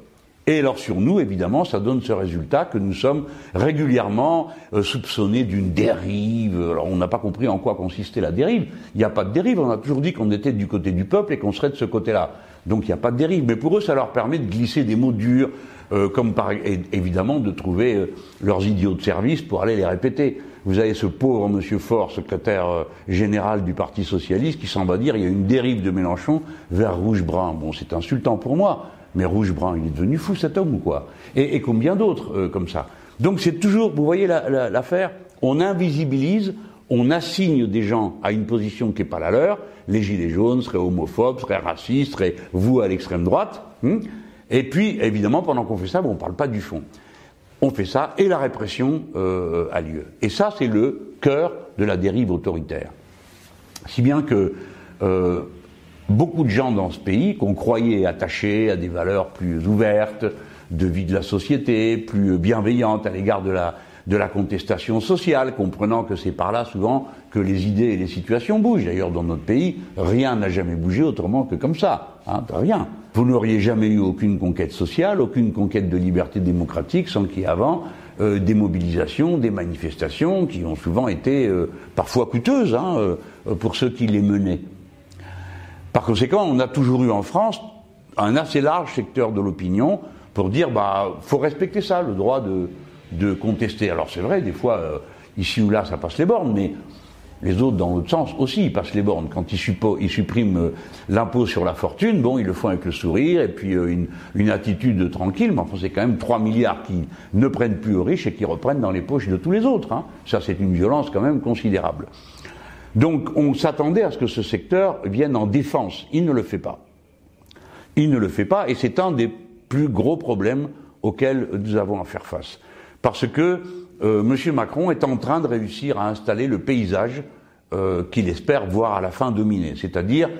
Et alors sur nous, évidemment, ça donne ce résultat que nous sommes régulièrement euh, soupçonnés d'une dérive. Alors on n'a pas compris en quoi consistait la dérive. Il n'y a pas de dérive, on a toujours dit qu'on était du côté du peuple et qu'on serait de ce côté-là. Donc il n'y a pas de dérive. Mais pour eux, ça leur permet de glisser des mots durs, euh, comme par, et, évidemment de trouver euh, leurs idiots de service pour aller les répéter. Vous avez ce pauvre monsieur Faure, secrétaire euh, général du Parti Socialiste, qui s'en va dire il y a une dérive de Mélenchon vers Rouge-Brun. Bon, c'est insultant pour moi. Mais Rouge-Brun, il est devenu fou cet homme ou quoi? Et, et combien d'autres euh, comme ça? Donc c'est toujours, vous voyez la, la, l'affaire, on invisibilise, on assigne des gens à une position qui n'est pas la leur. Les gilets jaunes seraient homophobes, seraient racistes, seraient vous à l'extrême droite. Hein, et puis évidemment, pendant qu'on fait ça, bon, on ne parle pas du fond. On fait ça et la répression euh, a lieu. Et ça, c'est le cœur de la dérive autoritaire. Si bien que euh, beaucoup de gens dans ce pays, qu'on croyait attachés à des valeurs plus ouvertes, de vie de la société, plus bienveillantes à l'égard de la, de la contestation sociale, comprenant que c'est par là souvent que les idées et les situations bougent. D'ailleurs, dans notre pays, rien n'a jamais bougé autrement que comme ça. Hein, rien. Vous n'auriez jamais eu aucune conquête sociale, aucune conquête de liberté démocratique sans qu'il y ait avant euh, des mobilisations, des manifestations qui ont souvent été euh, parfois coûteuses hein, euh, pour ceux qui les menaient. Par conséquent, on a toujours eu en France un assez large secteur de l'opinion pour dire bah faut respecter ça, le droit de, de contester. Alors c'est vrai, des fois, euh, ici ou là, ça passe les bornes, mais les autres, dans l'autre sens, aussi, ils passent les bornes. Quand ils, suppo- ils suppriment euh, l'impôt sur la fortune, bon, ils le font avec le sourire et puis euh, une, une attitude tranquille, mais enfin, c'est quand même trois milliards qui ne prennent plus aux riches et qui reprennent dans les poches de tous les autres. Hein. Ça, c'est une violence quand même considérable. Donc on s'attendait à ce que ce secteur vienne en défense. Il ne le fait pas. Il ne le fait pas et c'est un des plus gros problèmes auxquels nous avons à faire face. Parce que euh, M. Macron est en train de réussir à installer le paysage euh, qu'il espère voir à la fin dominé. C'est-à-dire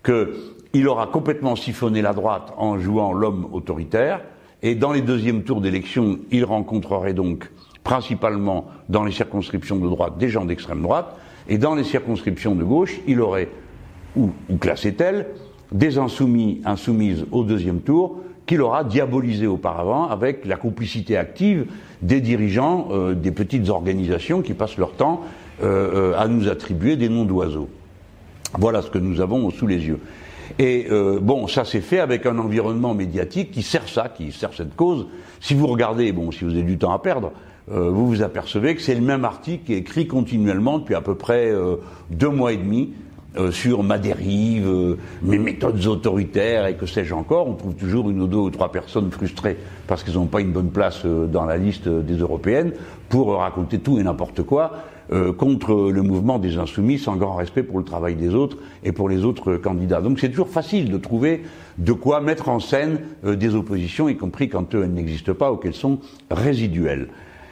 qu'il aura complètement siphonné la droite en jouant l'homme autoritaire et dans les deuxièmes tours d'élection, il rencontrerait donc principalement dans les circonscriptions de droite des gens d'extrême droite. Et dans les circonscriptions de gauche, il aurait, ou, ou classé-t-elle, des insoumis, insoumises au deuxième tour, qu'il aura diabolisé auparavant avec la complicité active des dirigeants euh, des petites organisations qui passent leur temps euh, euh, à nous attribuer des noms d'oiseaux. Voilà ce que nous avons sous les yeux. Et euh, bon, ça s'est fait avec un environnement médiatique qui sert ça, qui sert cette cause. Si vous regardez, bon, si vous avez du temps à perdre, Euh, vous vous apercevez que c'est le même article qui est écrit continuellement depuis à peu près euh, deux mois et demi euh, sur ma dérive, euh, mes méthodes autoritaires et que sais-je encore. On trouve toujours une ou deux ou trois personnes frustrées parce qu'elles n'ont pas une bonne place euh, dans la liste euh, des européennes pour raconter tout et n'importe quoi euh, contre le mouvement des insoumis sans grand respect pour le travail des autres et pour les autres euh, candidats. Donc c'est toujours facile de trouver de quoi mettre en scène euh, des oppositions, y compris quand elles n'existent pas ou qu'elles sont résiduelles.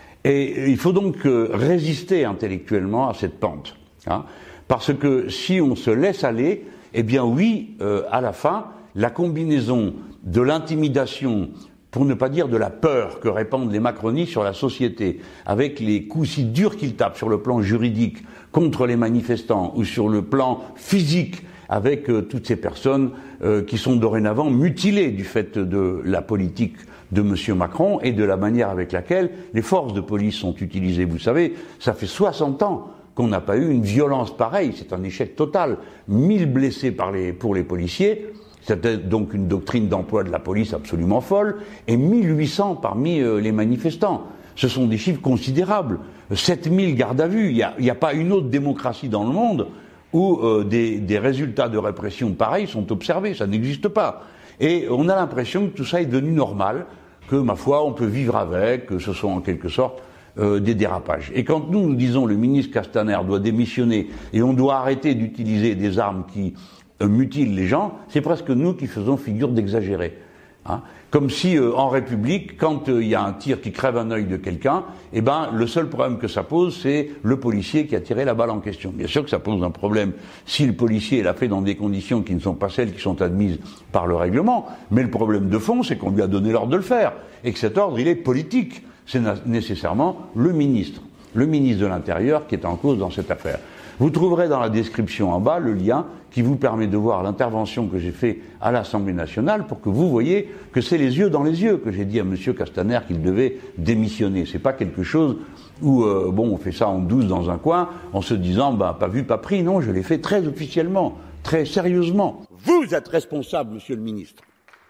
Et il faut donc euh, résister intellectuellement à cette pente. Hein, parce que si on se laisse aller, eh bien oui, euh, à la fin, la combinaison de l'intimidation, pour ne pas dire de la peur que répandent les macronistes sur la société, avec les coups si durs qu'ils tapent sur le plan juridique contre les manifestants ou sur le plan physique avec euh, toutes ces personnes euh, qui sont dorénavant mutilées du fait de la politique de M. Macron et de la manière avec laquelle les forces de police sont utilisées. Vous savez, ça fait soixante ans qu'on n'a pas eu une violence pareille. C'est un échec total. mille blessés par les, pour les policiers. C'était donc une doctrine d'emploi de la police absolument folle. Et mille huit cents parmi euh, les manifestants. Ce sont des chiffres considérables. sept mille gardes à vue. Il n'y a, il n'y a pas une autre démocratie dans le monde où euh, des, des résultats de répression pareils sont observés. Ça n'existe pas. Et on a l'impression que tout ça est devenu normal, que, ma foi, on peut vivre avec, que ce sont en quelque sorte euh, des dérapages. Et quand nous, nous disons le ministre Castaner doit démissionner et on doit arrêter d'utiliser des armes qui euh, mutilent les gens, c'est presque nous qui faisons figure d'exagérer. Hein, comme si, euh, en République, quand il euh, y a un tir qui crève un œil de quelqu'un, eh ben, le seul problème que ça pose, c'est le policier qui a tiré la balle en question. Bien sûr que ça pose un problème si le policier l'a fait dans des conditions qui ne sont pas celles qui sont admises par le règlement, mais le problème de fond, c'est qu'on lui a donné l'ordre de le faire, et que cet ordre, il est politique. C'est nécessairement le ministre, le ministre de l'Intérieur qui est en cause dans cette affaire. Vous trouverez dans la description en bas le lien qui vous permet de voir l'intervention que j'ai faite à l'Assemblée nationale pour que vous voyez que c'est les yeux dans les yeux que j'ai dit à M. Castaner qu'il devait démissionner. C'est pas quelque chose où, euh, bon, on fait ça en douce dans un coin en se disant, bah, pas vu, pas pris. Non, je l'ai fait très officiellement, très sérieusement. Vous êtes responsable, Monsieur le ministre.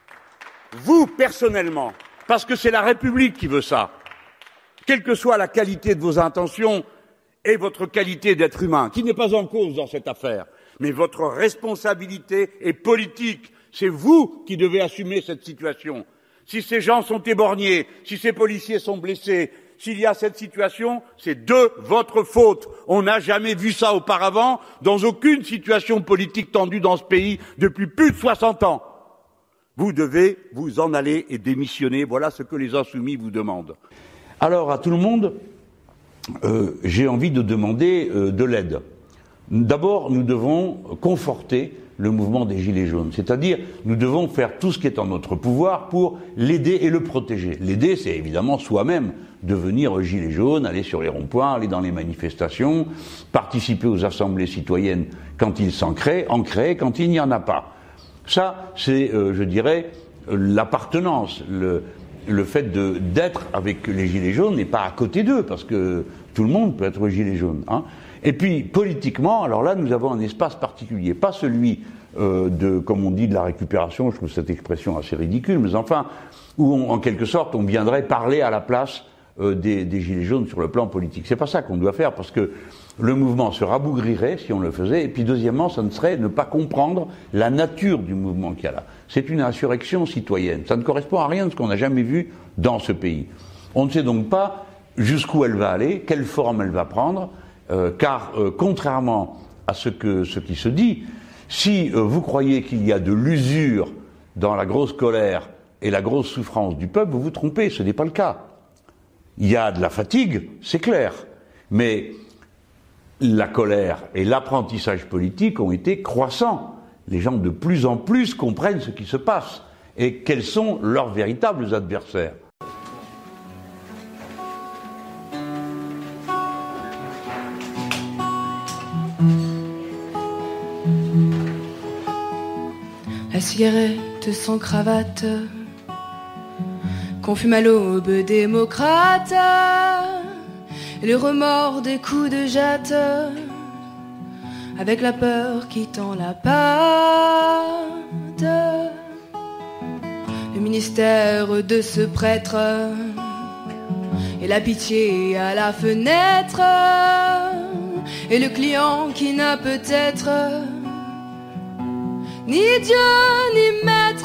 Vous, personnellement, parce que c'est la République qui veut ça. Quelle que soit la qualité de vos intentions et votre qualité d'être humain, qui n'est pas en cause dans cette affaire, mais votre responsabilité est politique. C'est vous qui devez assumer cette situation. Si ces gens sont éborgnés, si ces policiers sont blessés, s'il y a cette situation, c'est de votre faute. On n'a jamais vu ça auparavant dans aucune situation politique tendue dans ce pays depuis plus de soixante ans. Vous devez vous en aller et démissionner. Voilà ce que les Insoumis vous demandent. Alors, à tout le monde, euh, j'ai envie de demander euh, de l'aide. D'abord, nous devons conforter le mouvement des Gilets jaunes. C'est-à-dire, nous devons faire tout ce qui est en notre pouvoir pour l'aider et le protéger. L'aider, c'est évidemment soi-même devenir gilet jaune, aller sur les ronds-points, aller dans les manifestations, participer aux assemblées citoyennes quand il s'en crée, en créer quand il n'y en a pas. Ça, c'est, euh, je dirais, l'appartenance, le, le fait de, d'être avec les gilets jaunes et pas à côté d'eux, parce que tout le monde peut être gilet jaune, hein. Et puis, politiquement, alors là, nous avons un espace particulier, pas celui euh, de, comme on dit, de la récupération, je trouve cette expression assez ridicule, mais enfin, où on, en quelque sorte, on viendrait parler à la place euh, des, des gilets jaunes sur le plan politique. C'est pas ça qu'on doit faire, parce que le mouvement se rabougrirait si on le faisait, et puis deuxièmement, ça ne serait ne pas comprendre la nature du mouvement qu'il y a là. C'est une insurrection citoyenne. Ça ne correspond à rien de ce qu'on n'a jamais vu dans ce pays. On ne sait donc pas jusqu'où elle va aller, quelle forme elle va prendre, Euh, car, euh, contrairement à ce, que, ce qui se dit, si euh, vous croyez qu'il y a de l'usure dans la grosse colère et la grosse souffrance du peuple, vous vous trompez, ce n'est pas le cas. Il y a de la fatigue, c'est clair, mais la colère et l'apprentissage politique ont été croissants. Les gens de plus en plus comprennent ce qui se passe et quels sont leurs véritables adversaires. La cigarette sans cravate, qu'on fume à l'aube démocrate, et le remords des coups de jatte, avec la peur qui tend la patte. Le ministère de ce prêtre, et la pitié à la fenêtre, et le client qui n'a peut-être ni Dieu ni maître.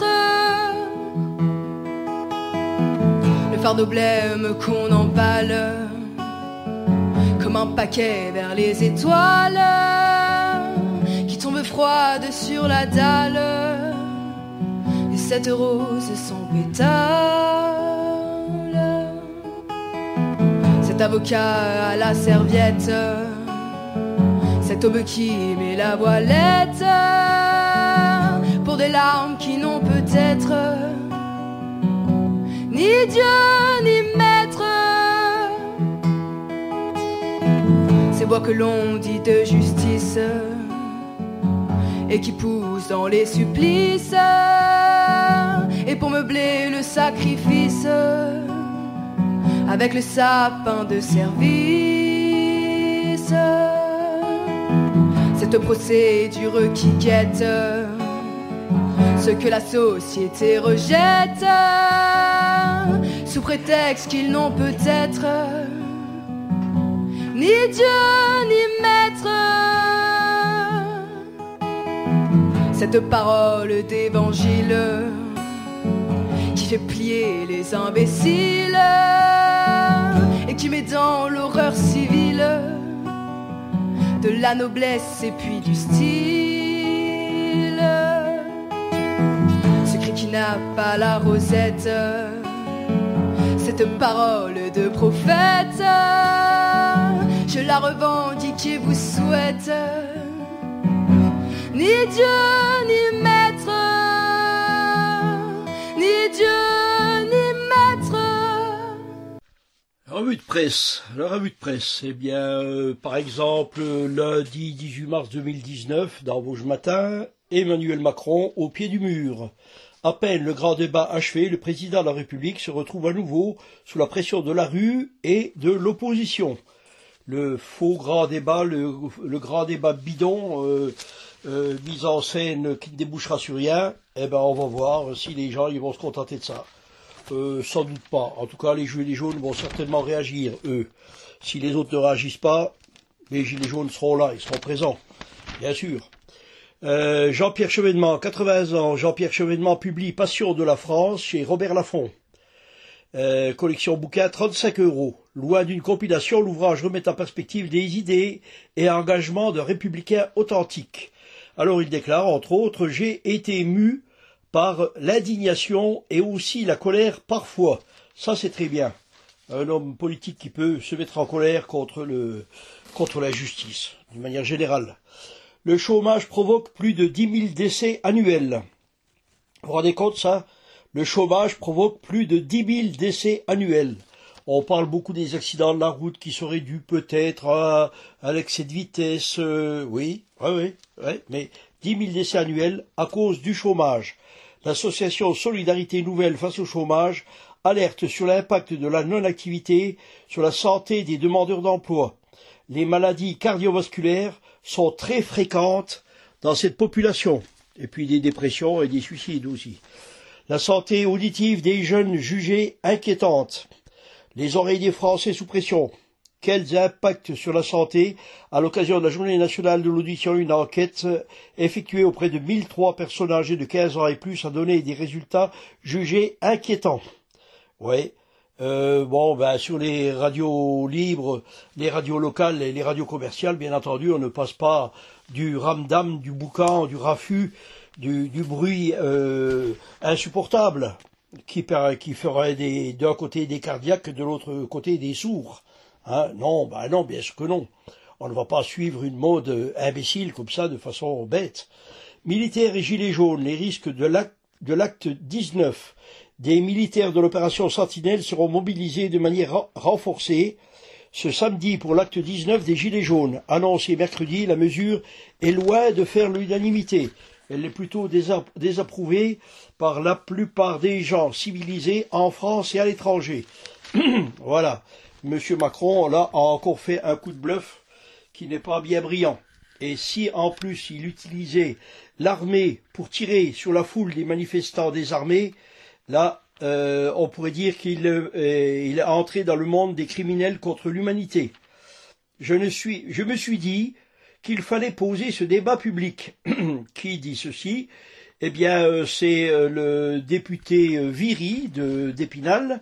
Le fardeau blême qu'on emballe comme un paquet vers les étoiles, qui tombe froide sur la dalle, et cette rose sans pétale. Cet avocat à la serviette, cet aube qui met la voilette, pour des larmes qui n'ont peut-être ni Dieu ni maître. Ces bois que l'on dit de justice et qui poussent dans les supplices, et pour meubler le sacrifice avec le sapin de service. Cette procédure qui guette ce que la société rejette, sous prétexte qu'ils n'ont peut-être ni Dieu ni maître. Cette parole d'évangile qui fait plier les imbéciles et qui met dans l'horreur civile de la noblesse et puis du style. Ce cri qui n'a pas la rosette, cette parole de prophète, je la revendique et vous souhaite ni Dieu ni maître, ni Dieu ni maître. revue de presse. La revue de presse. Eh bien, euh, par exemple, lundi dix-huit mars deux mille dix-neuf, dans Vosges Matin, Emmanuel Macron au pied du mur. À peine le grand débat achevé, le président de la République se retrouve à nouveau sous la pression de la rue et de l'opposition. Le faux grand débat, le, le grand débat bidon, euh, euh, mis en scène qui ne débouchera sur rien, eh ben on va voir si les gens ils vont se contenter de ça. Euh, sans doute pas. En tout cas, les gilets jaunes vont certainement réagir, eux. Si les autres ne réagissent pas, les gilets jaunes seront là, ils seront présents, bien sûr. Euh, Jean-Pierre Chevènement, quatre-vingts ans, Jean-Pierre Chevènement publie Passion de la France chez Robert Laffont. Euh, collection bouquin, trente-cinq euros. Loin d'une compilation, l'ouvrage remet en perspective des idées et engagements de républicains authentiques. Alors il déclare, entre autres, « J'ai été mu par l'indignation et aussi la colère parfois ». Ça, c'est très bien. Un homme politique qui peut se mettre en colère contre, le, contre la justice, d'une manière générale. Le chômage provoque plus de dix mille décès annuels. Vous vous rendez compte, ça? Le chômage provoque plus de dix mille décès annuels. On parle beaucoup des accidents de la route qui seraient dus peut-être à, à l'excès de vitesse. Euh, oui, oui, oui, oui, mais dix mille décès annuels à cause du chômage. L'association Solidarité Nouvelle face au chômage alerte sur l'impact de la non-activité sur la santé des demandeurs d'emploi. Les maladies cardiovasculaires sont très fréquentes dans cette population. Et puis des dépressions et des suicides aussi. La santé auditive des jeunes jugée inquiétante. Les oreilles des Français sous pression. Quels impacts sur la santé? À l'occasion de la journée nationale de l'audition, une enquête effectuée auprès de mille trois personnes âgées de quinze ans et plus a donné des résultats jugés inquiétants. Ouais. Euh, bon, ben, sur les radios libres, les radios locales et les radios commerciales, bien entendu, on ne passe pas du ramdam, du boucan, du raffut, du, du bruit euh, insupportable qui, qui ferait des, d'un côté des cardiaques, de l'autre côté des sourds. Hein, non, ben non, bien sûr que non. On ne va pas suivre une mode imbécile comme ça de façon bête. Militaires et gilets jaunes, les risques de l'acte, de l'acte dix-neuf. Des militaires de l'opération Sentinelle seront mobilisés de manière renforcée ce samedi pour l'acte dix-neuf des Gilets jaunes. Annoncé mercredi, la mesure est loin de faire l'unanimité. Elle est plutôt désapprouvée par la plupart des gens civilisés en France et à l'étranger. Voilà. Monsieur Macron, là, a encore fait un coup de bluff qui n'est pas bien brillant. Et si, en plus, il utilisait l'armée pour tirer sur la foule des manifestants désarmés, là, euh, on pourrait dire qu'il euh, il est entré dans le monde des criminels contre l'humanité. Je, ne suis, je me suis dit qu'il fallait poser ce débat public. Qui dit ceci? Eh bien, euh, c'est euh, le député euh, Viry de, d'Épinal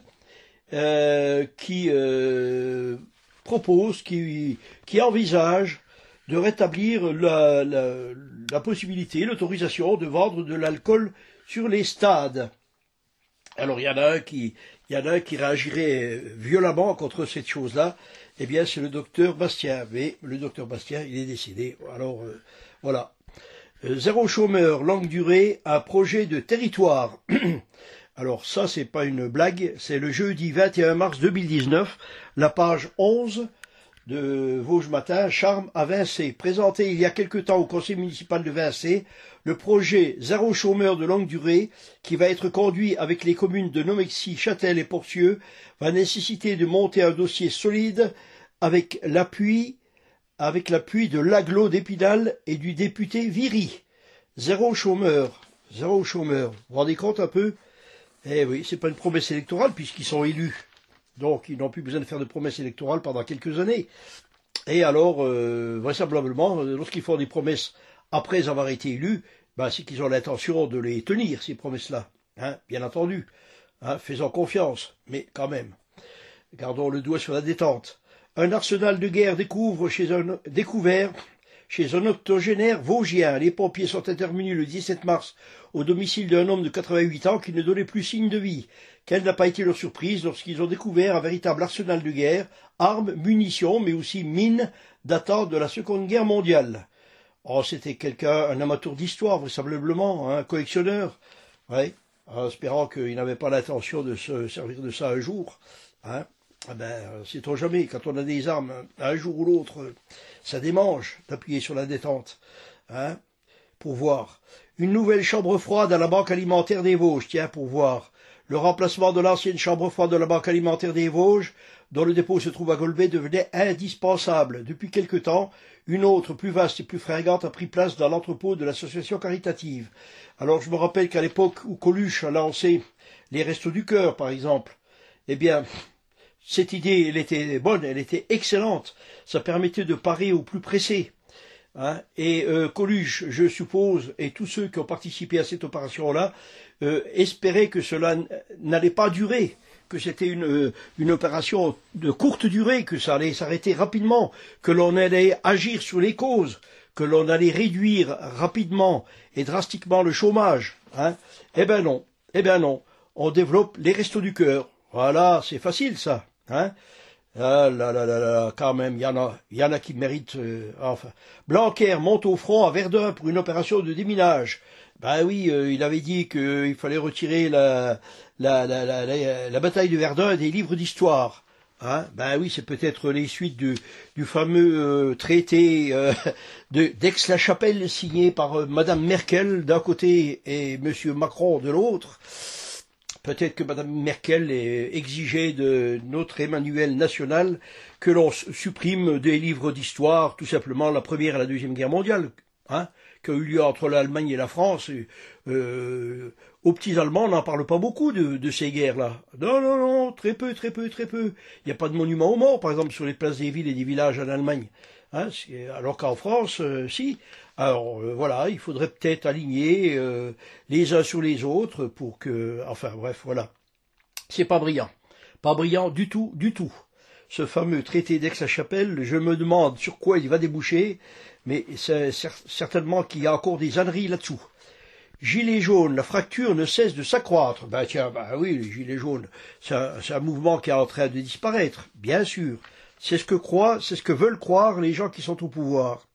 euh, qui euh, propose, qui, qui envisage de rétablir la, la, la possibilité, l'autorisation de vendre de l'alcool sur les stades. Alors il y en a un qui, il y en a un qui réagirait violemment contre cette chose-là. Eh bien, c'est le docteur Bastien. Mais le docteur Bastien, il est décédé. Alors euh, voilà. Euh, zéro chômeur, longue durée, un projet de territoire. Alors ça, c'est pas une blague. C'est le jeudi vingt et un mars deux mille dix-neuf, la page onze de Vosges Matin, Charmes à Vincey. Présenté il y a quelque temps au conseil municipal de Vincey, le projet Zéro chômeur de longue durée, qui va être conduit avec les communes de Nomexy, Châtel et Porcieux, va nécessiter de monter un dossier solide avec l'appui, avec l'appui de l'Aglo d'Épinal et du député Viry. Zéro chômeur, zéro chômeur. Vous vous rendez compte un peu? Eh oui, c'est pas une promesse électorale puisqu'ils sont élus. Donc, ils n'ont plus besoin de faire de promesses électorales pendant quelques années. Et alors, euh, vraisemblablement, lorsqu'ils font des promesses après avoir été élus, ben, c'est qu'ils ont l'intention de les tenir, ces promesses-là. Hein, bien entendu. Hein, faisons confiance. Mais quand même, gardons le doigt sur la détente. Un arsenal de guerre découvre chez un, découvert chez un octogénaire vosgien. Les pompiers sont intervenus le dix-sept mars au domicile d'un homme de quatre-vingt-huit ans qui ne donnait plus signe de vie. Quelle n'a pas été leur surprise lorsqu'ils ont découvert un véritable arsenal de guerre, armes, munitions, mais aussi mines datant de la Seconde Guerre mondiale. Oh, c'était quelqu'un, un amateur d'histoire, vraisemblablement, un collectionneur, ouais, en espérant qu'il n'avait pas l'intention de se servir de ça un jour. Hein. Ah ben, sait-on jamais, quand on a des armes, un jour ou l'autre, ça démange d'appuyer sur la détente, hein, pour voir. Une nouvelle chambre froide à la Banque alimentaire des Vosges, tiens, pour voir. Le remplacement de l'ancienne chambre froide de la Banque alimentaire des Vosges, dont le dépôt se trouve à Golbet, devenait indispensable. Depuis quelque temps, une autre, plus vaste et plus fringante, a pris place dans l'entrepôt de l'association caritative. Alors je me rappelle qu'à l'époque où Coluche a lancé les Restos du Cœur, par exemple, eh bien, cette idée, elle était bonne, elle était excellente. Ça permettait de parer aux plus pressés. Hein, et euh, Coluche, je suppose, et tous ceux qui ont participé à cette opération-là, euh, espéraient que cela n'allait pas durer, que c'était une, euh, une opération de courte durée, que ça allait s'arrêter rapidement, que l'on allait agir sur les causes, que l'on allait réduire rapidement et drastiquement le chômage. Hein. Eh ben non, eh ben non, on développe les Restos du Cœur. Voilà, c'est facile ça. Hein. Ah là là là là, quand même, il y en a, il y en a qui méritent. Euh, enfin, Blanquer monte au front à Verdun pour une opération de déminage. Ben oui, euh, il avait dit qu'il fallait retirer la la, la la la la bataille de Verdun des livres d'histoire. Hein, ben oui, c'est peut-être les suites du du fameux euh, traité euh, de d'Aix-la-Chapelle signé par euh, Madame Merkel d'un côté et Monsieur Macron de l'autre. Peut-être que Mme Merkel exigeait de notre Emmanuel national que l'on supprime des livres d'histoire, tout simplement la Première et la Deuxième Guerre mondiale, hein, qui a eu lieu entre l'Allemagne et la France. Euh, aux petits Allemands, on n'en parle pas beaucoup de, de ces guerres-là. Non, non, non, très peu, très peu, très peu. Il n'y a pas de monument aux morts, par exemple, sur les places des villes et des villages en Allemagne. Hein, alors qu'en France, euh, si. Alors euh, voilà, il faudrait peut-être aligner euh, les uns sur les autres pour que... Enfin bref, voilà. C'est pas brillant. Pas brillant du tout, du tout. Ce fameux traité d'Aix-la-Chapelle, je me demande sur quoi il va déboucher, mais c'est certainement qu'il y a encore des âneries là-dessous. Gilets jaunes, la fracture ne cesse de s'accroître. Ben tiens, ben oui, les gilets jaunes, c'est un, un mouvement qui est en train de disparaître, bien sûr. C'est ce que croient, c'est ce que veulent croire les gens qui sont au pouvoir.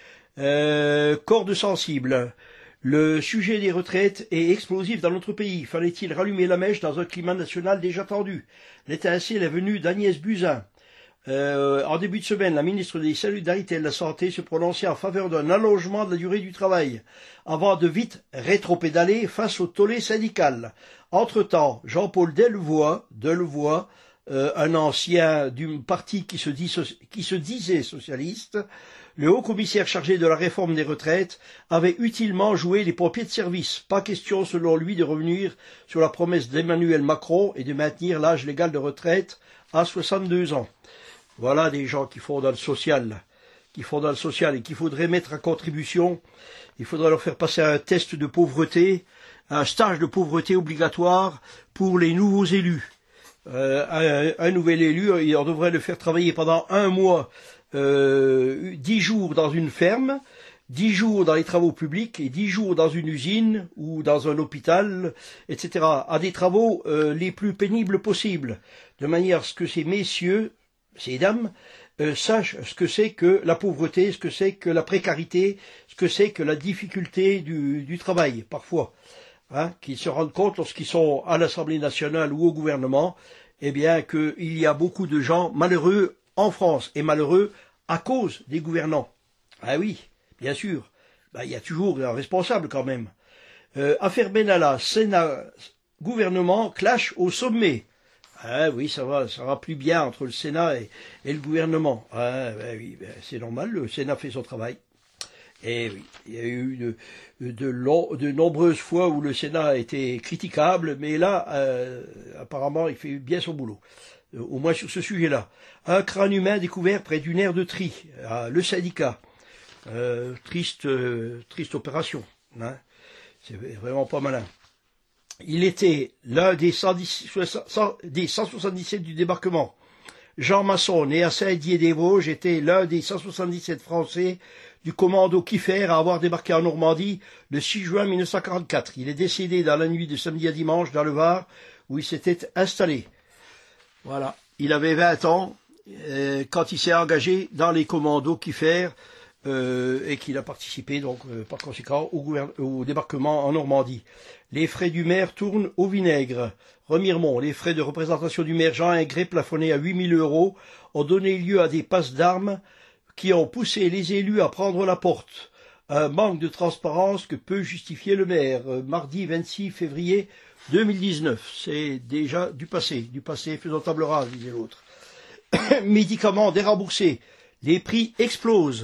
Euh, corde sensible. Le sujet des retraites est explosif dans notre pays. Fallait-il rallumer la mèche dans un climat national déjà tendu? L'étincelle est venue d'Agnès Buzyn. Euh, en début de semaine, la ministre des Solidarités et de la Santé se prononçait en faveur d'un allongement de la durée du travail, avant de vite rétropédaler face au tollé syndical. Entre-temps, Jean-Paul Delevoye, Delevoye euh, un ancien du parti qui se, dit, qui se disait socialiste, le haut-commissaire chargé de la réforme des retraites avait utilement joué les pompiers de service. Pas question, selon lui, de revenir sur la promesse d'Emmanuel Macron et de maintenir l'âge légal de retraite à soixante-deux ans. Voilà des gens qui font dans le social, qui font dans le social et qu'il faudrait mettre à contribution. Il faudrait leur faire passer un test de pauvreté, un stage de pauvreté obligatoire pour les nouveaux élus. Euh, un, un nouvel élu, on devrait le faire travailler pendant un mois. Euh, dix jours dans une ferme, dix jours dans les travaux publics et dix jours dans une usine ou dans un hôpital, et cetera, à des travaux euh, les plus pénibles possibles, de manière à ce que ces messieurs, ces dames, euh, sachent ce que c'est que la pauvreté, ce que c'est que la précarité, ce que c'est que la difficulté du, du travail, parfois, hein, qu'ils se rendent compte lorsqu'ils sont à l'Assemblée nationale ou au gouvernement, eh bien qu'il y a beaucoup de gens malheureux en France, et malheureux à cause des gouvernants. Ah oui, bien sûr. Ben, il y a toujours un responsable quand même. Euh, affaire Benalla, Sénat, gouvernement, clash au sommet. Ah oui, ça va, ça va plus bien entre le Sénat et, et le gouvernement. Ah ben oui, ben, c'est normal, le Sénat fait son travail. Et oui, il y a eu de, de, long, de nombreuses fois où le Sénat a été critiquable, mais là, euh, apparemment, il fait bien son boulot. Au moins sur ce sujet-là. Un crâne humain découvert près d'une aire de tri, à le syndicat. Euh, triste, euh, triste opération. Hein. C'est vraiment pas malin. Il était l'un des, cent soixante-dix-sept du débarquement. Jean Masson, né à Saint-Dié-des-Vosges, était l'un des cent soixante-dix-sept Français du commando Kiefer à avoir débarqué en Normandie le six juin mille neuf cent quarante-quatre. Il est décédé dans la nuit de samedi à dimanche dans le Var, où il s'était installé. Voilà, il avait vingt ans euh, quand il s'est engagé dans les commandos Kiefer euh, et qu'il a participé donc euh, par conséquent au, gouverne- au débarquement en Normandie. Les frais du maire tournent au vinaigre. Remiremont, les frais de représentation du maire Jean Ingré plafonnés à huit mille euros ont donné lieu à des passes d'armes qui ont poussé les élus à prendre la porte. Un manque de transparence que peut justifier le maire. Euh, mardi vingt-six février deux mille dix-neuf, c'est déjà du passé. Du passé, faisons table rase, disait l'autre. Médicaments déremboursés. Les prix explosent.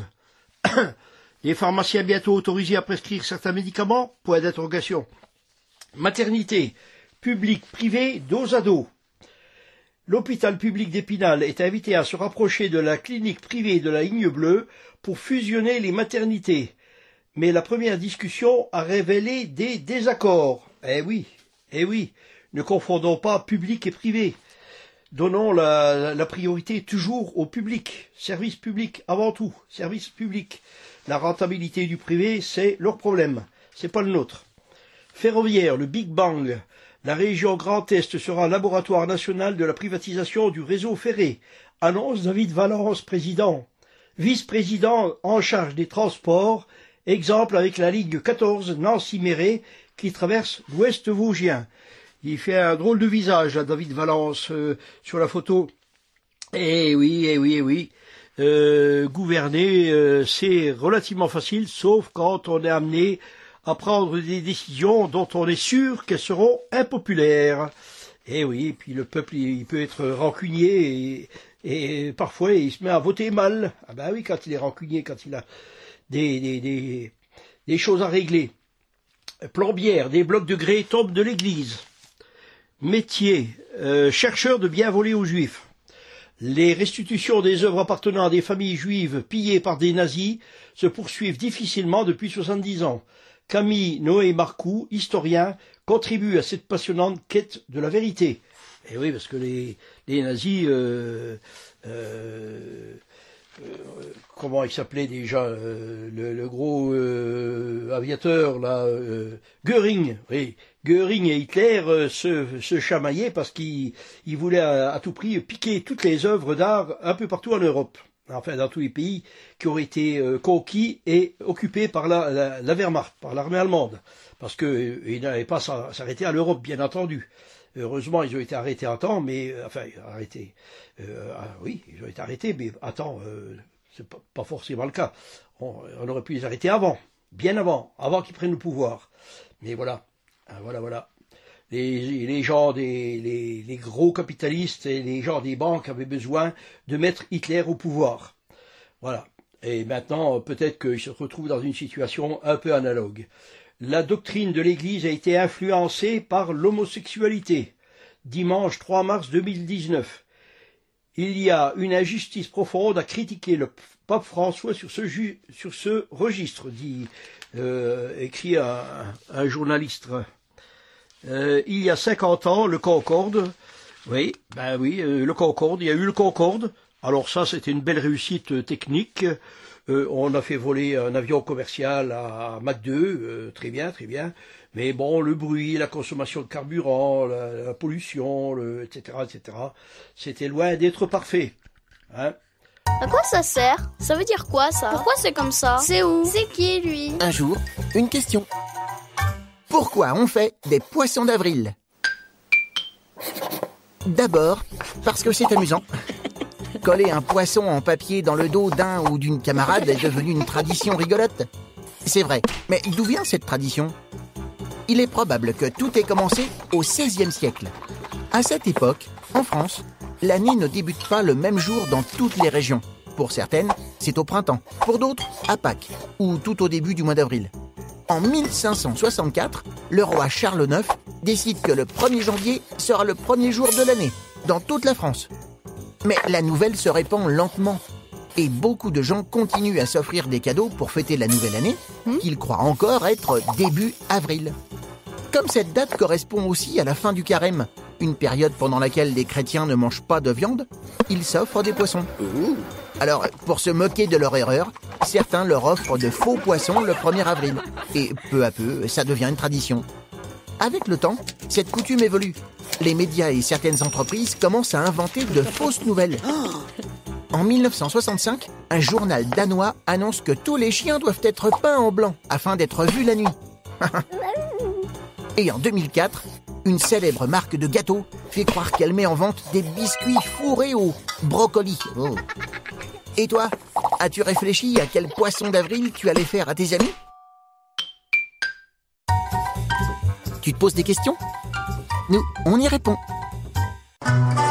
Les pharmaciens bientôt autorisés à prescrire certains médicaments? Point d'interrogation. Maternité, public, privé, dos à dos. L'hôpital public d'Épinal est invité à se rapprocher de la clinique privée de la Ligne Bleue pour fusionner les maternités. Mais la première discussion a révélé des désaccords. Eh oui, eh oui, ne confondons pas public et privé. Donnons la, la priorité toujours au public. Service public avant tout. Service public. La rentabilité du privé, c'est leur problème. C'est pas le nôtre. Ferroviaire, le Big Bang. La région Grand Est sera laboratoire national de la privatisation du réseau ferré. Annonce David Valence, président. Vice-président en charge des transports. Exemple avec la ligne quatorze Nancy-Méret qui traverse l'ouest vosgien. Il fait un drôle de visage, là, David Valence, euh, sur la photo. Eh oui, eh oui, eh oui. Euh, gouverner, euh, c'est relativement facile, sauf quand on est amené à prendre des décisions dont on est sûr qu'elles seront impopulaires. Eh oui, et puis le peuple, il, il peut être rancunier, et, et parfois il se met à voter mal. Ah ben oui, quand il est rancunier, quand il a des, des, des, des choses à régler. Plombière, des blocs de grès tombent de l'église. Métier, euh, chercheur de bien voler aux juifs. Les restitutions des œuvres appartenant à des familles juives pillées par des nazis se poursuivent difficilement depuis soixante-dix ans. Camille Noé-Marcoux, historien, contribue à cette passionnante quête de la vérité. Et oui, parce que les, les nazis, euh, euh, euh, comment il s'appelait déjà, euh, le, le gros euh, aviateur, là, euh, Göring, oui. Göring et Hitler euh, se, se chamaillaient parce qu'ils ils voulaient à, à tout prix piquer toutes les œuvres d'art un peu partout en Europe, enfin dans tous les pays qui auraient été euh, conquis et occupés par la, la, la Wehrmacht, par l'armée allemande, parce qu'ils euh, n'avaient pas à s'arrêter à l'Europe, bien entendu. Heureusement, ils ont été arrêtés à temps, mais euh, enfin arrêtés. Euh, ah, oui, ils ont été arrêtés, mais à temps, euh, c'est pas, pas forcément le cas. On, on aurait pu les arrêter avant, bien avant, avant qu'ils prennent le pouvoir. Mais voilà. Ah, voilà, voilà. Les, les gens, des, les, les gros capitalistes et les gens des banques avaient besoin de mettre Hitler au pouvoir. Voilà. Et maintenant, peut-être qu'ils se retrouvent dans une situation un peu analogue. La doctrine de l'Église a été influencée par l'homosexualité. Dimanche trois mars deux mille dix-neuf. Il y a une injustice profonde à critiquer le pape François sur ce, ju- sur ce registre, dit euh, écrit un, un journaliste. Euh, il y a cinquante ans, le Concorde, oui, ben oui, euh, le Concorde, il y a eu le Concorde. Alors ça, c'était une belle réussite euh, technique. Euh, on a fait voler un avion commercial à Mach deux, euh, très bien, très bien. Mais bon, le bruit, la consommation de carburant, la, la pollution, le, et cetera, et cetera, c'était loin d'être parfait. Hein? À quoi ça sert? Ça veut dire quoi, ça? Pourquoi c'est comme ça? C'est où? C'est qui, lui? Un jour, une question. Pourquoi on fait des poissons d'avril? D'abord, parce que c'est amusant. Coller un poisson en papier dans le dos d'un ou d'une camarade est devenu une tradition rigolote. C'est vrai, mais d'où vient cette tradition? Il est probable que tout ait commencé au seizième siècle. À cette époque, en France, l'année ne débute pas le même jour dans toutes les régions. Pour certaines, c'est au printemps. Pour d'autres, à Pâques, ou tout au début du mois d'avril. En mille cinq cent soixante-quatre, le roi Charles neuf décide que le premier janvier sera le premier jour de l'année, dans toute la France. Mais la nouvelle se répand lentement, et beaucoup de gens continuent à s'offrir des cadeaux pour fêter la nouvelle année, qu'ils croient encore être début avril. Comme cette date correspond aussi à la fin du carême, une période pendant laquelle les chrétiens ne mangent pas de viande, ils s'offrent des poissons. Alors, pour se moquer de leur erreur, certains leur offrent de faux poissons le premier avril. Et peu à peu, ça devient une tradition. Avec le temps, cette coutume évolue. Les médias et certaines entreprises commencent à inventer de fausses nouvelles. En mille neuf cent soixante-cinq, un journal danois annonce que tous les chiens doivent être peints en blanc afin d'être vus la nuit. Et en deux mille quatre, une célèbre marque de gâteaux fait croire qu'elle met en vente des biscuits fourrés au brocoli. Oh. Et toi, as-tu réfléchi à quel poisson d'avril tu allais faire à tes amis? Tu te poses des questions? Nous, on y répond.